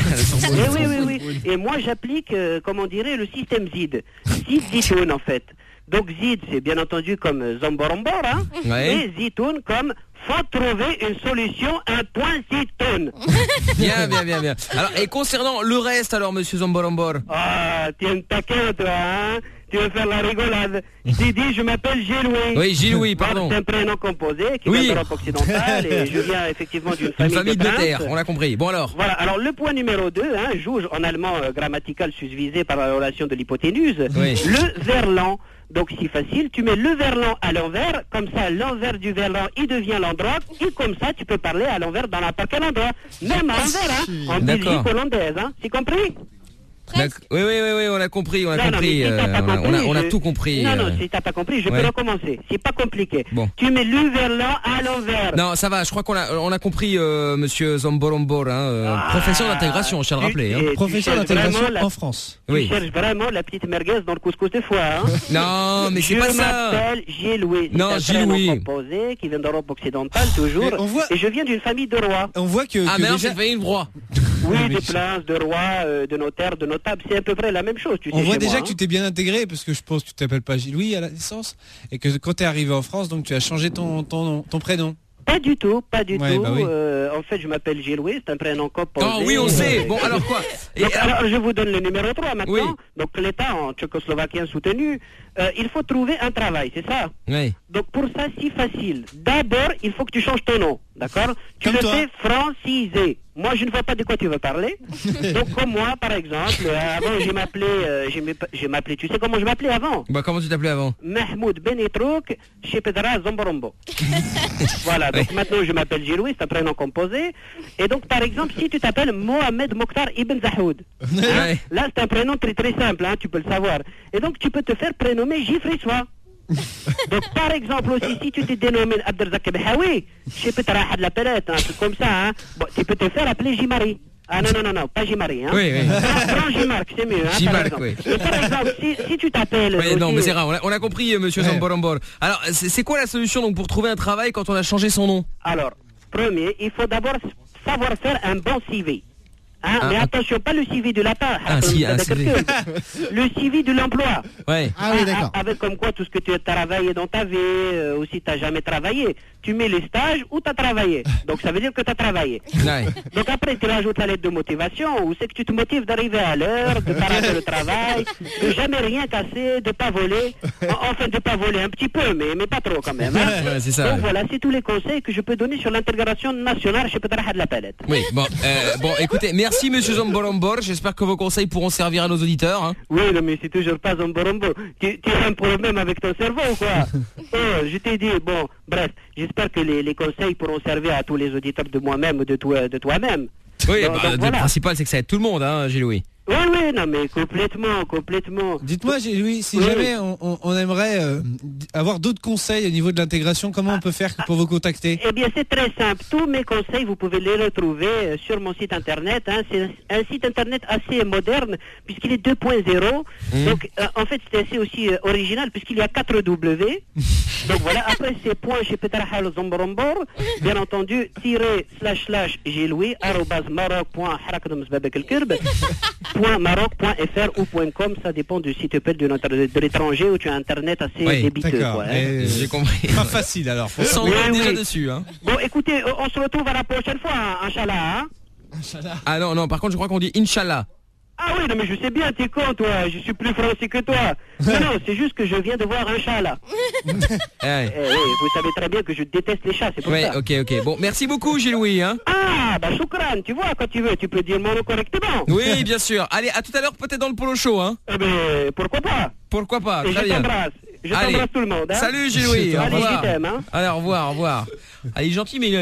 Oui. Et moi, j'applique, comment dirait, le système ZID. ZID-Zitoun, en fait. Donc, ZID, c'est bien entendu comme Zomborombor, hein. Ouais. Et Zitoun comme faut trouver une solution, un point Zitoun. Bien. Alors, et concernant le reste, alors, Monsieur Zomborombor? Ah, tu es un taquin, toi, hein. Tu veux faire la rigolade. Je t'ai dit, je m'appelle Gilles Louis. Oui, Gilles Louis, pardon. C'est un prénom composé qui Oui. vient d'Europe occidentale et je viens effectivement d'une Une famille, famille de princes. terre, on l'a compris. Bon alors. Voilà, alors le point numéro 2, hein, juge en allemand grammatical susvisé par la relation de l'hypoténuse, Oui. le verlan. Donc si facile, tu mets le verlan à l'envers, comme ça l'envers du verlan il devient l'endroit, et comme ça tu peux parler à l'envers dans n'importe quel endroit, même à l'envers, hein, en D'accord. Belgique hollandaise, hein, c'est compris? Oui, on a compris, on a Non, compris, mais si t'as pas compris, on a tout compris. Non, si t'as pas compris, je peux recommencer. C'est pas compliqué. Bon. Tu mets l'uverlan à l'envers. Non, ça va, je crois qu'on a compris, monsieur Zomborombor, professeur d'intégration, je tiens à le rappeler. Professeur d'intégration en France. Tu cherches vraiment la petite merguez dans le couscous de foie. Non, mais c'est pas ça. Je m'appelle Gilles-Louis. Non, Gilles-Louis. Composé, qui vient d'Europe occidentale, toujours. Et je viens d'une famille de rois. On voit que. Ah, mais non, c'est une famille de rois. Oui, de princes, de rois, de notaires, de notables, c'est à peu près la même chose. Tu sais, on voit déjà moi, que tu t'es bien intégré, parce que je pense que tu t'appelles pas Gilles-Louis à la naissance, et que quand tu es arrivé en France, donc tu as changé ton prénom. Pas du tout. Bah oui. En fait, je m'appelle Gilles-Louis, c'est un prénom composé. Oh oui, on sait. Bon, alors quoi? Alors, je vous donne le numéro 3 maintenant. Oui. Donc, l'État en tchécoslovaquien soutenu, il faut trouver un travail, c'est ça? Oui. Donc, pour ça, si facile. D'abord, il faut que tu changes ton nom, d'accord? Tu le fais francisé. Moi, je ne vois pas de quoi tu veux parler. Donc, comme moi, par exemple, avant, je m'appelais, tu sais comment je m'appelais avant? Bah, comment tu t'appelais avant? Mahmoud Benitrouk, Shepedra Zomborombo. Voilà, donc maintenant, je m'appelle Gilles-Louis, c'est un prénom composé. Et donc, par exemple, si tu t'appelles Mohamed Mokhtar Ibn Zahoud, là, c'est un prénom très très simple, tu peux le savoir. Et donc, tu peux te faire prénommer Gifrissois. Donc, par exemple, aussi, si tu te dénommes Abdelzak Behawi, je peux te racher de la pelette, un truc comme ça, bon, tu peux te faire appeler Jimari. Ah non, pas Jimari. Oui. Prends Jimark, c'est mieux. Jimark, oui. Et par exemple, si tu t'appelles. Oui, non, mais c'est rare, on a compris, monsieur Zomborombor. Alors, c'est quoi la solution donc pour trouver un travail quand on a changé son nom? Alors, premier, il faut d'abord savoir faire un bon CV. Mais attention, pas le CV de lapin. Le CV de l'emploi. Ouais. Ah oui, d'accord. Avec comme quoi tout ce que tu as travaillé dans ta vie, ou si tu n'as jamais travaillé. Tu mets les stages où tu as travaillé. Donc ça veut dire que tu as travaillé. Ouais. Donc après, tu rajoutes la lettre de motivation, où c'est que tu te motives d'arriver à l'heure, de pas rater le travail, de jamais rien casser, de pas voler. Enfin, de pas voler un petit peu, mais pas trop quand même. Ouais, c'est ça. Donc voilà, c'est tous les conseils que je peux donner sur l'intégration nationale chez Petraha de la Palette. Oui, bon, écoutez, merci monsieur Zomborombor, j'espère que vos conseils pourront servir à nos auditeurs. Oui, non, mais c'est toujours pas Zomborombor. Tu as un problème avec ton cerveau ou quoi? Je t'ai dit, bon, bref, j'espère que les conseils pourront servir à tous les auditeurs de moi-même ou de toi-même. Oui, donc, le principal c'est que ça aide tout le monde, Gilles-Louis. Oui, non, mais complètement. Dites-moi, Gilles-Louis, si jamais on aimerait avoir d'autres conseils au niveau de l'intégration, comment on peut faire pour vous contacter? Eh bien, c'est très simple. Tous mes conseils, vous pouvez les retrouver sur mon site internet. C'est un site internet assez moderne, puisqu'il est 2.0. Donc, en fait, c'est assez aussi original, puisqu'il y a 4 W. Donc voilà, après, c'est point chez Petraha Zomborombor, bien entendu, / Gilles-Louis, @maroc.harakadamsbabakilkirb. .maroc.fr ou .com, ça dépend du site de l'étranger où tu as internet assez débiteux. J'ai compris. Pas facile alors. On s'en déjà dessus. Bon, écoutez, on se retrouve à la prochaine fois, Inch'Allah. Ah non, par contre, je crois qu'on dit Inch'Allah. Ah oui, non, mais je sais bien, t'es con, toi. Je suis plus français que toi. Non, c'est juste que je viens de voir un chat, là. Oui, vous savez très bien que je déteste les chats, c'est pour ça. Ok. Bon, merci beaucoup, Gilles-Louis. Ah, bah, choukran, tu vois, quand tu veux, tu peux dire mon nom correctement. Oui, bien sûr. Allez, à tout à l'heure, peut-être dans le polo show, Eh ben, pourquoi pas? Très bien. Je t'embrasse tout le monde. Salut Gilles-Louis, au revoir. Allez, au revoir. Allez, gentil, mais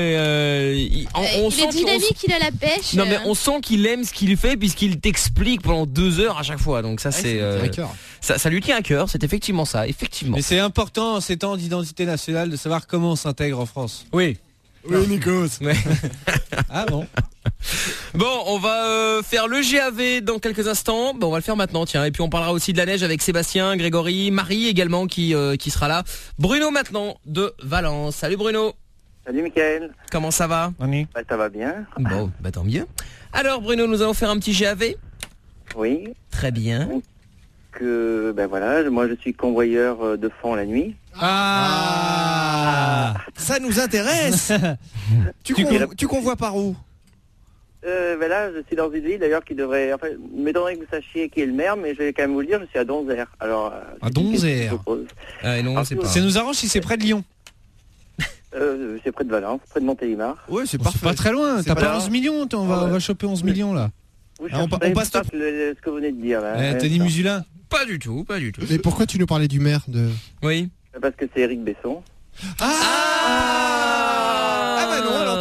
on sent il est dynamique, il a la pêche. Non, mais on sent qu'il aime ce qu'il fait puisqu'il t'explique pendant 2 heures à chaque fois. Donc ça, c'est ça lui tient à cœur. C'est effectivement ça, effectivement. Mais c'est important en ces temps d'identité nationale de savoir comment on s'intègre en France. Oui, Nikos. Ah bon. Bon, on va faire le GAV dans quelques instants. Bon, on va le faire maintenant, tiens. Et puis on parlera aussi de la neige avec Sébastien, Grégory, Marie également qui sera là. Bruno maintenant de Valence. Salut Bruno. Salut Mickaël. Comment ça va? Ça va bien. Bon, tant mieux. Alors Bruno, nous allons faire un petit GAV. Oui. Très bien. Voilà, moi je suis convoyeur de fonds la nuit. Ça nous intéresse. Tu convoies par où? Là, je suis dans une ville d'ailleurs qui devrait... Enfin, m'étonnerait que vous sachiez qui est le maire, mais je vais quand même vous le dire, je suis à Donzère. Alors, à Donzère. Non, c'est pas. Ça nous arrange si c'est près de Lyon. C'est près de Valence, près de Montélimar. Ouais, c'est parfait. Pas très loin. T'as pas 11 millions, on va choper 11 millions là. On passe ce que vous venez de dire. T'as dit musulin? Pas du tout. Mais pourquoi tu nous parlais du maire de... Oui. Parce que c'est Éric Besson. Ah bah non, alors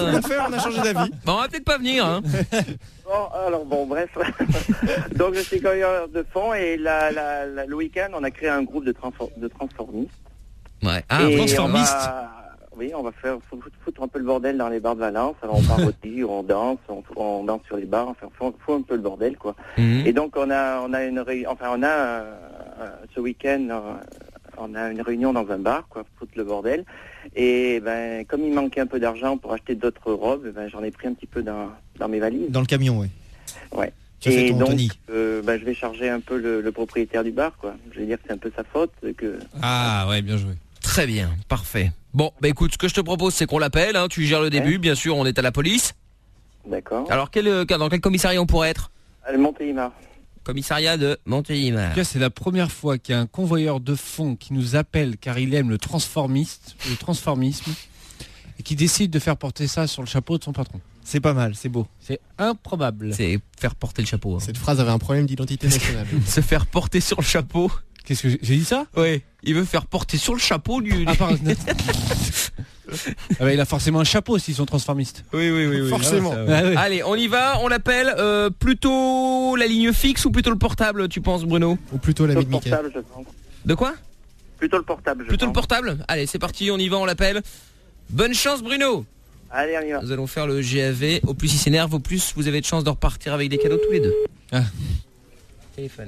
On a fait, on a changé d'avis. Bon, on va peut-être pas venir. Hein. Bon, bref. Donc je suis convoyeur de fond et le week-end, on a créé un groupe de transformistes. Ouais. Ah, transformistes. On va faire foutre un peu le bordel dans les bars de Valence. Alors on parodie, on danse sur les bars, enfin on fout un peu le bordel quoi. Et donc on a une réunion, ce week-end on a une réunion dans un bar quoi, foutre le bordel. Et ben comme il manquait un peu d'argent pour acheter d'autres robes, ben j'en ai pris un petit peu dans mes valises. Dans le camion, oui. Ouais. Et donc je vais charger un peu le propriétaire du bar quoi. Je vais dire que c'est un peu sa faute que. Ah ouais, bien joué. Très bien, parfait. Bon, bah écoute, ce que je te propose, c'est qu'on l'appelle, hein, tu gères le début, bien sûr, on est à la police. D'accord. Alors, dans quel commissariat on pourrait être? Montélimar. Commissariat de Montélimar. C'est la première fois qu'il y a un convoyeur de fond qui nous appelle car il aime le transformisme, et qui décide de faire porter ça sur le chapeau de son patron. C'est pas mal, c'est beau. C'est improbable. C'est faire porter le chapeau. Hein. Cette phrase avait un problème d'identité nationale. Se faire porter sur le chapeau. Qu'est-ce que j'ai dit ça? Oui, il veut faire porter sur le chapeau du... Ah bah, il a forcément un chapeau s'ils sont transformistes. Oui. Forcément. Ah, ouais. Ouais. Allez, on y va, on l'appelle. Plutôt la ligne fixe ou plutôt le portable, tu penses, Bruno? Ou plutôt la Plutôt le portable, je pense. De quoi? Plutôt le portable, Plutôt le portable? Allez, c'est parti, on y va, on l'appelle. Bonne chance, Bruno. Allez, on y va. Nous allons faire le GAV. Au plus il s'énerve, au plus vous avez de chance de repartir avec des cadeaux tous les deux. Ah. Téléphone.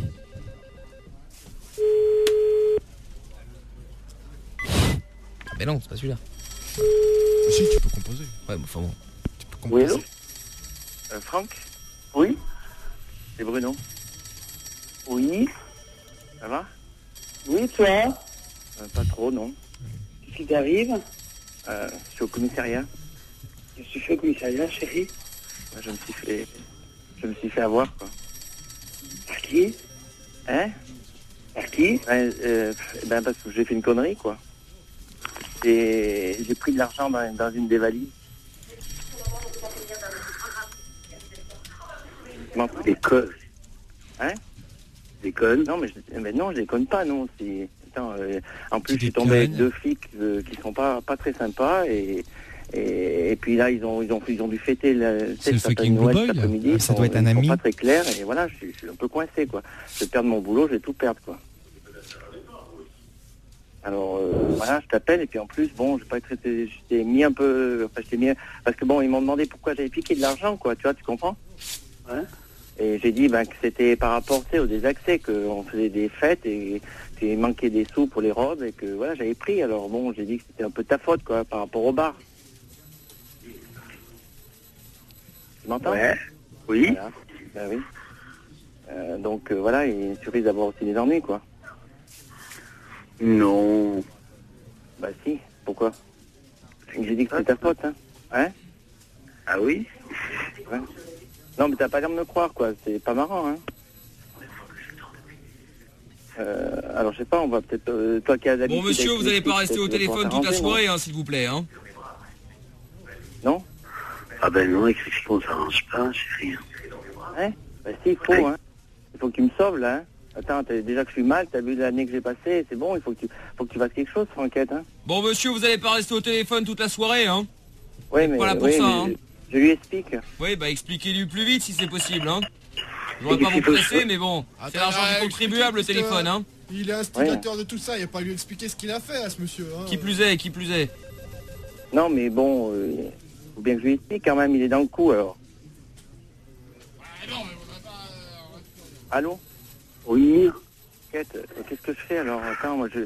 Mais non, c'est pas celui-là. Si, tu peux composer. Ouais, enfin bon. Tu peux composer. Oui, allô Franck? Oui. C'est Bruno. Oui. Ça va? Oui, toi? Pas trop, non. Qu'est-ce qui t'arrive? Je suis au commissariat. Qu'est-ce que tu fais au commissariat, chérie? Je me suis fait avoir, quoi. Par qui? Hein? Par qui? Parce que j'ai fait une connerie, quoi. Et j'ai pris de l'argent dans une des valises. Déconne. Hein? Déconne? Non, mais non, je déconne pas, non. En plus, je suis tombé avec deux flics qui sont pas très sympas et puis là, ils ont dû fêter le fucking Blue Boy, après-midi. Ça doit être un ami. Ils sont pas très clairs et voilà, je suis un peu coincé, quoi. Je vais perdre mon boulot, je vais tout perdre, quoi. Alors voilà, je t'appelle et puis en plus, bon, je t'ai mis un peu, parce que bon, ils m'ont demandé pourquoi j'avais piqué de l'argent, quoi. Tu vois, tu comprends? Ouais. Et j'ai dit que c'était par rapport, tu sais, au désaccès, qu'on faisait des fêtes et qu'il manquait des sous pour les robes et que voilà, j'avais pris. Alors bon, j'ai dit que c'était un peu ta faute, quoi, par rapport au bar. Tu m'entends? Ouais. Oui. Voilà. Ben oui. Donc voilà, il suffit d'avoir aussi des ennuis, quoi. Non. Bah si, pourquoi? J'ai dit que c'était ta faute, hein. Hein? Ah oui? Ouais. Non, mais t'as pas l'air de me croire, quoi. C'est pas marrant, hein. Alors, je sais pas, on va peut-être... toi qui as l'habitude... Bon, monsieur, vous n'allez pas rester au téléphone toute la soirée, hein, s'il vous plaît, hein. Non? Ah ben non, avec ce qu'on s'arrange pas, chérie. Hein? Bah si, il faut, hein. Il faut que tu me sauves, là, hein. Attends, déjà que je suis mal, t'as vu l'année que j'ai passée, c'est bon, il faut que tu fasses quelque chose, Franquette, hein. Bon, monsieur, vous n'allez pas rester au téléphone toute la soirée, hein. Ouais, mais... Voilà pour ça, hein. Je lui explique. Oui, bah expliquez-lui plus vite si c'est possible, hein. Je voudrais pas vous presser, mais bon, c'est l'argent du contribuable, le téléphone, hein. Il est instigateur de tout ça, il n'y a pas à lui expliquer ce qu'il a fait à ce monsieur. Hein. Qui plus est. Non, mais bon, faut bien que je lui explique quand même, il est dans le coup, alors. Allô? Oui. Qu'est-ce que je fais, alors? Attends, moi,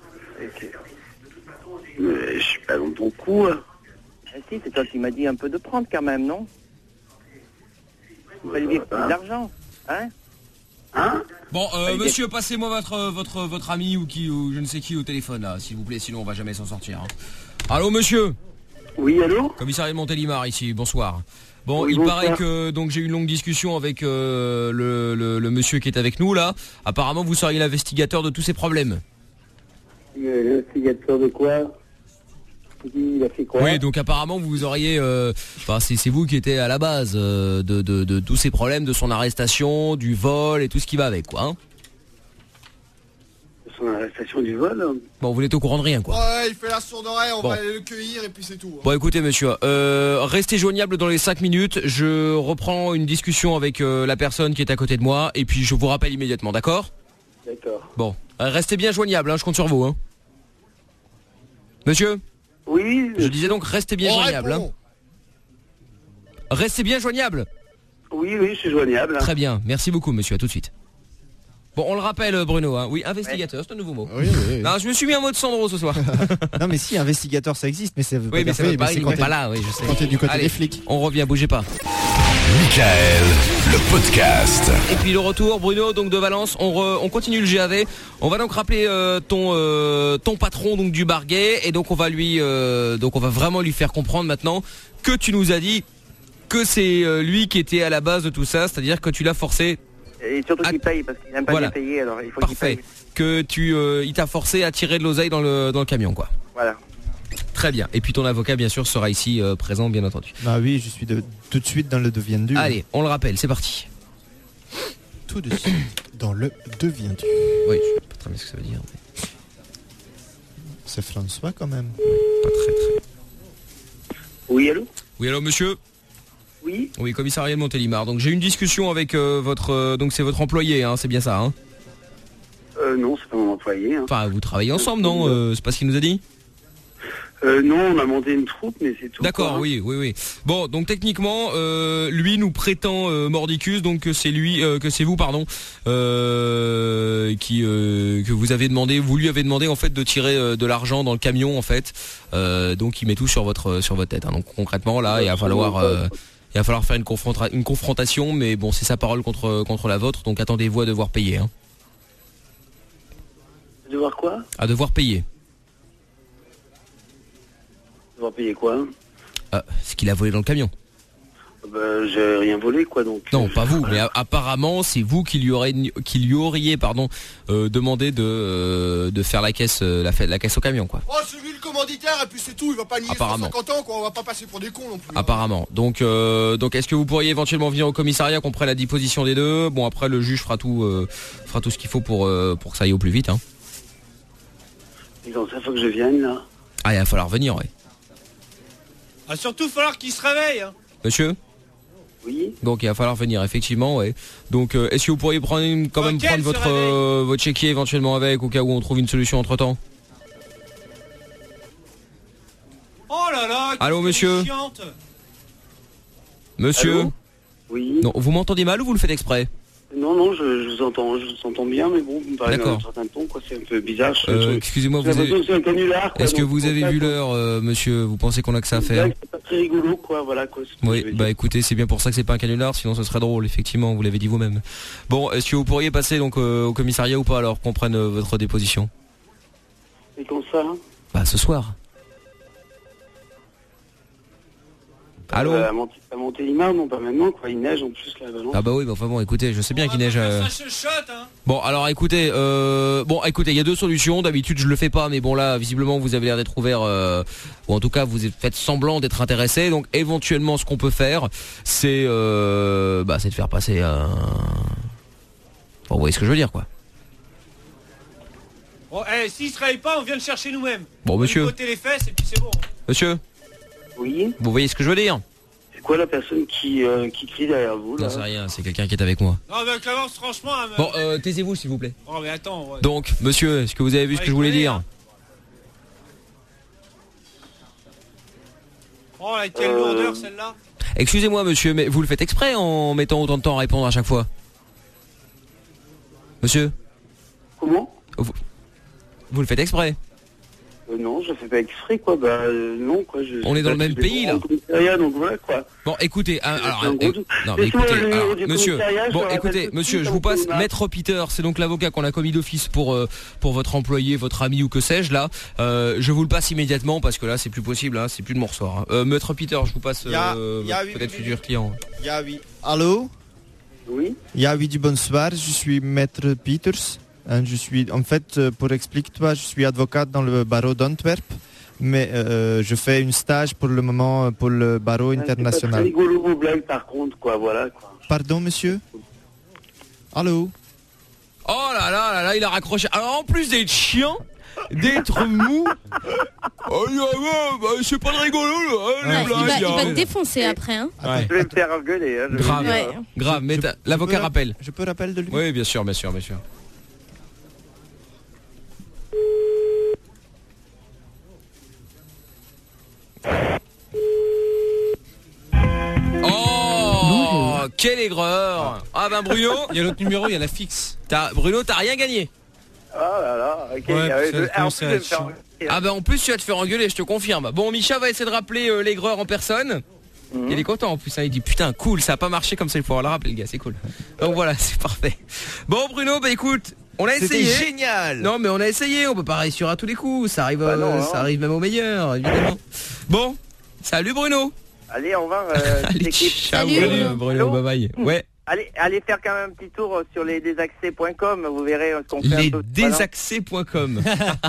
Je suis pas dans ton coup, hein. Si, c'est toi qui m'as dit un peu de prendre quand même, non? Vous allez vivre de l'argent, hein? Hein? Bon, monsieur, passez-moi votre ami ou je ne sais qui au téléphone, là, s'il vous plaît, sinon on va jamais s'en sortir. Hein. Allô, monsieur? Oui, allô? Commissariat de Montélimar, ici, bonsoir. Bon, oui, il bonsoir. paraît que donc j'ai eu une longue discussion avec le monsieur qui est avec nous, là. Apparemment, vous seriez l'investigateur de tous ces problèmes. L'investigateur de quoi? Il a fait quoi? Oui, donc apparemment vous auriez, c'est vous qui étiez à la base de tous ces problèmes, de son arrestation, du vol et tout ce qui va avec, quoi. Hein. son arrestation du vol. Bon, vous n'êtes au courant de rien, quoi. Ouais, il fait la sourde oreille, on Bon. va aller le cueillir et puis c'est tout. Bon, écoutez, monsieur, restez joignable dans les 5 minutes. Je reprends une discussion avec la personne qui est à côté de moi et puis je vous rappelle immédiatement, d'accord ? D'accord. Bon, restez bien joignable, hein, je compte sur vous, hein. Monsieur ? Oui. Je disais donc, restez bien joignable, hein. Restez bien joignable. Oui, je suis joignable. Très bien, merci beaucoup, monsieur, à tout de suite. Bon, on le rappelle, Bruno, hein. Oui, investigateur, c'est un nouveau mot. Oui. Non, je me suis mis en mode Sandro ce soir. Non, mais si, investigateur, ça existe, mais ça veut pas Oui, mais dire ça veut pas, c'est il quand n'est t'es- pas là, oui, je sais. quand t'es du côté Allez, des flics. On revient, bougez pas. Michael, le podcast. Et puis le retour, Bruno, donc de Valence, on continue le GAV. On va donc rappeler ton patron donc du bar gay et donc on va vraiment lui faire comprendre maintenant que tu nous as dit que c'est lui qui était à la base de tout ça, c'est-à-dire que tu l'as forcé. Et surtout qu'il paye, parce qu'il n'aime pas Voilà. bien payer, alors il faut qu'il paye. Que il t'a forcé à tirer de l'oseille dans le camion, quoi. Voilà. Très bien. Et puis ton avocat, bien sûr, sera ici présent, bien entendu. Bah oui, je suis tout de suite dans le deviens-du. Allez, on le rappelle, c'est parti. Tout de suite dans le deviens-tu. Oui, je sais pas très bien ce que ça veut dire. Mais... C'est François quand même. Pas très. Oui, allô ? Oui, allô, monsieur ? Oui. Oui, commissariat de Montélimar. Donc j'ai eu une discussion avec votre... donc c'est votre employé, hein, c'est bien ça, hein ? Non, c'est pas mon employé. Hein. Enfin, vous travaillez ensemble, non ? C'est pas ce qu'il nous a dit ? Non, on a monté une troupe, mais c'est tout. D'accord, quoi, hein. oui. Bon, donc techniquement, lui nous prétend mordicus, donc que c'est vous, que vous avez demandé, vous lui avez demandé en fait de tirer de l'argent dans le camion en fait. Donc il met tout sur votre tête. Hein. Donc concrètement là, il va falloir faire une confrontation, mais bon, c'est sa parole contre la vôtre, donc attendez-vous à devoir payer. Hein. Devoir quoi ? À devoir payer. Devoir payer quoi ? Ce qu'il a volé dans le camion. J'ai rien volé, quoi, donc. Non, pas vous, mais apparemment c'est vous qui lui auriez demandé de faire la caisse au camion, quoi. Oh, c'est lui le commanditaire et puis c'est tout, il va pas nier Apparemment. 150 ans, quoi, on va pas passer pour des cons non plus. Apparemment. Donc est-ce que vous pourriez éventuellement venir au commissariat qu'on prenne la disposition des deux ? Bon, après le juge fera tout ce qu'il faut pour que ça aille au plus vite, hein. Et donc ça faut que je vienne, là. Ah, il va falloir venir, ouais. Ah, surtout, il va falloir qu'il se réveille. Hein. Monsieur ? Oui. Donc il va falloir venir, effectivement, ouais. Donc est-ce que vous pourriez prendre votre chéquier éventuellement avec, au cas où on trouve une solution entre-temps ? Oh là là. Allô, monsieur ? Monsieur ? Allô ? Oui. Non, vous m'entendez mal ou vous le faites exprès ? Non, je vous entends bien, mais bon, vous me parlez dans un certain ton, quoi, c'est un peu bizarre. Excusez-moi, c'est un canular, quoi, est-ce que donc, vous avez vu l'heure, monsieur ? Vous pensez qu'on a que ça à faire ? C'est pas très rigolo, quoi, voilà, quoi. Oui, bah écoutez, c'est bien pour ça que c'est pas un canular, sinon ce serait drôle, effectivement, vous l'avez dit vous-même. Bon, est-ce que vous pourriez passer donc au commissariat ou pas, alors qu'on prenne votre déposition ? Et comme ça, hein ? Bah ce soir. Allô ? À Montélimar, non, pas maintenant, quoi, il neige en plus, là, Valence. Ah bah oui, bah enfin bon, écoutez, je sais bien qu'il neige. Ça chuchote, hein. Bon, alors écoutez, il y a deux solutions. D'habitude, je le fais pas, mais bon là, visiblement, vous avez l'air d'être ouvert, ou en tout cas, vous faites semblant d'être intéressé. Donc, éventuellement, ce qu'on peut faire, c'est de faire passer un. Bon, vous voyez ce que je veux dire, quoi. Bon, s'il se réveille pas, on vient le chercher nous-mêmes. Bon, monsieur. On lui botter les fesses et puis c'est bon. Monsieur. Oui. Vous voyez ce que je veux dire ? C'est quoi la personne qui crie derrière vous, là ? Non, c'est rien, c'est quelqu'un qui est avec moi. Non, mais Clavence, franchement. Bon, taisez-vous, s'il vous plaît. Oh, mais attends. Ouais. Donc, monsieur, est-ce que vous avez vu ce que je voulais dire ? Oh, là, quelle lourdeur celle-là. Excusez-moi, monsieur, mais vous le faites exprès en mettant autant de temps à répondre à chaque fois ? Monsieur ? Comment ? Vous le faites exprès ? Non, je fais pas exprès, quoi. Non, quoi. On est dans le même pays, là. Donc voilà, quoi. Bon, écoutez, monsieur. Bon, écoutez, monsieur, je vous passe Maître Peter, c'est donc l'avocat qu'on a commis d'office pour votre employé, votre ami ou que sais-je là. Je vous le passe immédiatement parce que là, c'est plus possible, hein, c'est plus de mon ressort. Hein. Maître Peter, je vous passe peut-être futur client. Oui. Allô ? Oui. Oui, du bonsoir, je suis Maître Peters. Je suis, en fait, pour expliquer, je suis avocat dans le barreau d'Antwerp, mais je fais une stage pour le moment pour le barreau international. C'est pas très rigolo vos blagues, par contre, quoi, voilà, quoi. Pardon, monsieur ? Allô ? Oh là là là là, Voilà, il a raccroché. Alors en plus d'être chiant, d'être mou. Oh, bah, c'est pas de rigolo là. Il va te défoncer après hein. Je vais me faire engueuler. Hein, grave, grave, mais l'avocat rappelle. Je peux l'appel de lui? Oui, bien sûr. Oh, quelle aigreur. Ah ben Bruno, il y a l'autre numéro, il y a la fixe. Bruno, t'as rien gagné. Oh là là, ok. En plus, je vais me faire engueuler. Ah bah en plus tu vas te faire engueuler, je te confirme. Bon, Micha va essayer de rappeler l'aigreur en personne. Il est content en plus, hein. Il dit putain cool, ça a pas marché comme ça, il faut le rappeler le gars, c'est cool. Donc voilà, c'est parfait. Bon Bruno, bah écoute, on a essayé. C'était génial. Non mais on a essayé, on peut pas réussir à tous les coups, ça arrive ça arrive même au meilleur, évidemment. Bon, salut Bruno. Allez, au revoir. Ciao Bruno, bye bye. Ouais. Allez faire quand même un petit tour sur les désaccès.com, vous verrez ce qu'on fait. Les désaccès.com.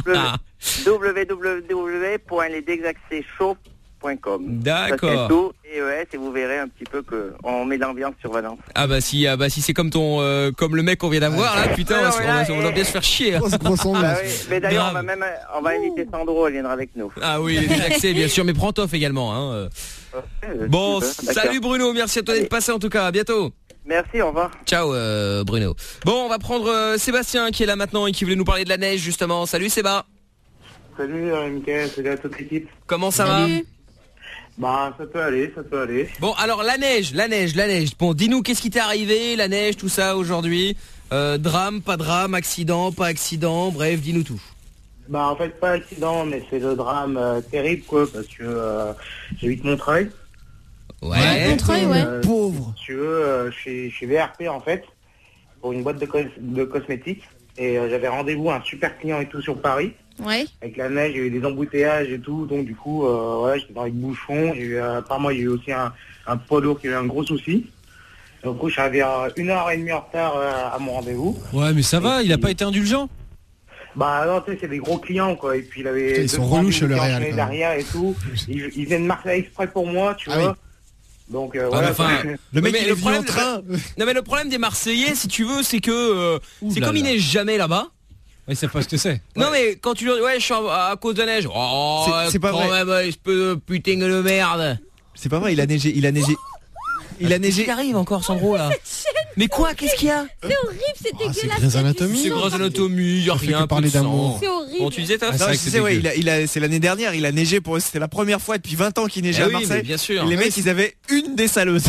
www.lesdesaccesshow.com. D'accord. Et vous verrez un petit peu qu'on met l'ambiance sur Valence. Ah bah si c'est comme comme le mec qu'on vient d'avoir là, putain, on va bien se faire chier. Mais d'ailleurs on va inviter Sandro, elle viendra avec nous. Ah oui, les désaccès bien sûr, mais prends off également hein. Bon, salut Bruno, merci à toi d'être passé en tout cas, à bientôt. Merci, au revoir. Ciao Bruno. Bon, on va prendre Sébastien qui est là maintenant et qui voulait nous parler de la neige justement. Salut Séba. Salut Mickaël, salut à toute l'équipe. Comment ça va? Bah ça peut aller. Bon alors la neige. Bon, dis-nous qu'est-ce qui t'est arrivé, la neige, tout ça aujourd'hui. Drame, pas drame, accident, pas accident, bref, dis-nous tout. Bah en fait pas accident, mais c'est le drame terrible quoi, parce que j'habite Montreuil. Ouais. Montreuil, ouais. Pauvre. Si tu veux, je suis VRP en fait, pour une boîte de cosmétiques. Et j'avais rendez-vous à un super client et tout sur Paris. Ouais. Avec la neige, il y a eu des embouteillages et tout. Donc du coup, j'étais dans les bouchons. Apparemment, il y a eu aussi un poids lourd qui a eu un gros souci. Donc du coup, je suis arrivé à 1h30 en retard à mon rendez-vous. Ouais, mais ça va, il a pas été indulgent? Bah non, tu sais, c'est des gros clients quoi. Et puis il avait... Ils sont relous chez le Real. Derrière et tout. Ils viennent de Marseille exprès pour moi, tu vois. Donc voilà. Le mec il est venu en train. Non mais le problème des Marseillais, si tu veux, c'est que c'est comme il neige jamais là-bas. Oui, c'est pas ce que c'est. Non mais quand tu je suis à cause de la neige. Oh, c'est pas vrai. Même, espèce de putain de merde. C'est pas vrai, il a neigé. Il arrive encore Sandro là. Mais quoi, qu'est-ce qu'il y a? C'est horrible, c'est dégueulasse. C'est Grey's Anatomy. C'est Grey's Anatomy, y a rien. Parler d'amour. C'est horrible. Bon, tu disais toi? C'est l'année dernière, il a neigé c'était la première fois depuis 20 ans qu'il neigeait à Marseille. Mais bien sûr. Et les mecs, ils avaient une dessaleuse.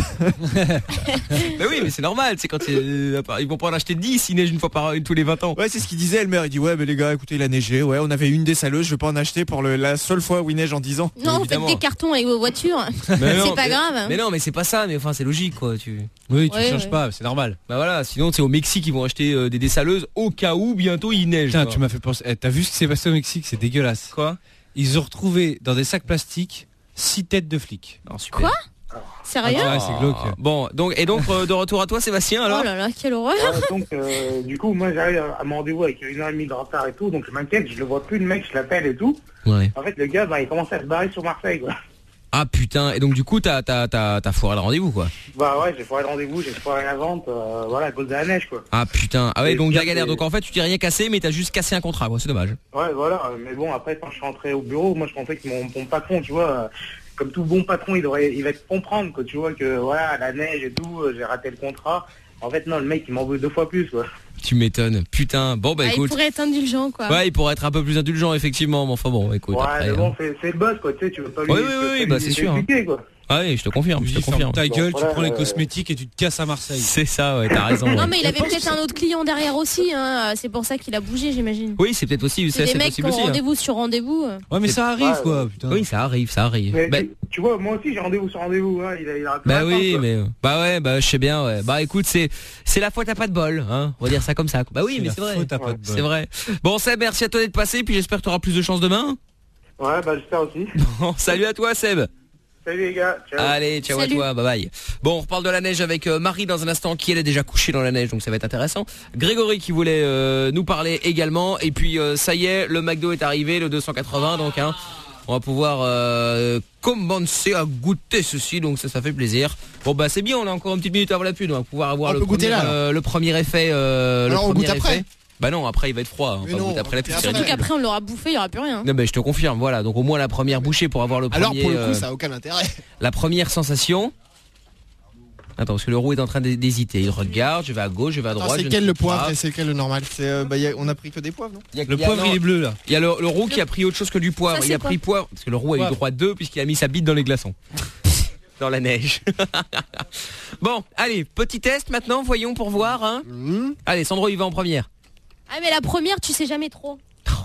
Bah oui, mais c'est normal, c'est quand ils vont pas en acheter 10, ils neigent une fois tous les 20 ans. Ouais, c'est ce qu'il disait, le maire, il dit ouais, mais les gars, écoutez, il a neigé, ouais, on avait une dessaleuse, je vais pas en acheter pour la seule fois où il neige en 10 ans. Non, vous faites des cartons avec vos voitures. C'est pas grave. Mais non, mais c'est pas ça, mais enfin, c'est logique quoi, Oui, tu changes pas, c'est normal. Bah voilà, sinon c'est au Mexique ils vont acheter des dessaleuses au cas où bientôt il neige. Putain, tu m'as fait penser. T'as vu ce qui s'est passé au Mexique? C'est dégueulasse. Quoi? Ils ont retrouvé dans des sacs plastiques 6 têtes de flics. Oh, super. Quoi? Sérieux? Ouais, c'est glauque. Bon, donc de retour à toi Sébastien alors. Oh là là, quelle horreur. Donc du coup, moi j'arrive à mon rendez-vous avec 1h30 de retard et tout, donc je m'inquiète, je le vois plus le mec, je l'appelle et tout. Ouais. En fait, le gars, il commence à se barrer sur Marseille quoi. Ah putain, et donc du coup t'as foiré le rendez-vous quoi. Bah ouais, j'ai foiré le rendez-vous, j'ai foiré la vente, voilà, à cause de la neige quoi. Ah putain, ah ouais, donc la galère, donc en fait tu t'es rien cassé mais t'as juste cassé un contrat quoi, c'est dommage. Ouais voilà, mais bon après quand je suis rentré au bureau, moi je pensais que mon patron, tu vois, comme tout bon patron, il va te comprendre quoi, tu vois que voilà, la neige et tout, j'ai raté le contrat. En fait non, le mec il m'en veut 2 fois plus quoi. Tu m'étonnes, putain. Bon bah écoute. Il pourrait être indulgent quoi. Ouais, il pourrait être un peu plus indulgent effectivement, mais enfin bon, écoute. Ouais, après, mais bon, c'est le boss quoi, tu sais, tu veux pas lui. Oui, bah c'est sûr. Quoi. Ah oui, je te confirme, Ta gueule, tu prends les cosmétiques et tu te casses à Marseille. C'est ça, ouais, t'as raison. Non mais il avait peut-être un autre client derrière aussi, hein. C'est pour ça qu'il a bougé, j'imagine. Oui, c'est peut-être aussi, c'est des mecs qui ont rendez-vous sur rendez-vous. Ouais, mais ça arrive quoi, putain. Oui, ça arrive. Mais tu vois, moi aussi j'ai rendez-vous sur rendez-vous, hein. Il a bah oui, mais bah ouais, bah je sais bien, ouais. Bah écoute, c'est la fois t'as pas de bol, hein. On va dire ça comme ça. Bah oui, mais c'est vrai. C'est vrai. Bon, Seb, merci à toi d'être passé, puis j'espère que t'auras plus de chance demain. Ouais, bah j'espère aussi. Bon, salut à toi, Seb. Salut les gars, ciao. Allez, ciao. Salut. À toi, bye bye. Bon, on reparle de la neige avec Marie dans un instant, qui elle est déjà couchée dans la neige, donc ça va être intéressant. Grégory qui voulait nous parler également, et puis ça y est, le McDo est arrivé, le 280, donc hein, on va pouvoir commencer à goûter ceci, donc ça fait plaisir. Bon bah c'est bien, on a encore une petite minute avant la pub, on va pouvoir avoir le premier effet. Alors on goûte après. Bah non, après il va être froid. Enfin, non, après la piste. Surtout qu'après on l'aura bouffé, il n'y aura plus rien. Non mais je te confirme, voilà. Donc au moins la première bouchée pour avoir le premier. Alors pour le coup, ça a aucun intérêt. La première sensation. Attends, parce que le roux est en train d'hésiter. Il regarde, je vais à gauche, je vais à droite. C'est quel le poivre et c'est quel le normal? On a pris que des poivres, non? Le poivre il est bleu là. Il y a le roux qui a pris autre chose que du poivre. Ça, il a pris poivre parce que le roux a eu droit d'eux puisqu'il a mis sa bite dans les glaçons. Dans la neige. Bon, allez, petit test maintenant, voyons pour voir. Hein. Allez, Sandro, il va en première. Ah mais la première, tu sais jamais trop.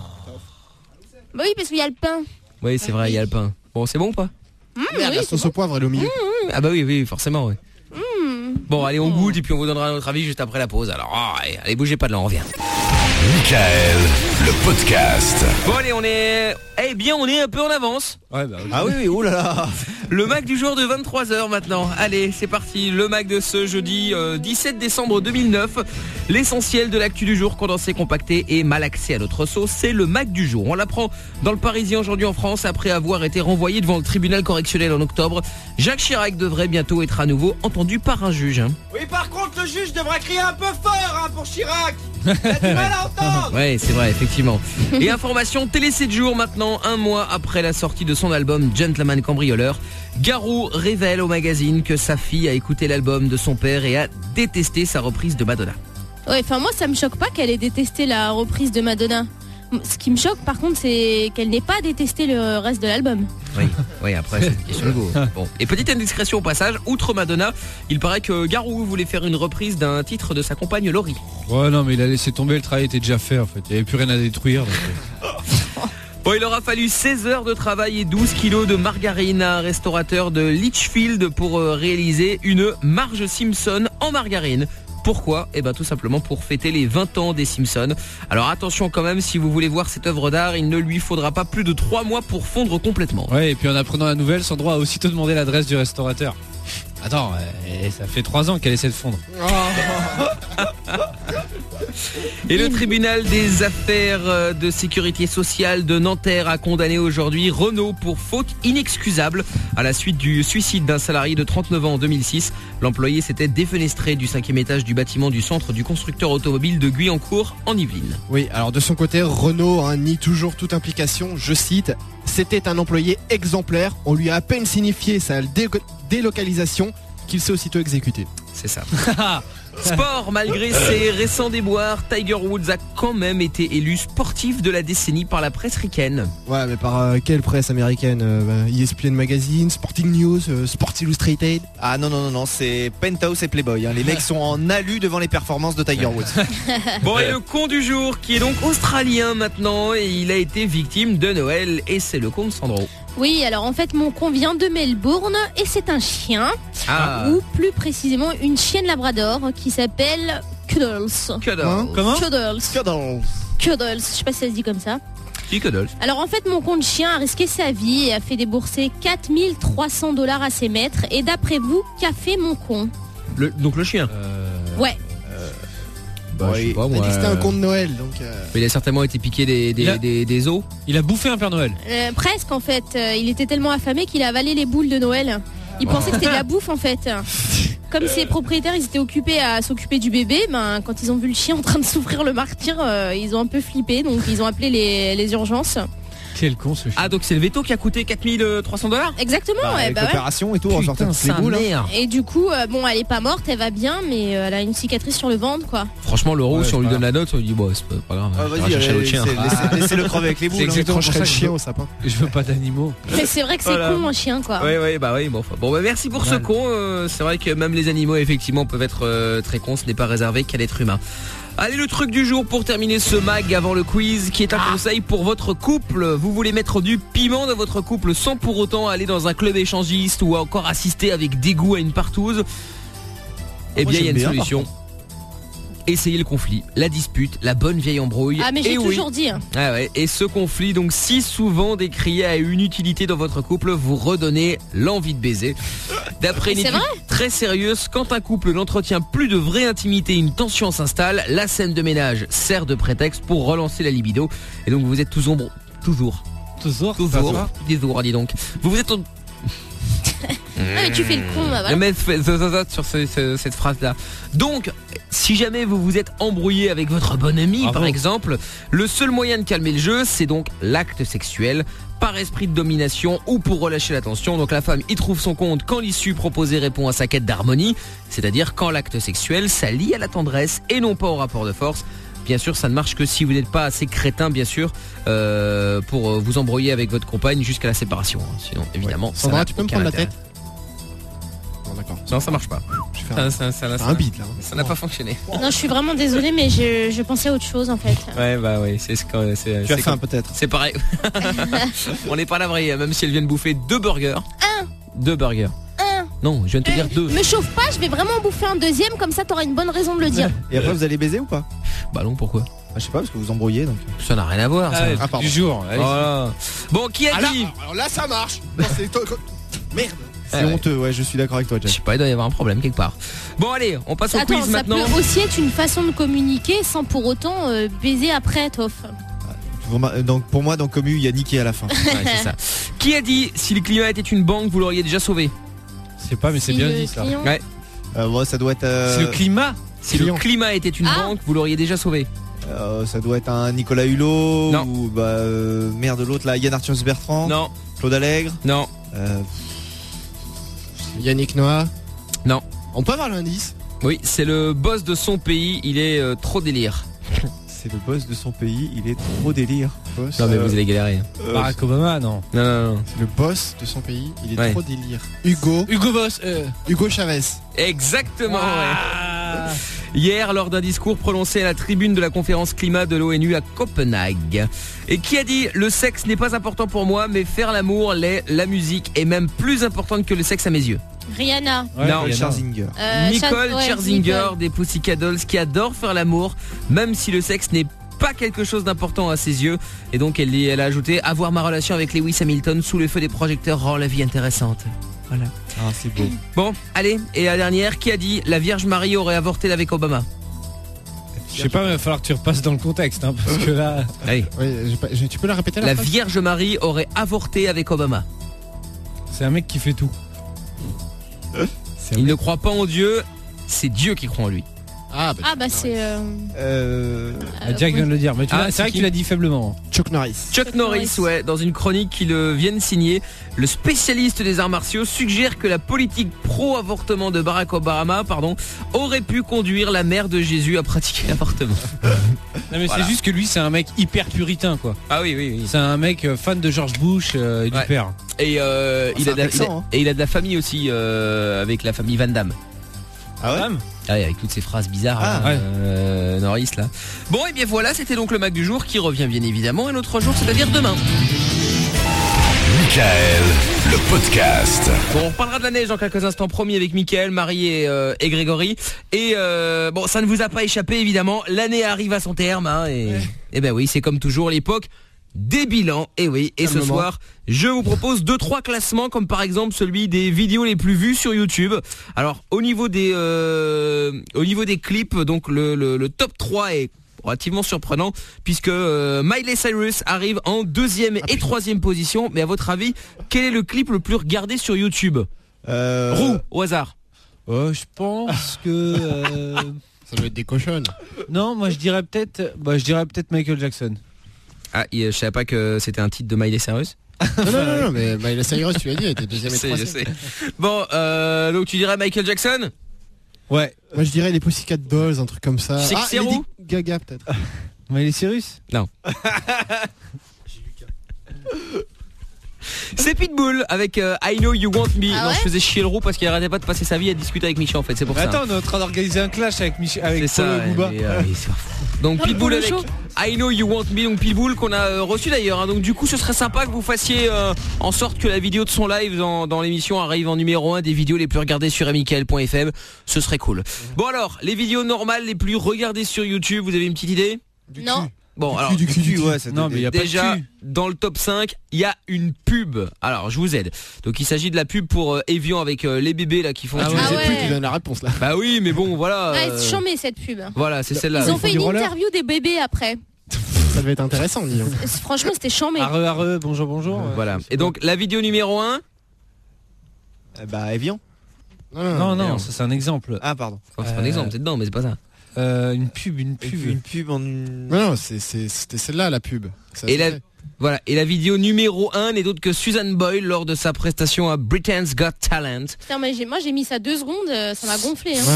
Bah oui, parce qu'il y a le pain. Oui, c'est vrai, il y a le pain. Bon, c'est bon ou pas? Merde, la sauce au poivre elle est au milieu. Ah bah oui, forcément, oui. Bon, allez, on goûte et puis on vous donnera notre avis juste après la pause. Alors, allez, bougez pas de là, on revient. Michael, le podcast. Bon, allez, on est un peu en avance. Ouais, bah oui. Ah oui, oh là là. Le Mac du jour de 23h maintenant. Allez, c'est parti. Le Mac de ce jeudi 17 décembre 2009. L'essentiel de l'actu du jour condensé, compacté et malaxé à notre sauce, c'est le Mac du jour. On l'apprend dans le Parisien aujourd'hui en France après avoir été renvoyé devant le tribunal correctionnel en octobre. Jacques Chirac devrait bientôt être à nouveau entendu par un juge. Oui, par contre, le juge devrait crier un peu fort pour Chirac. Il a du mal à entendre. Ouais, c'est vrai, effectivement. Et information télé 7 jours maintenant, un mois après la sortie de son album Gentleman Cambrioleur, Garou révèle au magazine que sa fille a écouté l'album de son père et a détesté sa reprise de Madonna. Ouais, enfin moi ça me choque pas qu'elle ait détesté la reprise de Madonna. Ce qui me choque par contre c'est qu'elle n'ait pas détesté le reste de l'album. Oui, après c'est une question de goût. Bon. Et petite indiscrétion au passage, outre Madonna, il paraît que Garou voulait faire une reprise d'un titre de sa compagne Laurie. Ouais non mais il a laissé tomber, le travail était déjà fait en fait. Il n'y avait plus rien à détruire. Donc... Bon, il aura fallu 16 heures de travail et 12 kilos de margarine à un restaurateur de Litchfield pour réaliser une Marge Simpson en margarine. Pourquoi ? Eh ben tout simplement pour fêter les 20 ans des Simpsons. Alors attention quand même, si vous voulez voir cette œuvre d'art, il ne lui faudra pas plus de 3 mois pour fondre complètement. Ouais, et puis en apprenant la nouvelle, Sandro a aussitôt demandé l'adresse du restaurateur. Attends, ça fait 3 ans qu'elle essaie de fondre. Et le tribunal des affaires de sécurité sociale de Nanterre a condamné aujourd'hui Renault pour faute inexcusable à la suite du suicide d'un salarié de 39 ans en 2006. L'employé s'était défenestré du 5e étage du bâtiment du centre du constructeur automobile de Guyancourt en Yvelines. Oui, alors de son côté, Renault nie toujours toute implication. Je cite, c'était un employé exemplaire. On lui a à peine signifié sa délocalisation qu'il s'est aussitôt exécuté. C'est ça. Sport, malgré ses récents déboires, Tiger Woods a quand même été élu sportif de la décennie par la presse ricaine. Ouais, mais par quelle presse américaine ESPN Magazine, Sporting News, Sports Illustrated? Ah non, c'est Penthouse et Playboy. Hein. Les mecs sont en alu devant les performances de Tiger Woods. Bon, et le con du jour, qui est donc australien maintenant, et il a été victime de Noël, et c'est le con de Sandro. Oui, alors en fait mon con vient de Melbourne et c'est un chien, ou plus précisément une chienne labrador qui s'appelle Cuddles. Comment ? Cuddles. Je sais pas si ça se dit comme ça. Cuddles. Alors en fait mon con de chien a risqué sa vie et a fait débourser 4300 $ à ses maîtres. Et d'après vous, qu'a fait mon con ? Donc le chien. Ouais. Je sais pas, moi, il a dit que c'était un con de Noël, donc. Mais il a certainement été piqué des os. Il a bouffé un Père Noël. Presque en fait. Il était tellement affamé qu'il a avalé les boules de Noël. Il pensait que c'était de la bouffe en fait. Comme ses propriétaires ils étaient occupés à s'occuper du bébé, quand ils ont vu le chien en train de souffrir le martyr, ils ont un peu flippé, donc ils ont appelé les urgences. Quel con ce chien. Ah donc c'est le veto qui a coûté 4300 $. Exactement, avec l'opération et tout, on sortait toutes les boules. Et du coup, elle est pas morte, elle va bien, mais elle a une cicatrice sur le ventre, quoi. Franchement, l'euro, si on lui donne la note, on lui dit bon, c'est pas grave. Vas-y, laissez-le crever avec les boules. C'est exactement pour ça que je chien au sapin. Je veux pas d'animaux. Mais c'est vrai que c'est con un chien, quoi. Oui, bon, merci pour ce con. C'est vrai que même les animaux, effectivement, peuvent être très cons. Ce n'est pas réservé qu'à l'être humain. Allez, le truc du jour pour terminer ce mag avant le quiz, qui est un conseil pour votre couple. Vous voulez mettre du piment dans votre couple sans pour autant aller dans un club échangiste ou encore assister avec dégoût à une partouze. Eh bien, il y a une solution. Essayez le conflit, la dispute, la bonne vieille embrouille. Ah mais j'ai toujours dit. Ah ouais, et ce conflit donc si souvent décrié a une utilité dans votre couple, vous redonnez l'envie de baiser. D'après une étude très sérieuse, quand un couple n'entretient plus de vraie intimité, une tension s'installe, la scène de ménage sert de prétexte pour relancer la libido. Et donc vous êtes toujours, dis donc. Vous êtes mais tu fais le con, bah voilà. Mais sur cette phrase-là. Donc, si jamais vous vous êtes embrouillé avec votre bon ami, par exemple, le seul moyen de calmer le jeu, c'est donc l'acte sexuel, par esprit de domination ou pour relâcher la tension. Donc la femme y trouve son compte quand l'issue proposée répond à sa quête d'harmonie, c'est-à-dire quand l'acte sexuel s'allie à la tendresse et non pas au rapport de force. Bien sûr, ça ne marche que si vous n'êtes pas assez crétin, bien sûr, pour vous embrouiller avec votre compagne jusqu'à la séparation. Sinon, évidemment, ça Sandra, n'a tu peux me aucun prendre la intérêt. tête? Bon, d'accord. Non, ça marche pas. Un beat là. Ça n'a pas fonctionné. Non, je suis vraiment désolée, mais je pensais à autre chose en fait. Ouais, bah oui, c'est Tu as faim peut-être. C'est pareil. On n'est pas là vrai, même si elle vient de bouffer 2 burgers. 2 burgers. Non, je viens de te dire 2. Me chauffe pas, je vais vraiment en bouffer un deuxième, comme ça t'auras une bonne raison de le dire. Et après vous allez baiser ou pas? Bah non, pourquoi? Je sais pas, parce que vous embrouillez donc. Ça n'a rien à voir. Ça. Du jour. Voilà. Bon, qui a dit? Alors là, ça marche. Merde. C'est honteux, ouais, je suis d'accord avec toi, Jack. Je sais pas, il doit y avoir un problème quelque part. Bon, allez, on passe au quiz maintenant. Ça peut aussi être une façon de communiquer sans pour autant baiser après, Toff. Donc pour moi, dans Commu, il y a niqué à la fin. Ouais, c'est ça. Qui a dit si le climat était une banque, vous l'auriez déjà sauvé? C'est pas, mais c'est bien dit ça. Ouais. Bon, ça doit être. C'est le climat. Si le climat était une banque, vous l'auriez déjà sauvé. Ça doit être un Nicolas Hulot. Non. Ou merde, l'autre là, Yann Arthur Bertrand. Non. Claude Allègre. Non. Yannick Noah. Non. On peut avoir l'indice? Oui, c'est le boss de son pays, il est trop délire. C'est le boss de son pays, il est trop délire. Non mais vous allez galérer. Barack Obama, non. Non. C'est le boss de son pays, il est Ouais. trop délire. Hugo Boss. Hugo Chavez. Exactement. Ouais. Hier, lors d'un discours prononcé à la tribune de la conférence climat de l'ONU à Copenhague. Et qui a dit le sexe n'est pas important pour moi, mais faire l'amour, la musique est même plus importante que le sexe à mes yeux. Rihanna. Non, Scherzinger. Nicole ouais, Scherzinger Nicole. des Pussycat Dolls qui adore faire l'amour, même si le sexe n'est pas quelque chose d'important à ses yeux. Et donc elle a ajouté avoir ma relation avec Lewis Hamilton sous le feu des projecteurs rend la vie intéressante. Voilà. Ah, c'est beau. Bon, allez, et la dernière, qui a dit la Vierge Marie aurait avorté avec Obama? Je sais pas, mais il va falloir que tu repasses dans le contexte, hein, parce que là. Allez. Tu peux la répéter La phrase Vierge Marie aurait avorté avec Obama. C'est un mec qui fait tout. Il ne croit pas en Dieu, c'est Dieu qui croit en lui. Ah bah c'est... Jack vient de le dire, mais c'est vrai que tu l'as dit faiblement. Chuck Norris. Chuck Norris, ouais, dans une chronique qu'il vient de signer, le spécialiste des arts martiaux suggère que la politique pro-avortement de Barack Obama, aurait pu conduire la mère de Jésus à pratiquer l'avortement. Non mais c'est juste que lui c'est un mec hyper puritain quoi. Ah oui. C'est un mec fan de George Bush et du père. Et il a de la famille aussi avec la famille Van Damme. Ah ouais? Ah ouais, avec toutes ces phrases bizarres, Norris là. Bon et bien voilà, c'était donc le Mac du jour qui revient bien évidemment un autre jour, c'est-à-dire demain. Michael, le podcast. Bon, on reparlera de la neige dans quelques instants, promis, avec Michael, Marie et Grégory. Et bon, ça ne vous a pas échappé évidemment, l'année arrive à son terme, hein, et ben oui, c'est comme toujours l'époque des bilans. Et oui, et ce soir, je vous propose 2-3 classements, comme par exemple celui des vidéos les plus vues sur YouTube. Alors, au niveau des clips, donc le top 3 est relativement surprenant, puisque Miley Cyrus arrive en 2e et 3e position. Mais à votre avis, quel est le clip le plus regardé sur YouTube? Roux, au hasard. Je pense que ça doit être des cochonnes. Non, moi je dirais peut-être Michael Jackson. Ah, je savais pas que c'était un titre de Miley Cyrus. Non, mais Miley Cyrus, tu l'as dit, elle était 2e et 3e. Je sais. Bon, donc tu dirais Michael Jackson? Ouais. Moi je dirais les Pussycat Dolls, un truc comme ça. Tu sais que c'est roux? Gaga peut-être. Miley Cyrus? Non. C'est Pitbull avec I Know You Want Me. Ah non, ouais, je faisais chier le roux parce qu'il arrêtait pas de passer sa vie à discuter avec Michel en fait, c'est pour ça. Attends, on est en train d'organiser un clash avec c'est ça, Polo et Booba. Donc Pitbull avec show. I Know You Want Me, donc Pitbull qu'on a reçu d'ailleurs, hein. Donc du coup ce serait sympa que vous fassiez en sorte que la vidéo de son live dans l'émission arrive en numéro 1 des vidéos les plus regardées sur mikael.fm. Ce serait cool. Bon alors, les vidéos normales les plus regardées sur YouTube, vous avez une petite idée? Non. Bon, alors, non, mais il y a déjà, pas de cul. dans le top 5, il y a une pub. Alors, je vous aide. Donc, il s'agit de la pub pour Evian avec les bébés là qui font. Je sais plus, tu donnes la réponse là. Bah oui, mais bon, voilà. Ouais, c'est chambé cette pub. Voilà, c'est celle-là. Ils ont fait une interview des bébés après. Ça devait être intéressant, disons. Franchement, c'était chambé. Arre, bonjour. Voilà. Et donc, la vidéo numéro 1. Bah Evian. Non, ça c'est un exemple. Ah pardon. C'est un exemple, c'est dedans, mais c'est pas ça. Une pub en une... Non, c'était celle-là la pub. Et la vidéo numéro 1 n'est d'autre que Susan Boyle lors de sa prestation à Britain's Got Talent. Putain, moi j'ai mis ça 2 secondes, ça m'a gonflé. Hein.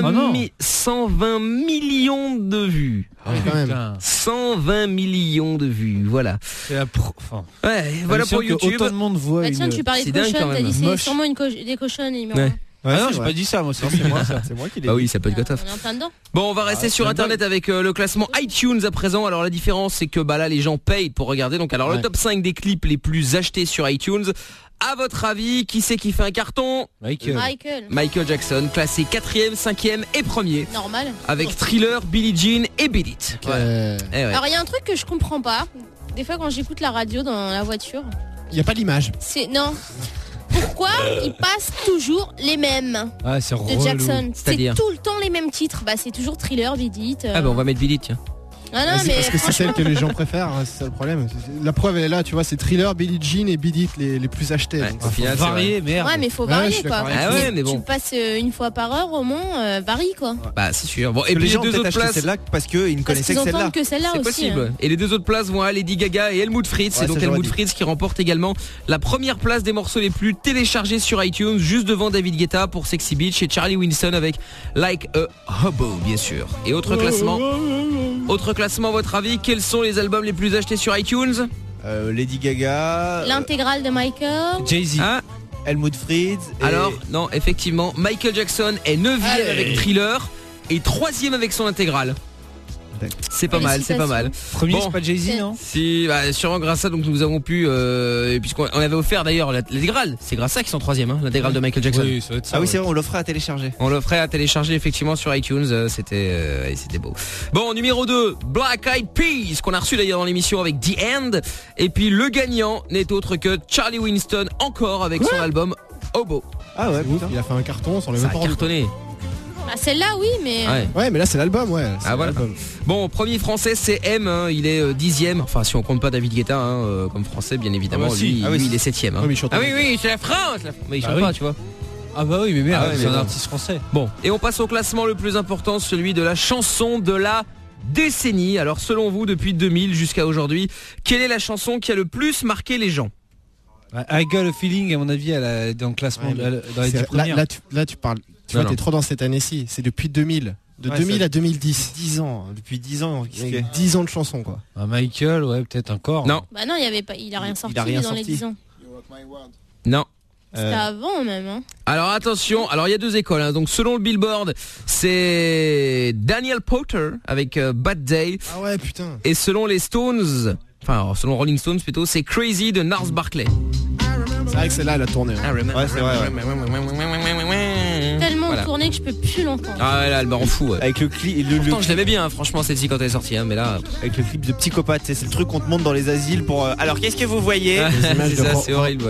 120 millions de vues. Quand même. 120 millions de vues, voilà. C'est la voilà pour YouTube. Autant de monde voit. Tiens, tu parlais de cochonne, t'as dit c'est sûrement des cochonnes. Non, j'ai pas dit ça, moi c'est moi ça. C'est moi qui l'ai dit. Ah oui, ça peut être gotaf. On est en plein dedans. Bon, on va rester sur internet avec le classement iTunes à présent. Alors la différence c'est que là les gens payent pour regarder. Donc alors le top 5 des clips les plus achetés sur iTunes. À votre avis, qui c'est qui fait un carton? Michael Jackson, classé 4ème, 5ème et 1er. Normal. Avec Thriller, Billie Jean et Beat It. Alors il y a un truc que je comprends pas. Des fois quand j'écoute la radio dans la voiture. Il y a pas l'image. Non. Pourquoi ils passent toujours les mêmes de Jackson? C'est tout le temps les mêmes titres. Bah c'est toujours Thriller, Beat It. Ah bah on va mettre Beat It, tiens. Ah non, mais parce que c'est celle que les gens préfèrent, c'est ça le problème. La preuve elle est là, tu vois, c'est Thriller, Billie Jean et Beat It les plus achetés. Au final, faut varier, merde. Ouais, mais faut varier quoi. Mais bon. Tu passes une fois par heure au moins, varie quoi. Bah c'est sûr. Bon, et puis les gens deux autres places celle-là parce qu'ils ne connaissaient que celle-là. Que celle-là c'est aussi. possible. Hein. Et les deux autres places vont à Lady Gaga et Helmut Fritz. Et donc Helmut Fritz qui remporte également la première place des morceaux les plus téléchargés sur iTunes, juste devant David Guetta pour Sexy Beach et Charlie Winston avec Like a Hobo, bien sûr. Et autre classement, à votre avis, quels sont les albums les plus achetés sur iTunes? Lady Gaga. L'intégrale de Michael. Jay-Z. Helmut Fritz. Alors, non, effectivement, Michael Jackson est 9ème avec Thriller et 3ème avec son intégrale. C'est pas mal, c'est pas mal. Premier, c'est pas Jay-Z, non? Si, sûrement grâce à ça, donc nous avons pu, puisqu'on avait offert d'ailleurs l'intégrale, c'est grâce à ça qu'ils sont 3ème, l'intégrale de Michael Jackson. Oui, ça va être ça, oui, c'est vrai, on l'offrait à télécharger. On l'offrait à télécharger effectivement sur iTunes, c'était beau. Bon, numéro 2, Black Eyed Peas, qu'on a reçu d'ailleurs dans l'émission avec The End. Et puis le gagnant n'est autre que Charlie Winston, encore avec son album Hobo. Ah ouais, il a fait un carton sans le même cartonné. Ah, celle-là oui mais ouais mais là c'est l'album voilà. Bon, premier français c'est M, hein, il est 10ème, enfin si on compte pas David Guetta comme français bien évidemment, lui il est 7ème. Hein. Oui, c'est la France, mais il chante pas, tu vois. Ah bah oui mais merde, c'est un artiste français. Bon, et on passe au classement le plus important, celui de la chanson de la décennie. Alors selon vous, depuis 2000 jusqu'à aujourd'hui, quelle est la chanson qui a le plus marqué les gens? I Got a Feeling, à mon avis, dans le classement dans les 10 premières. Là tu parles. Tu vois, t'es trop dans cette année-ci. C'est depuis 2000. De 2000 à 2010. 10 ans. Depuis 10 ans. 10 ans de chansons, quoi. Michael, ouais, peut-être encore. Non. Bah non, il a rien sorti dans les 10 ans. Non. C'était avant même. Hein. Alors attention, il y a deux écoles. Hein. Donc selon le Billboard, c'est Daniel Powter avec Bad Day. Ah ouais, putain. Et selon les Stones, selon Rolling Stones plutôt, c'est Crazy de Gnarls Barkley. C'est vrai que celle-là elle a tourné. Hein. Ouais, c'est vrai. Tellement tourné que je peux plus l'entendre. Ah ouais, là, elle me rend fou. Ouais. Avec le clip. Pourtant, je l'aimais bien, franchement, celle-ci quand elle est sortie, mais là. Avec le clip de Psychopathe, c'est le truc qu'on te montre dans les asiles pour. Alors, qu'est-ce que vous voyez? C'est ça, c'est horrible.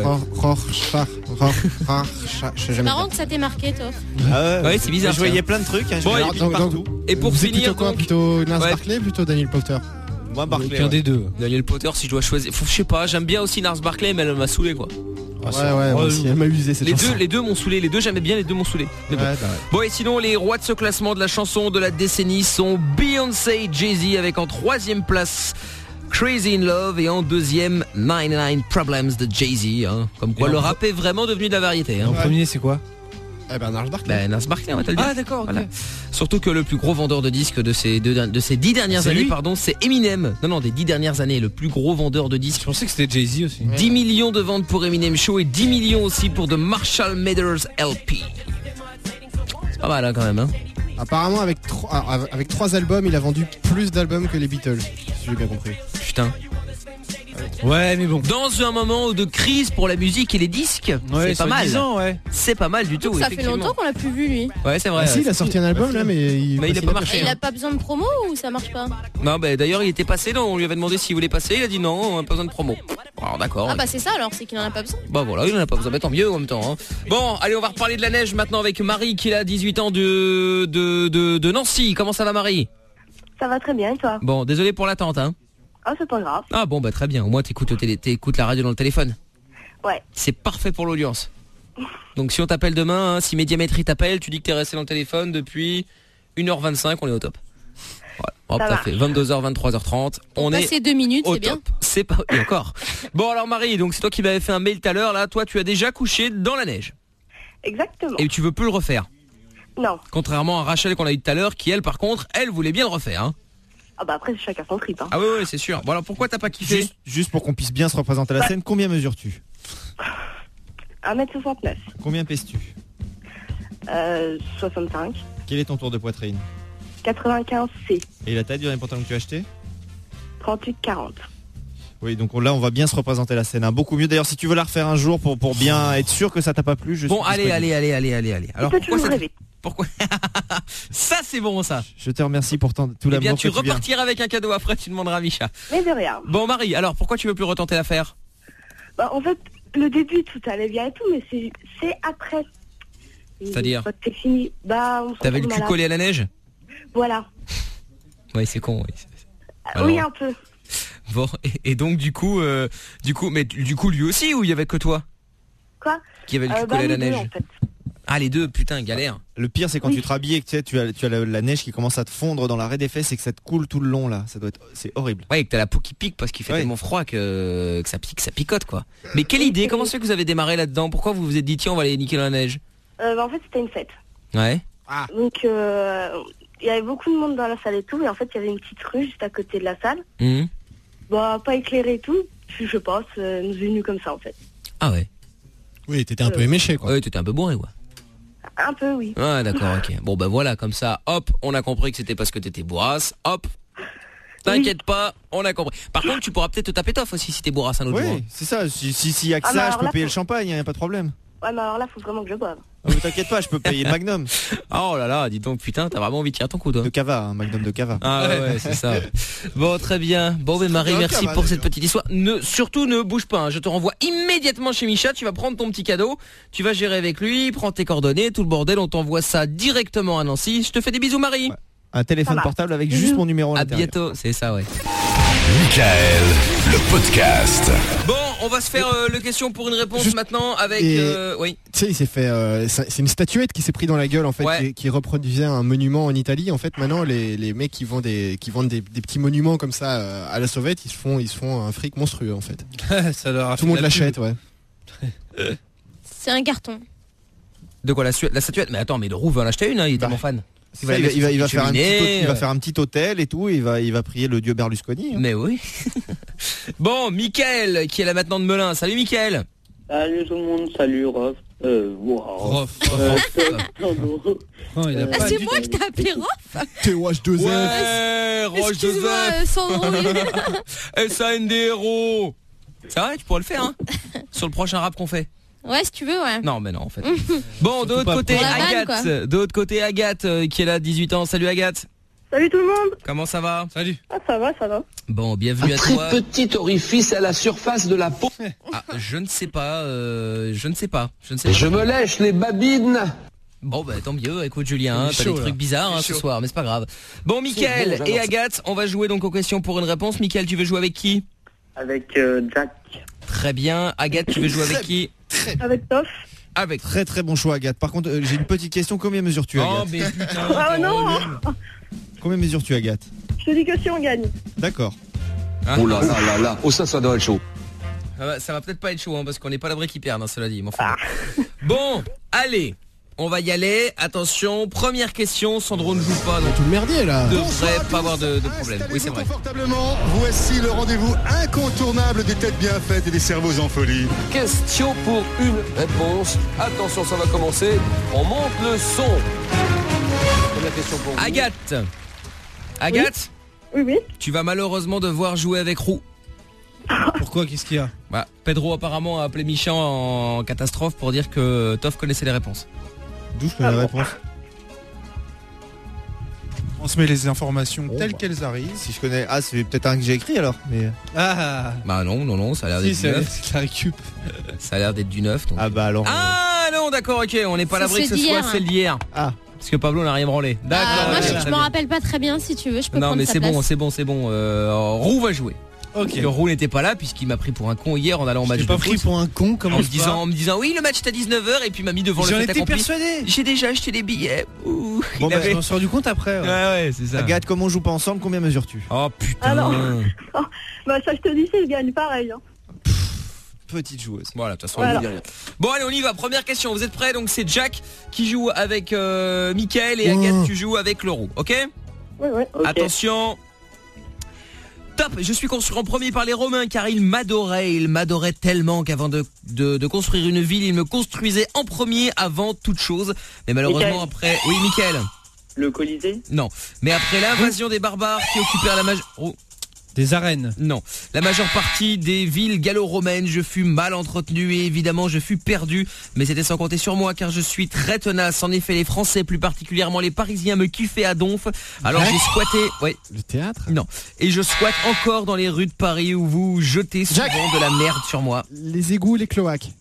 C'est marrant que ça t'ait marqué, toi. Ah ouais, c'est bizarre. Je voyais plein de trucs. Partout. Et pour finir, plutôt Gnarls Barkley, plutôt Daniel Powter. Moi, Barkley. Un des deux. Daniel Powter, si je dois choisir. Je sais pas, j'aime bien aussi Gnarls Barkley, mais elle m'a saoulé, quoi. Ouais, aussi, elle m'a usé cette chanson. Les deux m'ont saoulé, les deux j'aimais bien, les deux m'ont saoulé. Bon, et sinon les rois de ce classement de la chanson de la décennie sont Beyoncé, Jay-Z avec en 3ème place Crazy in Love et en 2ème 99 Problems de Jay-Z. Hein. Comme quoi le rap est vraiment devenu de la variété. Hein. En premier c'est quoi? Gnarls Barkley. Gnarls Barkley, on va te le dire. Ah d'accord, voilà. Surtout que le plus gros vendeur de disques de ces 10 dernières années, c'est Eminem. Non, des 10 dernières années, le plus gros vendeur de disques. Je pensais que c'était Jay-Z aussi. 10 millions de ventes pour Eminem Show et 10 millions aussi pour The Marshall Mathers LP. C'est pas mal, hein, quand même. Hein. Apparemment, avec 3 albums, il a vendu plus d'albums que les Beatles, si j'ai bien compris. Putain. Ouais, mais bon. Dans un moment de crise pour la musique et les disques, c'est pas mal. C'est pas mal du tout. Ça fait longtemps qu'on l'a plus vu, lui. Ouais, c'est vrai. Si, il a sorti un album là, mais il a pas marché. Il a pas besoin de promo ou ça marche pas? Non, d'ailleurs, il était passé. On lui avait demandé s'il voulait passer. Il a dit non, on n'a pas besoin de promo. Alors d'accord. Ah bah c'est ça alors, c'est qu'il en a pas besoin. Bah voilà, il en a pas besoin. Mais tant mieux en même temps. Hein. Bon, allez, on va reparler de la neige maintenant avec Marie qui a 18 ans de Nancy. Comment ça va, Marie? Ça va très bien, et toi? Bon, désolé pour l'attente, hein. Ah, c'est pas grave. Ah bon, très bien. Au moins, t'écoutes la radio dans le téléphone. Ouais. C'est parfait pour l'audience. Donc si on t'appelle demain, si Médiamétrie t'appelle, tu dis que t'es resté dans le téléphone depuis 1h25, on est au top. Voilà. Hop, Ça ça marche. fait 22h, 23h30. On est Passer 2 minutes, au c'est bien. top. C'est pas et encore. Bon alors Marie, donc c'est toi qui m'avais fait un mail tout à l'heure là. Toi, tu as déjà couché dans la neige. Exactement. Et tu veux plus le refaire. Non. Contrairement à Rachel qu'on a eu tout à l'heure, qui elle, par contre, elle voulait bien le refaire. Hein. Ah bah après, c'est chacun son trip. Hein. Ah oui, c'est sûr. Bon alors pourquoi t'as pas kiffé? Juste pour qu'on puisse bien se représenter la scène, combien mesures-tu? 1m69. Combien pèses-tu? 65. Quel est ton tour de poitrine? 95C. Et la taille du pantalon que tu as acheté? 38-40. Oui, donc là on va bien se représenter la scène, hein. Beaucoup mieux. D'ailleurs, si tu veux la refaire un jour pour bien être sûr que ça t'a pas plu, je Bon, suis allez. Alors pourquoi ça c'est bon ça. Je te remercie pour tout Eh l'amour bien, que tu tu viens. repartiras avec un cadeau après, tu demanderas à Micha. Mais de rien. Bon Marie, alors pourquoi tu veux plus retenter l'affaire? Bah en fait, le début, tout allait bien et tout, mais c'est après. C'est-à-dire? Quand c'est fini, bah on se T'avais le retrouve cul malade. collé à la neige? Voilà. Ouais, c'est con. Oui, Oui, Alors, un peu. Bon, et donc du coup, lui aussi ou il y avait que toi Quoi? qui avait le cul collé à la les deux, neige? en fait. Ah les deux, putain, galère. Le pire, c'est quand tu te rhabilles et que tu as la neige qui commence à te fondre dans l'arrêt des fesses et que ça te coule tout le long là. C'est horrible. Ouais, et que t'as la peau qui pique parce qu'il fait tellement froid que ça pique, ça picote quoi. Mais quelle idée? Comment ça fait que vous avez démarré là-dedans? Pourquoi vous vous êtes dit tiens on va aller niquer dans la neige? Bah, en fait, c'était une fête. Ouais. Donc, il y avait beaucoup de monde dans la salle et tout, et en fait, il y avait une petite rue juste à côté de la salle. Mhm. Bah, pas éclairée et tout. Puis, je sais pas, ça nous est venu comme ça, en fait. Ah ouais. Oui, t'étais un peu éméché quoi. Ouais, t'étais un peu bourré quoi. Un peu, oui. Ouais, d'accord, ok. Bon bah voilà, comme ça, hop, on a compris que c'était parce que t'étais bourrasse, hop. T'inquiète pas, on a compris. Par contre, tu pourras peut-être te taper tof aussi si t'es bourrasse un autre jour. Oui, c'est ça. Si y a que Ah, mais ça, je alors peux là, payer le faut- champagne, y a pas de problème. Ouais, mais alors là, faut vraiment que je boive. Ah, mais t'inquiète pas, je peux payer le Magnum. Oh là là, dis donc, putain, t'as vraiment envie de tirer ton coup, toi. De cava, un Magnum de cava. Ah ouais, c'est ça. Bon, très bien. Bon, mais Marie, merci pour cette petite histoire. Surtout ne bouge pas, hein. Je te renvoie immédiatement chez Micha. Tu vas prendre ton petit cadeau, tu vas gérer avec lui, prends tes coordonnées, tout le bordel. On t'envoie ça directement à Nancy. Je te fais des bisous, Marie. Ouais. Un téléphone portable avec juste mon numéro à À l'intérieur. bientôt, c'est ça, ouais. Michael, le podcast. Bon, on va se faire le question pour une réponse Juste- maintenant avec... Et- oui. Tu sais, il s'est fait. C'est une statuette qui s'est pris dans la gueule en fait, qui reproduisait un monument en Italie. En fait, maintenant, les mecs qui vendent des petits monuments comme ça à la sauvette, ils se font un fric monstrueux en fait. Ça leur a Tout le monde fait la l'achète, pub. ouais. C'est un carton. De quoi la statuette? Mais attends, mais le roux va en acheter une, hein, il est tellement fan. Il va faire il va faire un un petit hôtel et tout, il va prier le dieu Berlusconi. Hein. Mais oui. Bon, Mickaël, qui est là maintenant de Melun. Salut Mickaël. Salut tout le monde, salut Rof. Wow. Ah, c'est moi qui t'ai appelé Rof. TOH2F. Ouais, Roche Excuse-moi, Joseph. Sandro. SANDRO. C'est vrai, tu pourrais le faire, hein. Sur le prochain rap qu'on fait. Ouais, si tu veux, ouais. Non, mais non, en fait. Bon, de Surtout l'autre pas côté, pour la vanne, Agathe. quoi. De l'autre côté, Agathe, qui est là, 18 ans. Salut Agathe. Salut tout le monde. Comment ça va? Salut. Ah, ça va, ça va. Bon, bienvenue à toi. Petit orifice à la surface de la peau. Ah, je ne sais pas, je ne sais pas. Je me lèche les babines. Bon, bah tant mieux, écoute Julien, hein, Il est t'as chaud, des là. trucs bizarres Il est hein, ce chaud. soir, mais c'est pas grave. Bon, Mickaël C'est bon, et j'adore Agathe, on va jouer donc aux questions pour une réponse. Mickaël, tu veux jouer avec qui? Avec Jack. Très bien. Agathe, tu veux jouer avec qui? Avec Toff. Avec. Très très bon choix, Agathe. Par contre, j'ai une petite question. Combien mesures-tu, Agathe? Oh, mais putain. Ah non. Combien mesures-tu, Agathe? Je te dis que si on gagne. D'accord. Hein? Oh là là là là. Oh ça doit être chaud. Ça va peut-être pas être chaud, hein, parce qu'on n'est pas l'abri qui perdent, hein, cela dit. Mais enfin, bon, allez, on va y aller. Attention, première question. Sandro ne joue pas, donc tout le merdier là. Devrait pas avoir de problème. Oui, c'est vrai. Confortablement, voici le rendez-vous incontournable des têtes bien faites et des cerveaux en folie. Question pour une réponse. Attention, ça va commencer. On monte le son. Première question pour vous. Agathe. Agathe. Oui. Tu vas malheureusement devoir jouer avec Roux. Pourquoi? Qu'est-ce qu'il y a? Bah, Pedro apparemment a appelé Michan en catastrophe pour dire que Toff connaissait les réponses. D'où je connais la réponse? On se met les informations Bon, telles bah. qu'elles arrivent. Si je connais, c'est peut-être un que j'ai écrit alors. Mais Ah. Bah non, ça a l'air Si, d'être du c'est neuf. la récup. Ça a l'air d'être du neuf. Donc. ah bah alors. Ah non, d'accord, ok, on n'est pas à l'abri que C'est ce soit d'hier. celle d'hier. Ah. Parce que Pablo n'a rien branlé. D'accord. Moi, ok, je très m'en bien. rappelle pas très bien. Si tu veux, je peux Non prendre mais sa c'est place. bon, c'est bon. Roux va jouer. Ok. Le Roux n'était pas là puisqu'il m'a pris pour un con hier en allant au match de pas foot. pris pour un con, comment en me disant oui, le match est à 19h et puis m'a mis devant le J'en fait étais accompli. persuadé. J'ai déjà acheté des billets. Ouh, Bon, il bah, avait- je m'en suis rendu compte après. Ouais, c'est ça. Agathe, comme on joue pas ensemble, combien mesures-tu? Oh putain. Ah non. Bah ça je te dis, je gagne pareil. Hein. Petite joueuse. Voilà, de toute façon, Voilà. on dit rien. Bon, allez, on y va. Première question. Vous êtes prêts? Donc, c'est Jack qui joue avec Mickaël et Agathe, tu joues avec Leroux. Ok? Oui. Attention. Top. Je suis construit en premier par les Romains car ils m'adoraient. Ils m'adoraient tellement qu'avant de construire une ville, ils me construisaient en premier avant toute chose. Mais malheureusement, Mickaël. après... Oui, Mickaël. Le Colisée? Non. Mais après l'invasion des barbares qui occupèrent la Des arènes? Non. La majeure partie des villes gallo-romaines, je fus mal entretenu et évidemment je fus perdu. Mais c'était sans compter sur moi car je suis très tenace. En effet, les Français, plus particulièrement les Parisiens, me kiffaient à donf. Alors j'ai squatté... Ouais. Le théâtre? Non. Et je squatte encore dans les rues de Paris où vous jetez souvent de la merde sur moi. Les égouts, les cloaques.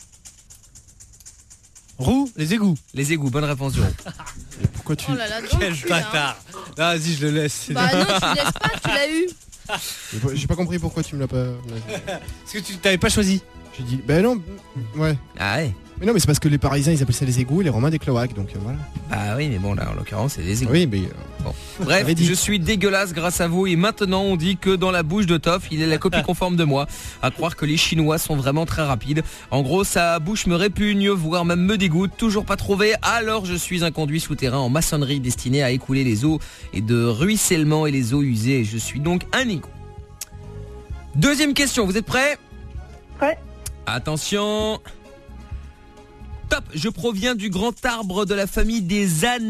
Roux, les égouts. Les égouts, bonne réponse du Roux. Pourquoi tu... Oh là là, Quel bâtard. Ah, vas-y, je le laisse. Bah non, tu le laisses pas, tu l'as eu. J'ai pas compris pourquoi tu me l'as pas... Parce que tu t'avais pas choisi. J'ai dit, ben non, ouais. Ah ouais. Mais non, mais c'est parce que les Parisiens, ils appellent ça les égouts et les Romains des cloaques, donc voilà. Bah oui, mais bon, là, en l'occurrence, c'est des égouts. Oui, mais... Bon. Bref, J'avais dit. je suis dégueulasse grâce à vous et maintenant on dit que dans la bouche de Toff, il est la copie conforme de moi. À croire que les Chinois sont vraiment très rapides. En gros, sa bouche me répugne, voire même me dégoûte. Toujours pas trouvé, alors je suis un conduit souterrain en maçonnerie destiné à écouler les eaux et de ruissellement et les eaux usées. Je suis donc un égout. Deuxième question, vous êtes prêts? Ouais. Attention. Top, je proviens du grand arbre de la famille des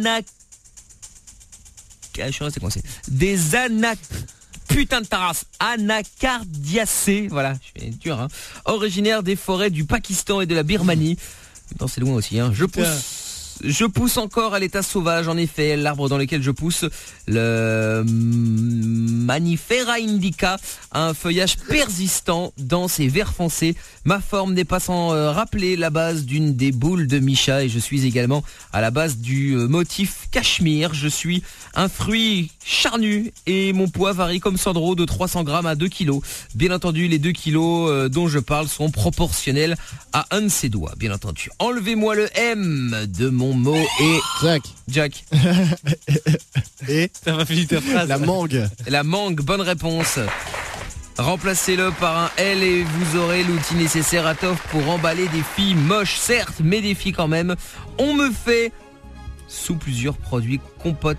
je suis resté coincé. Des putain de tarasse, Anacardiacées, voilà, je suis dur, hein. Originaire des forêts du Pakistan et de la Birmanie. Non, c'est loin aussi, hein. Je pousse encore à l'état sauvage, en effet, l'arbre dans lequel je pousse, le Manifera indica, a un feuillage persistant, dense et vert foncé. Ma forme n'est pas sans rappeler la base d'une des boules de Micha et je suis également à la base du motif cachemire. Je suis un fruit charnu et mon poids varie comme Sandro de 300 grammes à 2 kilos. Bien entendu, les 2 kilos dont je parle sont proportionnels à un de ses doigts, bien entendu. Enlevez-moi le M de mon mot et... Jack. Et t'as pas fini ta phrase. La mangue. La mangue, bonne réponse. Remplacez-le par un L et vous aurez l'outil nécessaire à Toff pour emballer des filles moches, certes, mais des filles quand même. On me fait sous plusieurs produits compote.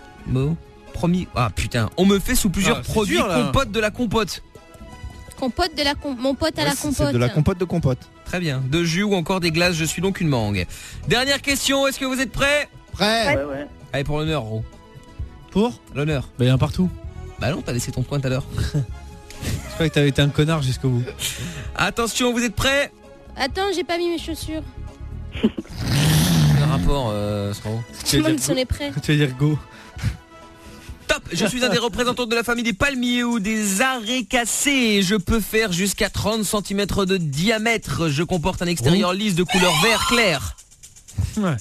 On me fait sous plusieurs produits compote de la compote. Compote de la mon pote à la compote. C'est de la compote de compote. Très bien. De jus ou encore des glaces, je suis donc une mangue. Dernière question, est-ce que vous êtes prêts? Prêt. Ouais. Allez, pour l'honneur, Ro. Pour l'honneur. Bah, il y en a partout. Bah non, t'as laissé ton point tout à l'heure. Je crois que t'avais été un connard jusqu'au bout. Attention, vous êtes prêts? Attends, j'ai pas mis mes chaussures. Quel rapport, Sro? Tout le monde s'en est prêt. Tu vas dire go. Top, je suis un des représentants de la famille des palmiers ou des arécacées. Je peux faire jusqu'à 30 cm de diamètre. Je comporte un extérieur lisse de couleur vert clair. Ouais.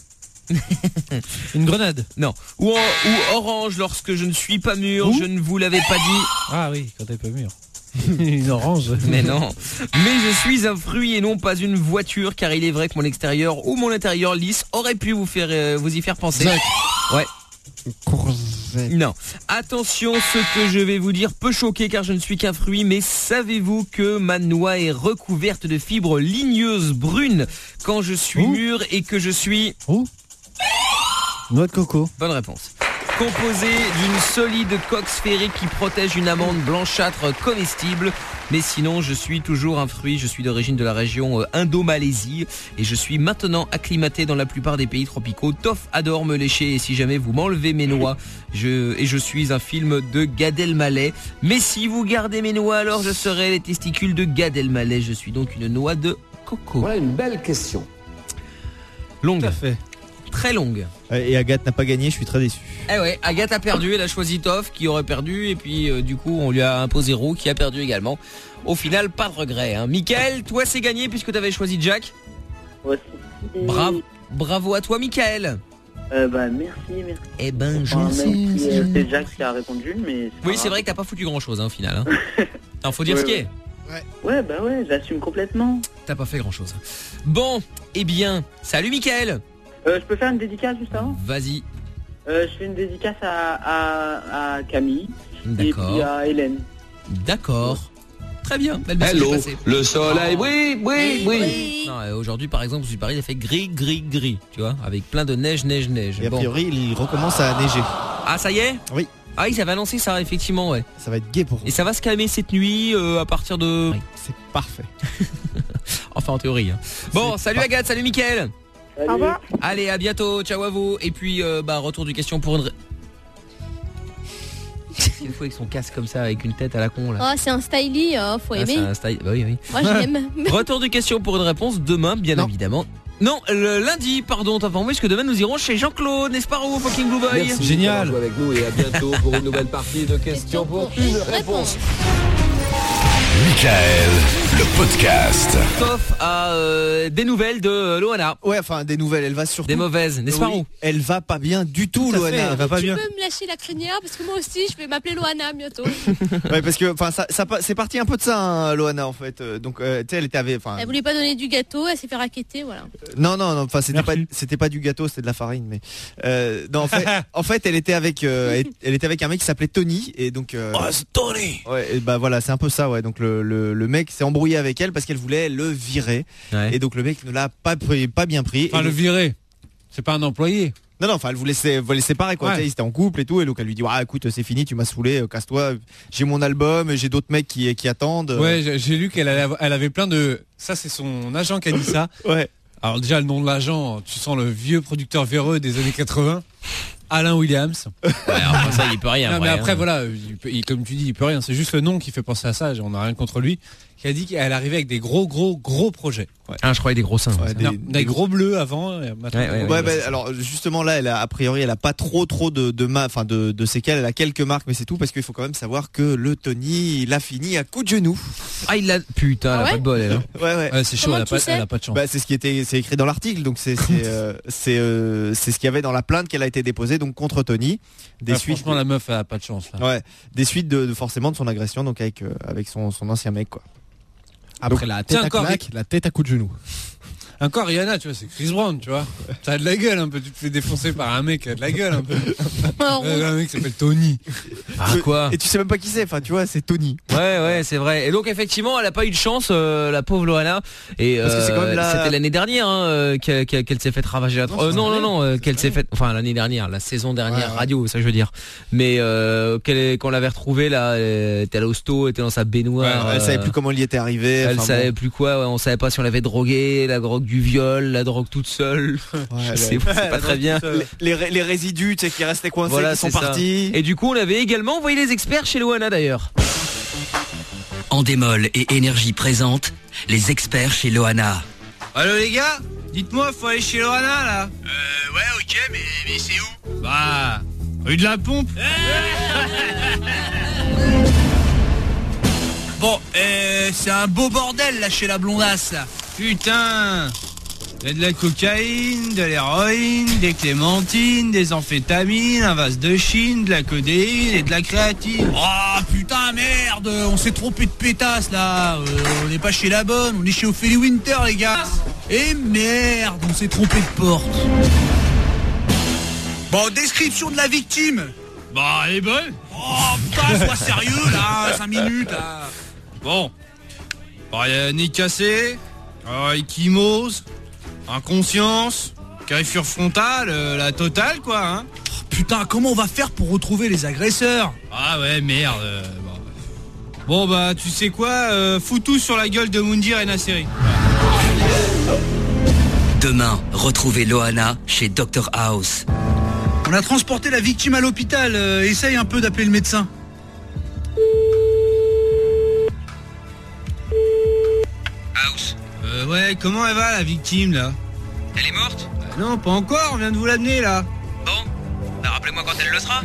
Une grenade. Non. Ou orange lorsque je ne suis pas mûr. Je ne vous l'avais pas dit. Ah oui, quand t'es pas mûr. Une orange. Mais non. Mais je suis un fruit et non pas une voiture, car il est vrai que mon extérieur ou mon intérieur lisse aurait pu vous y faire penser. Zach. Ouais. Courgette. Non. Attention, ce que je vais vous dire peut choquer car je ne suis qu'un fruit, mais savez-vous que ma noix est recouverte de fibres ligneuses brunes quand je suis mûr et que je suis... Noix de coco. Bonne réponse. Composé d'une solide coque sphérique qui protège une amande blanchâtre comestible. Mais sinon, je suis toujours un fruit. Je suis d'origine de la région Indo-Malaisie et je suis maintenant acclimaté dans la plupart des pays tropicaux. Toff adore me lécher et si jamais vous m'enlevez mes noix, je suis un film de Gad Elmaleh. Mais si vous gardez mes noix, alors je serai les testicules de Gad Elmaleh. Je suis donc une noix de coco. Voilà une belle question. Longue. Tout à fait. Très longue. Et Agathe n'a pas gagné, je suis très déçu. Eh ouais, Agathe a perdu, elle a choisi Toff qui aurait perdu et puis du coup on lui a imposé Roux qui a perdu également. Au final, pas de regret. Hein. Mickaël, toi c'est gagné puisque tu avais choisi Jack. Voici. Bravo à toi Mickaël. Merci. Eh ben, c'est Jack qui a répondu, mais... Oui, c'est vrai que t'as pas foutu grand chose au final. Hein. Non, faut dire ce qui est. Ouais, bah ouais, j'assume complètement. T'as pas fait grand chose. Bon, eh bien, salut Mickaël. Je peux faire une dédicace juste avant ? Vas-y. Je fais une dédicace à Camille. D'accord. Et puis à Hélène. D'accord. Très bien. Belle message Hello, passé. le soleil, oui. Non, aujourd'hui, par exemple, sur Paris, il a fait gris, tu vois, avec plein de neige. Et a priori, il recommence à neiger. Ah, ça y est ? Oui. Ah, ils avaient annoncé ça, effectivement, ouais. Ça va être gai pour vous. Et ça va se calmer cette nuit à partir de... C'est parfait. Enfin, en théorie. Hein. Bon, salut Agathe, salut Mickaël. Au revoir. Allez, à bientôt, ciao à vous. Et puis, retour du question pour une... Une fois avec son casque comme ça, avec une tête à la con là. Oh, c'est un stylie, faut aimer. C'est un style... Bah oui. Moi, j'aime. Retour du question pour une réponse demain, bien évidemment. Non, le lundi, pardon, t'as informé, parce que demain nous irons chez Jean-Claude, n'est-ce pas, Roux, fucking Blue Boy? Merci d'avoir joué avec nous et à bientôt pour une nouvelle partie de questions pour une réponse. Mickaël, le podcast. Sauf à des nouvelles de Loana. Ouais, enfin des nouvelles, elle va surtout... Des mauvaises, n'est-ce pas, Roux? Elle va pas bien du tout, Loana. Elle va pas bien. Tu peux me lâcher la crinière parce que moi aussi je vais m'appeler Loana bientôt. Ouais, parce que enfin ça c'est parti un peu de ça, hein, Loana en fait. Donc tu sais, elle était avec... Elle voulait pas donner du gâteau, elle s'est fait raqueter, voilà. Non, enfin c'était pas du gâteau, c'était de la farine, mais non, en fait elle était avec un mec qui s'appelait Tony et donc c'est Tony. Ouais, et bah voilà, c'est un peu ça, ouais. Donc le mec s'est embrouillé avec elle parce qu'elle voulait le virer, et donc le mec ne l'a pas bien pris. Enfin, le virer, c'est pas un employé. Non, enfin, elle voulait les séparer, quoi. Ouais. Ils étaient en couple et tout, et donc elle lui dit, écoute, c'est fini, tu m'as saoulé, casse-toi. J'ai mon album, j'ai d'autres mecs qui attendent. Ouais, j'ai lu qu'elle avait plein de. Ça, c'est son agent qui a dit ça. Ouais. Alors déjà, le nom de l'agent, tu sens le vieux producteur véreux des années 80. Alain Williams. Ouais, enfin ça, il peut rien. Non, mais après, voilà, comme tu dis, il peut rien. C'est juste le nom qui fait penser à ça. On n'a rien contre lui. Qui a dit qu'elle arrivait avec des gros projets. Ouais. Ah, je croyais des gros seins. Ouais, des gros bleus avant. Alors justement là, a priori, elle a pas trop de séquelles. Elle a quelques marques, mais c'est tout, parce qu'il faut quand même savoir que le Tony, il a fini à coup de genou. Ah, il l'a. Putain, elle a pas de bol, elle. Hein. Ouais, c'est chaud. Elle a pas de chance. Bah, c'est c'est écrit dans l'article, donc c'est ce qu'il y avait dans la plainte qu'elle a été déposée donc contre Tony. Franchement, la meuf elle a pas de chance. Là. Ouais, des suites forcément de son agression, donc avec son ancien mec, quoi. Après la tête à claque, la tête à coup de genou. Encore Rihanna, tu vois, c'est Chris Brown, tu vois. Ça a de la gueule un peu, tu te fais défoncer par un mec qui a de la gueule un peu. Un mec qui s'appelle Tony. Ah quoi? Et tu sais même pas qui c'est, enfin tu vois, c'est Tony. Ouais, c'est vrai. Et donc effectivement, elle a pas eu de chance, la pauvre Loana. Et parce que c'est quand même c'était l'année dernière qu'elle s'est fait ravager la tronche. Non, qu'elle s'est fait, enfin l'année dernière, la saison dernière, radio, ça je veux dire. Mais qu'on l'avait retrouvée là, elle était à l'hosto, elle était dans sa baignoire. Elle savait plus comment il y était arrivé. Elle savait plus quoi. On savait pas si on l'avait drogué, la drogue du viol, la drogue toute seule. C'est pas très bien. Les résidus, tu sais, qui restaient coincés, voilà, qui sont partis. Et du coup, on avait également envoyé les experts chez Loana d'ailleurs. Endemol et Énergie présente les experts chez Loana. Allô les gars, dites-moi, faut aller chez Loana là. Ouais, ok, mais c'est où? Bah, rue de la Pompe. Bon, c'est un beau bordel là chez la blondasse là. Putain, il y a de la cocaïne, de l'héroïne, des clémentines, des amphétamines, un vase de Chine, de la codéine et de la créatine. Oh putain, merde, on s'est trompé de pétasse là. On n'est pas chez la bonne, on est chez Ophélie Winter les gars. Et merde, on s'est trompé de porte. Bon, description de la victime. Bah, elle est bonne. Oh putain, sois sérieux là, 5 minutes là. Bon, il y a nez cassé, échymose, inconscience, carrure frontale, la totale quoi, hein. Oh, putain, comment on va faire pour retrouver les agresseurs? Ah ouais, merde. Bon bah, tu sais quoi, fous tout sur la gueule de Moundir et Nasseri. Demain, retrouvez Loana chez Dr House. On a transporté la victime à l'hôpital, essaye un peu d'appeler le médecin. House. Ouais, comment elle va la victime là? Elle est morte? Non, pas encore, on vient de vous l'amener là. Bon, bah rappelez-moi quand elle le sera.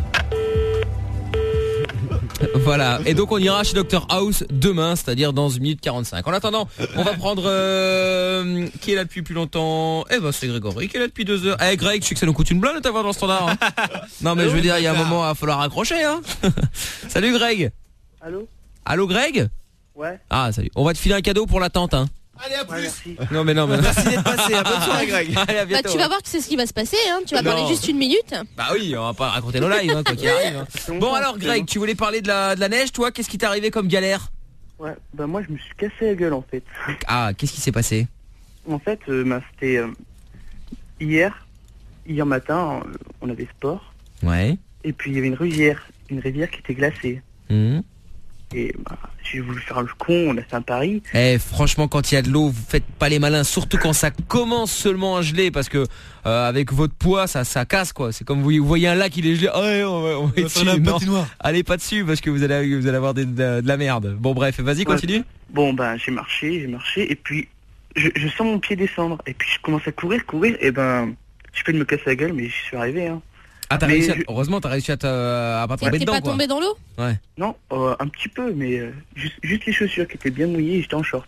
Voilà, et donc on ira chez Dr House demain, c'est-à-dire dans 1 minute 45. En attendant, on va prendre qui est là depuis plus longtemps. Eh ben c'est Grégory qui est là depuis 2 heures. Eh Greg, je sais que ça nous coûte une blinde de t'avoir dans le standard, hein. Non mais je veux dire, il y a un moment, il va falloir accrocher, hein. Salut Greg. Allô? Allô Greg? Ouais. Ah, salut. On va te filer un cadeau pour l'attente, hein. Allez, à plus. Merci. Non, mais non, mais Merci d'être passé. Bonne soirée, Greg. Allez, à Bah, bientôt. tu vas voir que c'est ce qui va se passer, hein. Tu vas Non. parler juste 1 minute. Bah oui, on va pas raconter nos lives, hein, quoi qu'il arrive. Hein. Bon, alors, Greg, tu voulais parler de la neige, toi? Qu'est-ce qui t'est arrivé comme galère? Ouais, bah moi je me suis cassé la gueule en fait. Ah, qu'est-ce qui s'est passé? En fait, c'était hier matin, on avait sport. Ouais. Et puis il y avait une rivière qui était glacée. Mhm. Et bah, j'ai voulu faire le con, on a fait un pari. Eh, franchement, quand il y a de l'eau, vous faites pas les malins, surtout quand ça commence seulement à geler, parce que avec votre poids, ça casse, quoi. C'est comme vous voyez un lac, il est gelé. Ah ouais, on va dessus. Non, allez pas dessus, parce que vous allez avoir de la merde. Bon, bref, vas-y, continue. Ouais. Bon, bah j'ai marché, et puis je sens mon pied descendre. Et puis je commence à courir, et ben, j'ai failli me casser la gueule, mais j'y suis arrivé, hein. Ah, heureusement, t'as réussi à pas tomber dedans, T'es pas quoi. tombé dans l'eau? Ouais. Non, un petit peu, mais juste les chaussures qui étaient bien mouillées, et j'étais en short.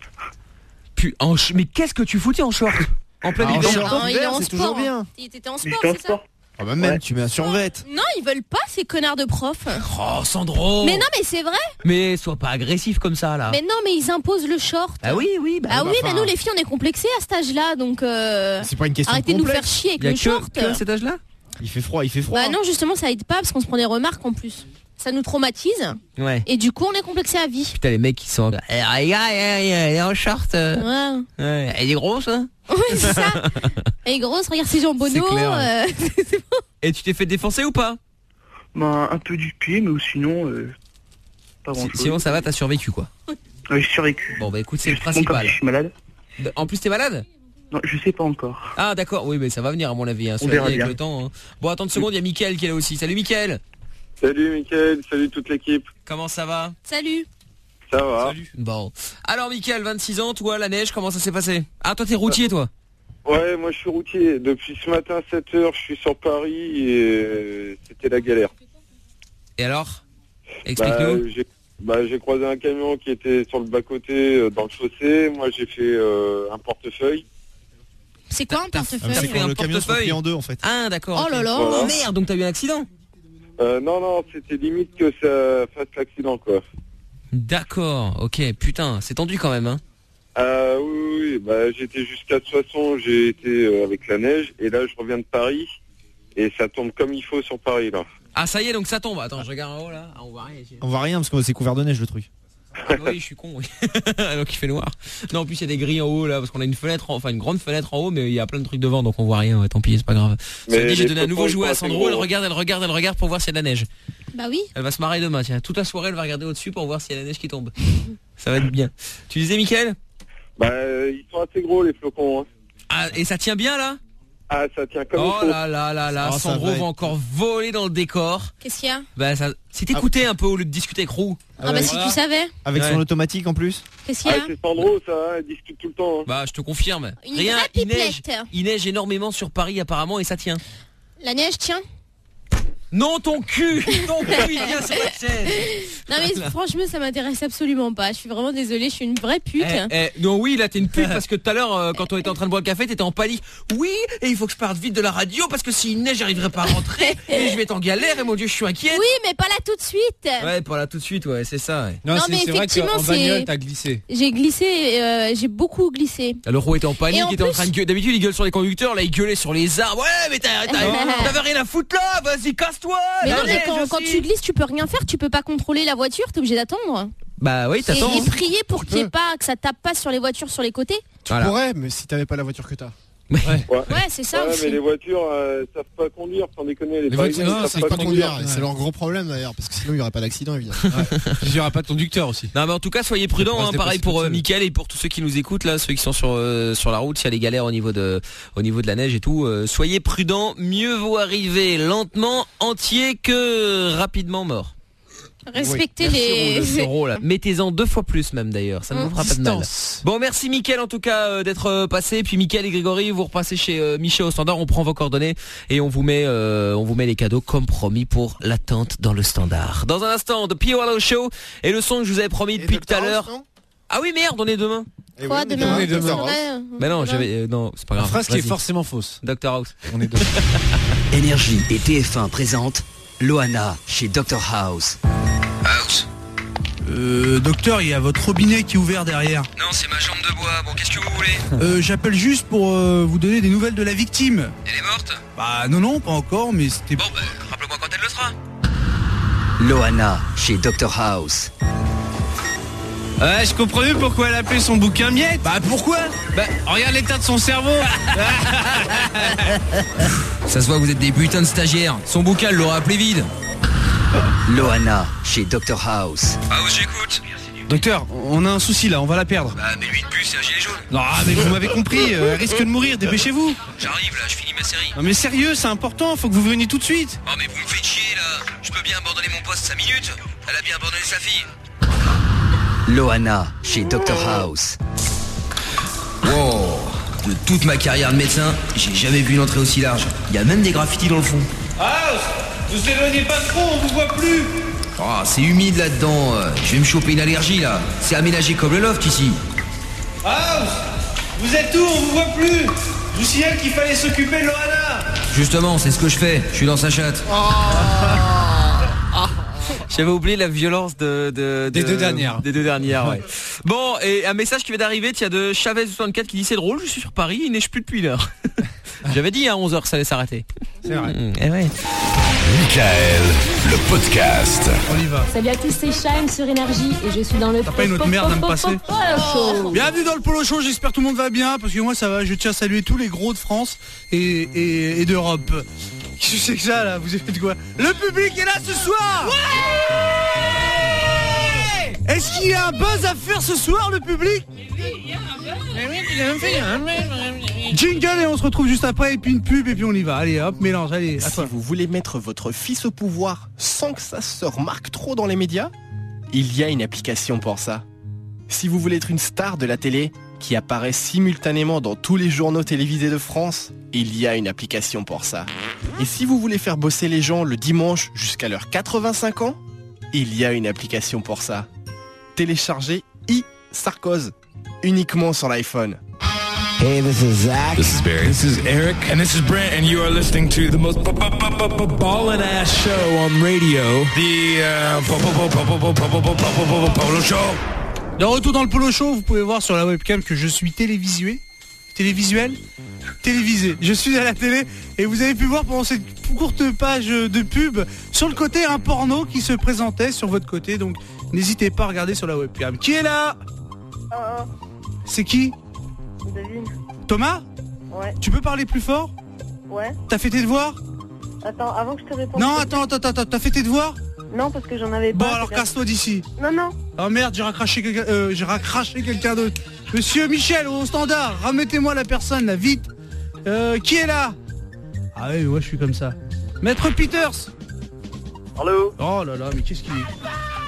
Mais qu'est-ce que tu foutais en short? En plein hiver? Non, il est en c'est sport. toujours bien. Il était en sport, c'est ça? Ah bah même, tu mets un survêt. Non, ils veulent pas, ces connards de profs. Oh, Sandro. Mais non, mais c'est vrai. Mais sois pas agressif comme ça, là. Mais non, mais ils imposent le short. Ah oui. Ah oui, mais nous les filles on est complexées à cet âge-là, donc c'est pas une question arrêtez de nous complexe. faire chier avec Il y a le short. que à cet âge-là? Il fait froid. Bah non, justement ça aide pas parce qu'on se prend des remarques en plus. Ça nous traumatise. Ouais. Et du coup on est complexés à vie. Putain, les mecs qui sont... Elle est en short. Ouais. Elle est grosse, hein? Oui, c'est ça. Elle est grosse, regarde ses jambes C'est bonneaux. clair, Et tu t'es fait défoncer ou pas? Bah, un peu du pied, mais sinon, pas grand chose. Sinon ça va, t'as survécu, quoi. Ouais, j'ai survécu. Bon bah écoute, c'est le Bon, comme principal. je suis malade. En plus t'es malade? Non, je sais pas encore. Ah d'accord, oui mais ça va venir à mon avis, hein. On verra avec bien. le temps, hein. Bon, attends une seconde, il y a Mickaël qui est là aussi. Salut Mickaël. Salut Mickaël, salut toute l'équipe. Comment ça va? Salut. Ça va. Bon. Alors Mickaël, 26 ans, toi, la neige, comment ça s'est passé? Ah, toi t'es routier, toi? Ouais, moi je suis routier. Depuis ce matin 7h, je suis sur Paris et c'était la galère. Et alors? Explique-nous. J'ai croisé un camion qui était sur le bas-côté dans le chaussée. Moi j'ai fait un portefeuille. C'est quoi un portefeuille? T'as fait un portefeuille en deux en fait. Ah d'accord. Oh là là. Voilà. Oh merde, donc t'as eu un accident? Non, c'était limite que ça fasse l'accident, quoi. D'accord, ok, putain, c'est tendu quand même, hein. Oui, j'étais jusqu'à Soissons, j'ai été avec la neige, et là je reviens de Paris, et ça tombe comme il faut sur Paris, là. Ah ça y est, donc ça tombe. Attends, je regarde en haut là. Ah, on voit rien ici. On voit rien parce que c'est couvert de neige le truc. Ah, oui, je suis con, oui. Donc il fait noir. Non, en plus il y a des grilles en haut là, parce qu'on a une fenêtre, enfin une grande fenêtre en haut, mais il y a plein de trucs devant, donc on voit rien. Ouais, tant pis, c'est pas grave. Mais Ça dit, j'ai les donné un nouveau photos, jouet à c'est Sandro. gros. Elle regarde pour voir s'il y a de la neige. Bah oui. Elle va se marrer demain, tiens. Toute la soirée, elle va regarder au-dessus pour voir s'il y a la neige qui tombe. Ça va être bien. Tu disais, Mickaël? Ils sont assez gros, les flocons, hein. Ah, et ça tient bien là? Ah, ça tient comme il Oh faut. là, Oh, ça Sandro va encore voler dans le décor. Qu'est-ce qu'il y a? Bah ça, si t'écoutais un peu au lieu de discuter avec Roux. Ah bah si tu savais. Avec Ouais. son automatique en plus. Qu'est-ce qu'il y a? c'est Sandro, ça, hein, il discute tout le temps, hein. Bah je te confirme. Une Rien, vraie pipelette. il neige énormément sur Paris apparemment et ça tient. La neige tient. Non, ton cul il vient sur la chaise. Non mais franchement ça m'intéresse absolument pas. Je suis vraiment désolée, je suis une vraie pute. Non oui, là t'es une pute parce que tout à l'heure quand on était en train de boire le café, t'étais en panique. Oui, et il faut que je parte vite de la radio parce que s'il neige, j'arriverai pas à rentrer et je vais être en galère et mon Dieu, je suis inquiète. Oui, mais pas là tout de suite. Ouais, pas là tout de suite, ouais, c'est ça. Ouais. Non, Non, mais c'est vrai effectivement, qu'en bagnole, c'est- t'as glissé. J'ai glissé, j'ai beaucoup glissé. Le Roux était en panique, Et en il était en plus- train de gueuler. D'habitude, il gueule sur les conducteurs, là il gueulait sur les arbres. Ouais, mais t'avais rien à foutre là, vas-y, casse-toi. Mais la non, mais neige quand aussi. tu glisses, tu peux rien faire, tu peux pas contrôler la voiture, t'es obligé d'attendre. Bah oui, t'attends. Et prier pour qu'il y ait pas, que ça tape pas sur les voitures sur les côtés. Tu pourrais, mais si t'avais pas la voiture que t'as. Ouais, c'est ça Ouais, aussi. mais les voitures savent pas conduire, sans déconner. Les Parisiens, voitures, ils c'est savent pas conduire. conduire. Et c'est leur gros problème d'ailleurs, parce que sinon il y aurait pas d'accident évidemment. Il n'y aura pas de conducteur aussi. Non mais en tout cas soyez prudents, hein, pareil pour Mickaël et pour tous ceux qui nous écoutent là, ceux qui sont sur la route, s'il y a des galères au niveau de la neige et tout, soyez prudents, mieux vaut arriver lentement entier que rapidement mort. Respectez Merci, les. Roux, là. Mettez-en 2 fois plus même d'ailleurs, ça ne vous fera pas de mal. Bon, merci Mickaël en tout cas d'être passé, puis Mickaël et Grégory, vous repassez chez Michel au standard, on prend vos coordonnées et on vous met les cadeaux comme promis pour l'attente dans le standard. Dans un instant, The P.O. Wallow Show et le son que je vous avais promis depuis tout à l'heure. Ah oui merde, on est demain. Quoi demain? On est demain. Mais non, non, c'est pas grave. Une phrase qui est Vas-y. forcément fausse. Dr House. On est demain. Énergie et TF1 présentent Loana chez Dr House. House. Docteur, il y a votre robinet qui est ouvert derrière. Non, c'est ma jambe de bois. Bon, qu'est-ce que vous voulez? J'appelle juste pour vous donner des nouvelles de la victime. Elle est morte? Bah non, pas encore, mais c'était... Bon, rappelle-moi quand elle le sera. Loana, chez Dr House. Ouais, je comprends mieux pourquoi elle appelait son bouquin miette. Bah pourquoi? Bah, regarde l'état de son cerveau. Ça se voit que vous êtes des putains de stagiaires. Son bouquin l'aurait appelé vide. Loana, chez Dr House. House, j'écoute. Docteur, on a un souci là, on va la perdre. Bah, mais lui une puce, c'est un gilet jaune. Non, mais vous m'avez compris, elle risque de mourir, dépêchez-vous. J'arrive là, je finis ma série. Non mais sérieux, c'est important, faut que vous veniez tout de suite. Oh, mais vous me faites chier là. Je peux bien abandonner mon poste 5 minutes. Elle a bien abandonné sa fille. Loana, chez Dr House. Wow. De toute ma carrière de médecin, j'ai jamais vu une entrée aussi large. Il y a même des graffitis dans le fond. House, vous éloignez pas trop, on vous voit plus. Oh, c'est humide là-dedans. Je vais me choper une allergie là. C'est aménagé comme le loft ici. House, vous êtes où? On vous voit plus. Je vous signale qu'il fallait s'occuper de Loana. Justement, c'est ce que je fais. Je suis dans sa chatte. J'avais oublié la violence des deux dernières. Des deux dernières, ouais. Bon, et un message qui vient d'arriver, tiens, de Chavez64 qui dit c'est drôle, je suis sur Paris, il neige plus depuis une heure. J'avais dit à 11h que ça allait s'arrêter. C'est vrai. Eh ouais. Michael, le podcast. On y va. Salut à tous, c'est Shine sur Énergie et je suis dans le... T'as pas une autre merde à me passer? Show. Bienvenue dans le Polo Show, j'espère que tout le monde va bien, parce que moi ça va, je tiens à saluer tous les gros de France et d'Europe. Qu'est-ce que c'est que ça là? Vous avez fait quoi? Le public est là ce soir. Est-ce qu'il y a un buzz à faire ce soir, le public? Jingle et on se retrouve juste après, et puis une pub, et puis on y va. Allez hop, mélange, allez, à Si toi. vous voulez mettre votre fils au pouvoir sans que ça se remarque trop dans les médias, il y a une application pour ça. Si vous voulez être une star de la télé qui apparaît simultanément dans tous les journaux télévisés de France, il y a une application pour ça. Et si vous voulez faire bosser les gens le dimanche jusqu'à leurs 85 ans, il y a une application pour ça. Téléchargez iSarkoz, uniquement sur l'iPhone. Hey, this is Zach. This is Barry. This is Eric. And this is Brent. And you are listening to the most ballin' ass show on radio. The Polo Show. De retour dans le Polo Show, vous pouvez voir sur la webcam que je suis télévisé. Je suis à la télé et vous avez pu voir pendant cette courte page de pub sur le côté un porno qui se présentait sur votre côté, donc n'hésitez pas à regarder sur la webcam. Qui est là? C'est qui? Devine. Thomas? Ouais. Tu peux parler plus fort? Ouais. T'as fait tes devoirs? Attends, avant que je te réponde. Non, attends, t'as fait tes devoirs? Non, parce que j'en avais pas. Bon, alors casse-toi d'ici. Non. Oh merde, j'ai raccraché quelqu'un d'autre. Monsieur Michel, au standard, remettez-moi la personne là, vite. Qui est là? Ah oui, moi je suis comme ça. Maître Peters. Allô? Oh là là, mais qu'est-ce qu'il est?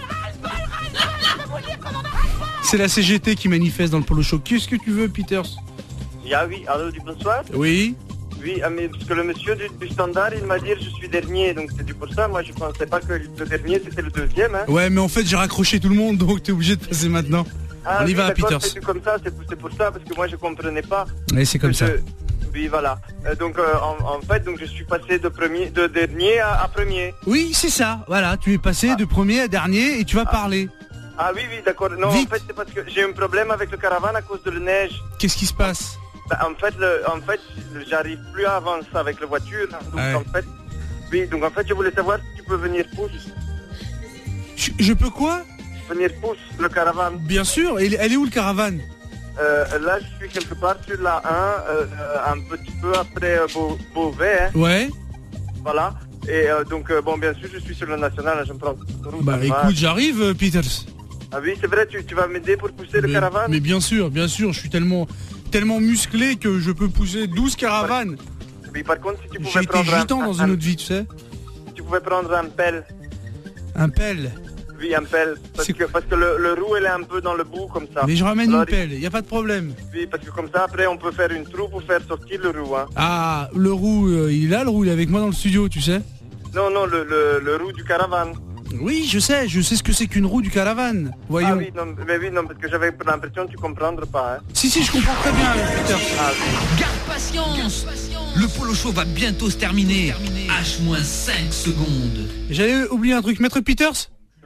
C'est la CGT qui manifeste dans le Polo Show. Qu'est-ce que tu veux, Peters? Oui, allô, du bonsoir? Oui. Oui, mais parce que le monsieur du standard, il m'a dit je suis dernier, donc c'est pour ça, moi je pensais pas que le dernier c'était le deuxième. Hein. Ouais, mais en fait j'ai raccroché tout le monde, donc t'es obligé de passer maintenant. Ah, on y va, d'accord, Peters. c'est comme ça, c'est pour ça, parce que moi je comprenais pas. Ouais, c'est comme ça. Oui, voilà. Donc en fait, donc je suis passé de dernier à premier. Oui, c'est ça, voilà, tu es passé de premier à dernier et tu vas parler. Ah oui, d'accord. Non, vite. En fait c'est parce que j'ai un problème avec le caravane à cause de la neige. Qu'est-ce qui se passe? En fait, j'arrive plus à avancer avec la voiture. Donc donc en fait, je voulais savoir si tu peux venir pousser. Je peux quoi? Venir pousser le caravane. Bien sûr. Elle est où le caravane? Là, je suis quelque part sur la 1, un petit peu après Beauvais. Hein. Ouais. Voilà. Et donc, bon, bien sûr, je suis sur le national. Je me prends. Bah écoute, j'arrive, Peters. Ah oui, c'est vrai. Tu vas m'aider pour pousser le caravane? Mais bien sûr. Je suis tellement musclé que je peux pousser 12 caravanes. Oui, par contre, si tu pouvais prendre J'ai été gitan dans une autre vie, tu sais. Si tu pouvais prendre un pelle. Un pelle? Oui, un pelle. Parce que le roue, elle est un peu dans le bout, comme ça. Mais je ramène une pelle, y a pas de problème. Oui, parce que comme ça, après, on peut faire une trou pour faire sortir le roue. Hein. Ah, le roue, il est là, le roue, il est avec moi dans le studio, tu sais. Non, le roue du caravane. Oui, je sais ce que c'est qu'une roue du caravane. Voyons. Ah oui, non, parce que j'avais l'impression que tu comprendrais pas. Hein. Si, je comprends très bien, Peter. Ah, oui. Garde patience. Le Polo Show va bientôt se terminer. H-5 secondes. J'allais oublier un truc. Maître Peters?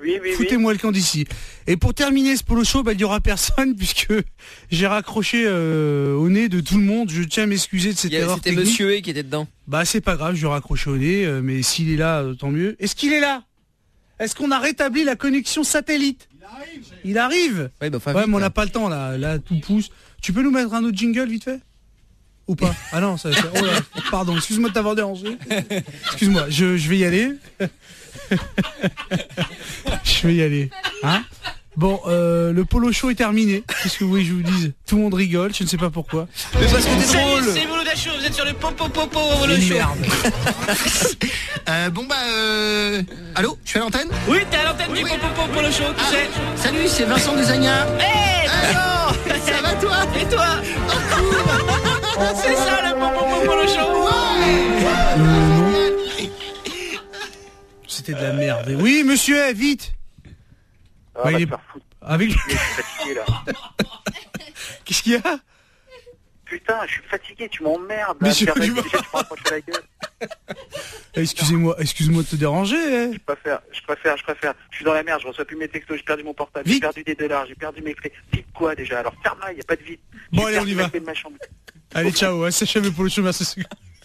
Oui. Foutez-moi le camp d'ici. Et pour terminer ce polo show, il n'y aura personne puisque j'ai raccroché au nez de tout le monde. Je tiens à m'excuser de cette erreur C'était technique. Monsieur E qui était dedans. Bah c'est pas grave, je vais raccrocher au nez, mais s'il est là, tant mieux. Est-ce qu'il est là? Est-ce qu'on a rétabli la connexion satellite? Il arrive. Ouais, mais on n'a pas le temps là tout pousse. Tu peux nous mettre un autre jingle vite fait? Ou pas? Ah non, oh là, pardon, excuse-moi de t'avoir dérangé. Excuse-moi, je vais y aller. Je vais y aller. Hein? Bon, le polo show est terminé. Qu'est-ce que vous voulez que je vous dise? Tout le monde rigole, je ne sais pas pourquoi. Mais parce que t'es drôle. C'est Mouloud Show, vous êtes sur le polo show. Allô, je suis à l'antenne? Oui, t'es à l'antenne du polo show, tu sais. Salut, c'est Vincent Desagna. Hey, Vincent, ça va toi? Et toi? C'est ça le polo show. C'était de la merde. Oui, monsieur, vite. Ah, il est avec. Je suis fatigué là. Qu'est-ce qu'il y a? Putain, je suis fatigué, tu m'emmerdes. Mais Là, je- déjà, je- tu m'approches la gueule. Excusez-moi de te déranger. Hein. Je préfère. Je suis dans la merde, je reçois plus mes textos, j'ai perdu mon portable, j'ai perdu des dollars, j'ai perdu mes clés. Vite quoi déjà? Alors ferme-la, y a pas de vide. Bon, J'ai allez, on perdu y la va. clé de ma chambre. Allez, ciao. Hein, sachez le polo show, merci.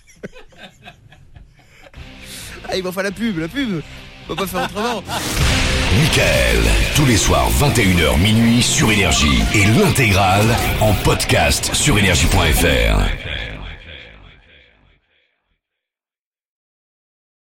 Ah, il va faire la pub. On va pas faire autrement. Michael, tous les soirs 21h minuit sur Énergie et l'intégrale en podcast sur énergie.fr.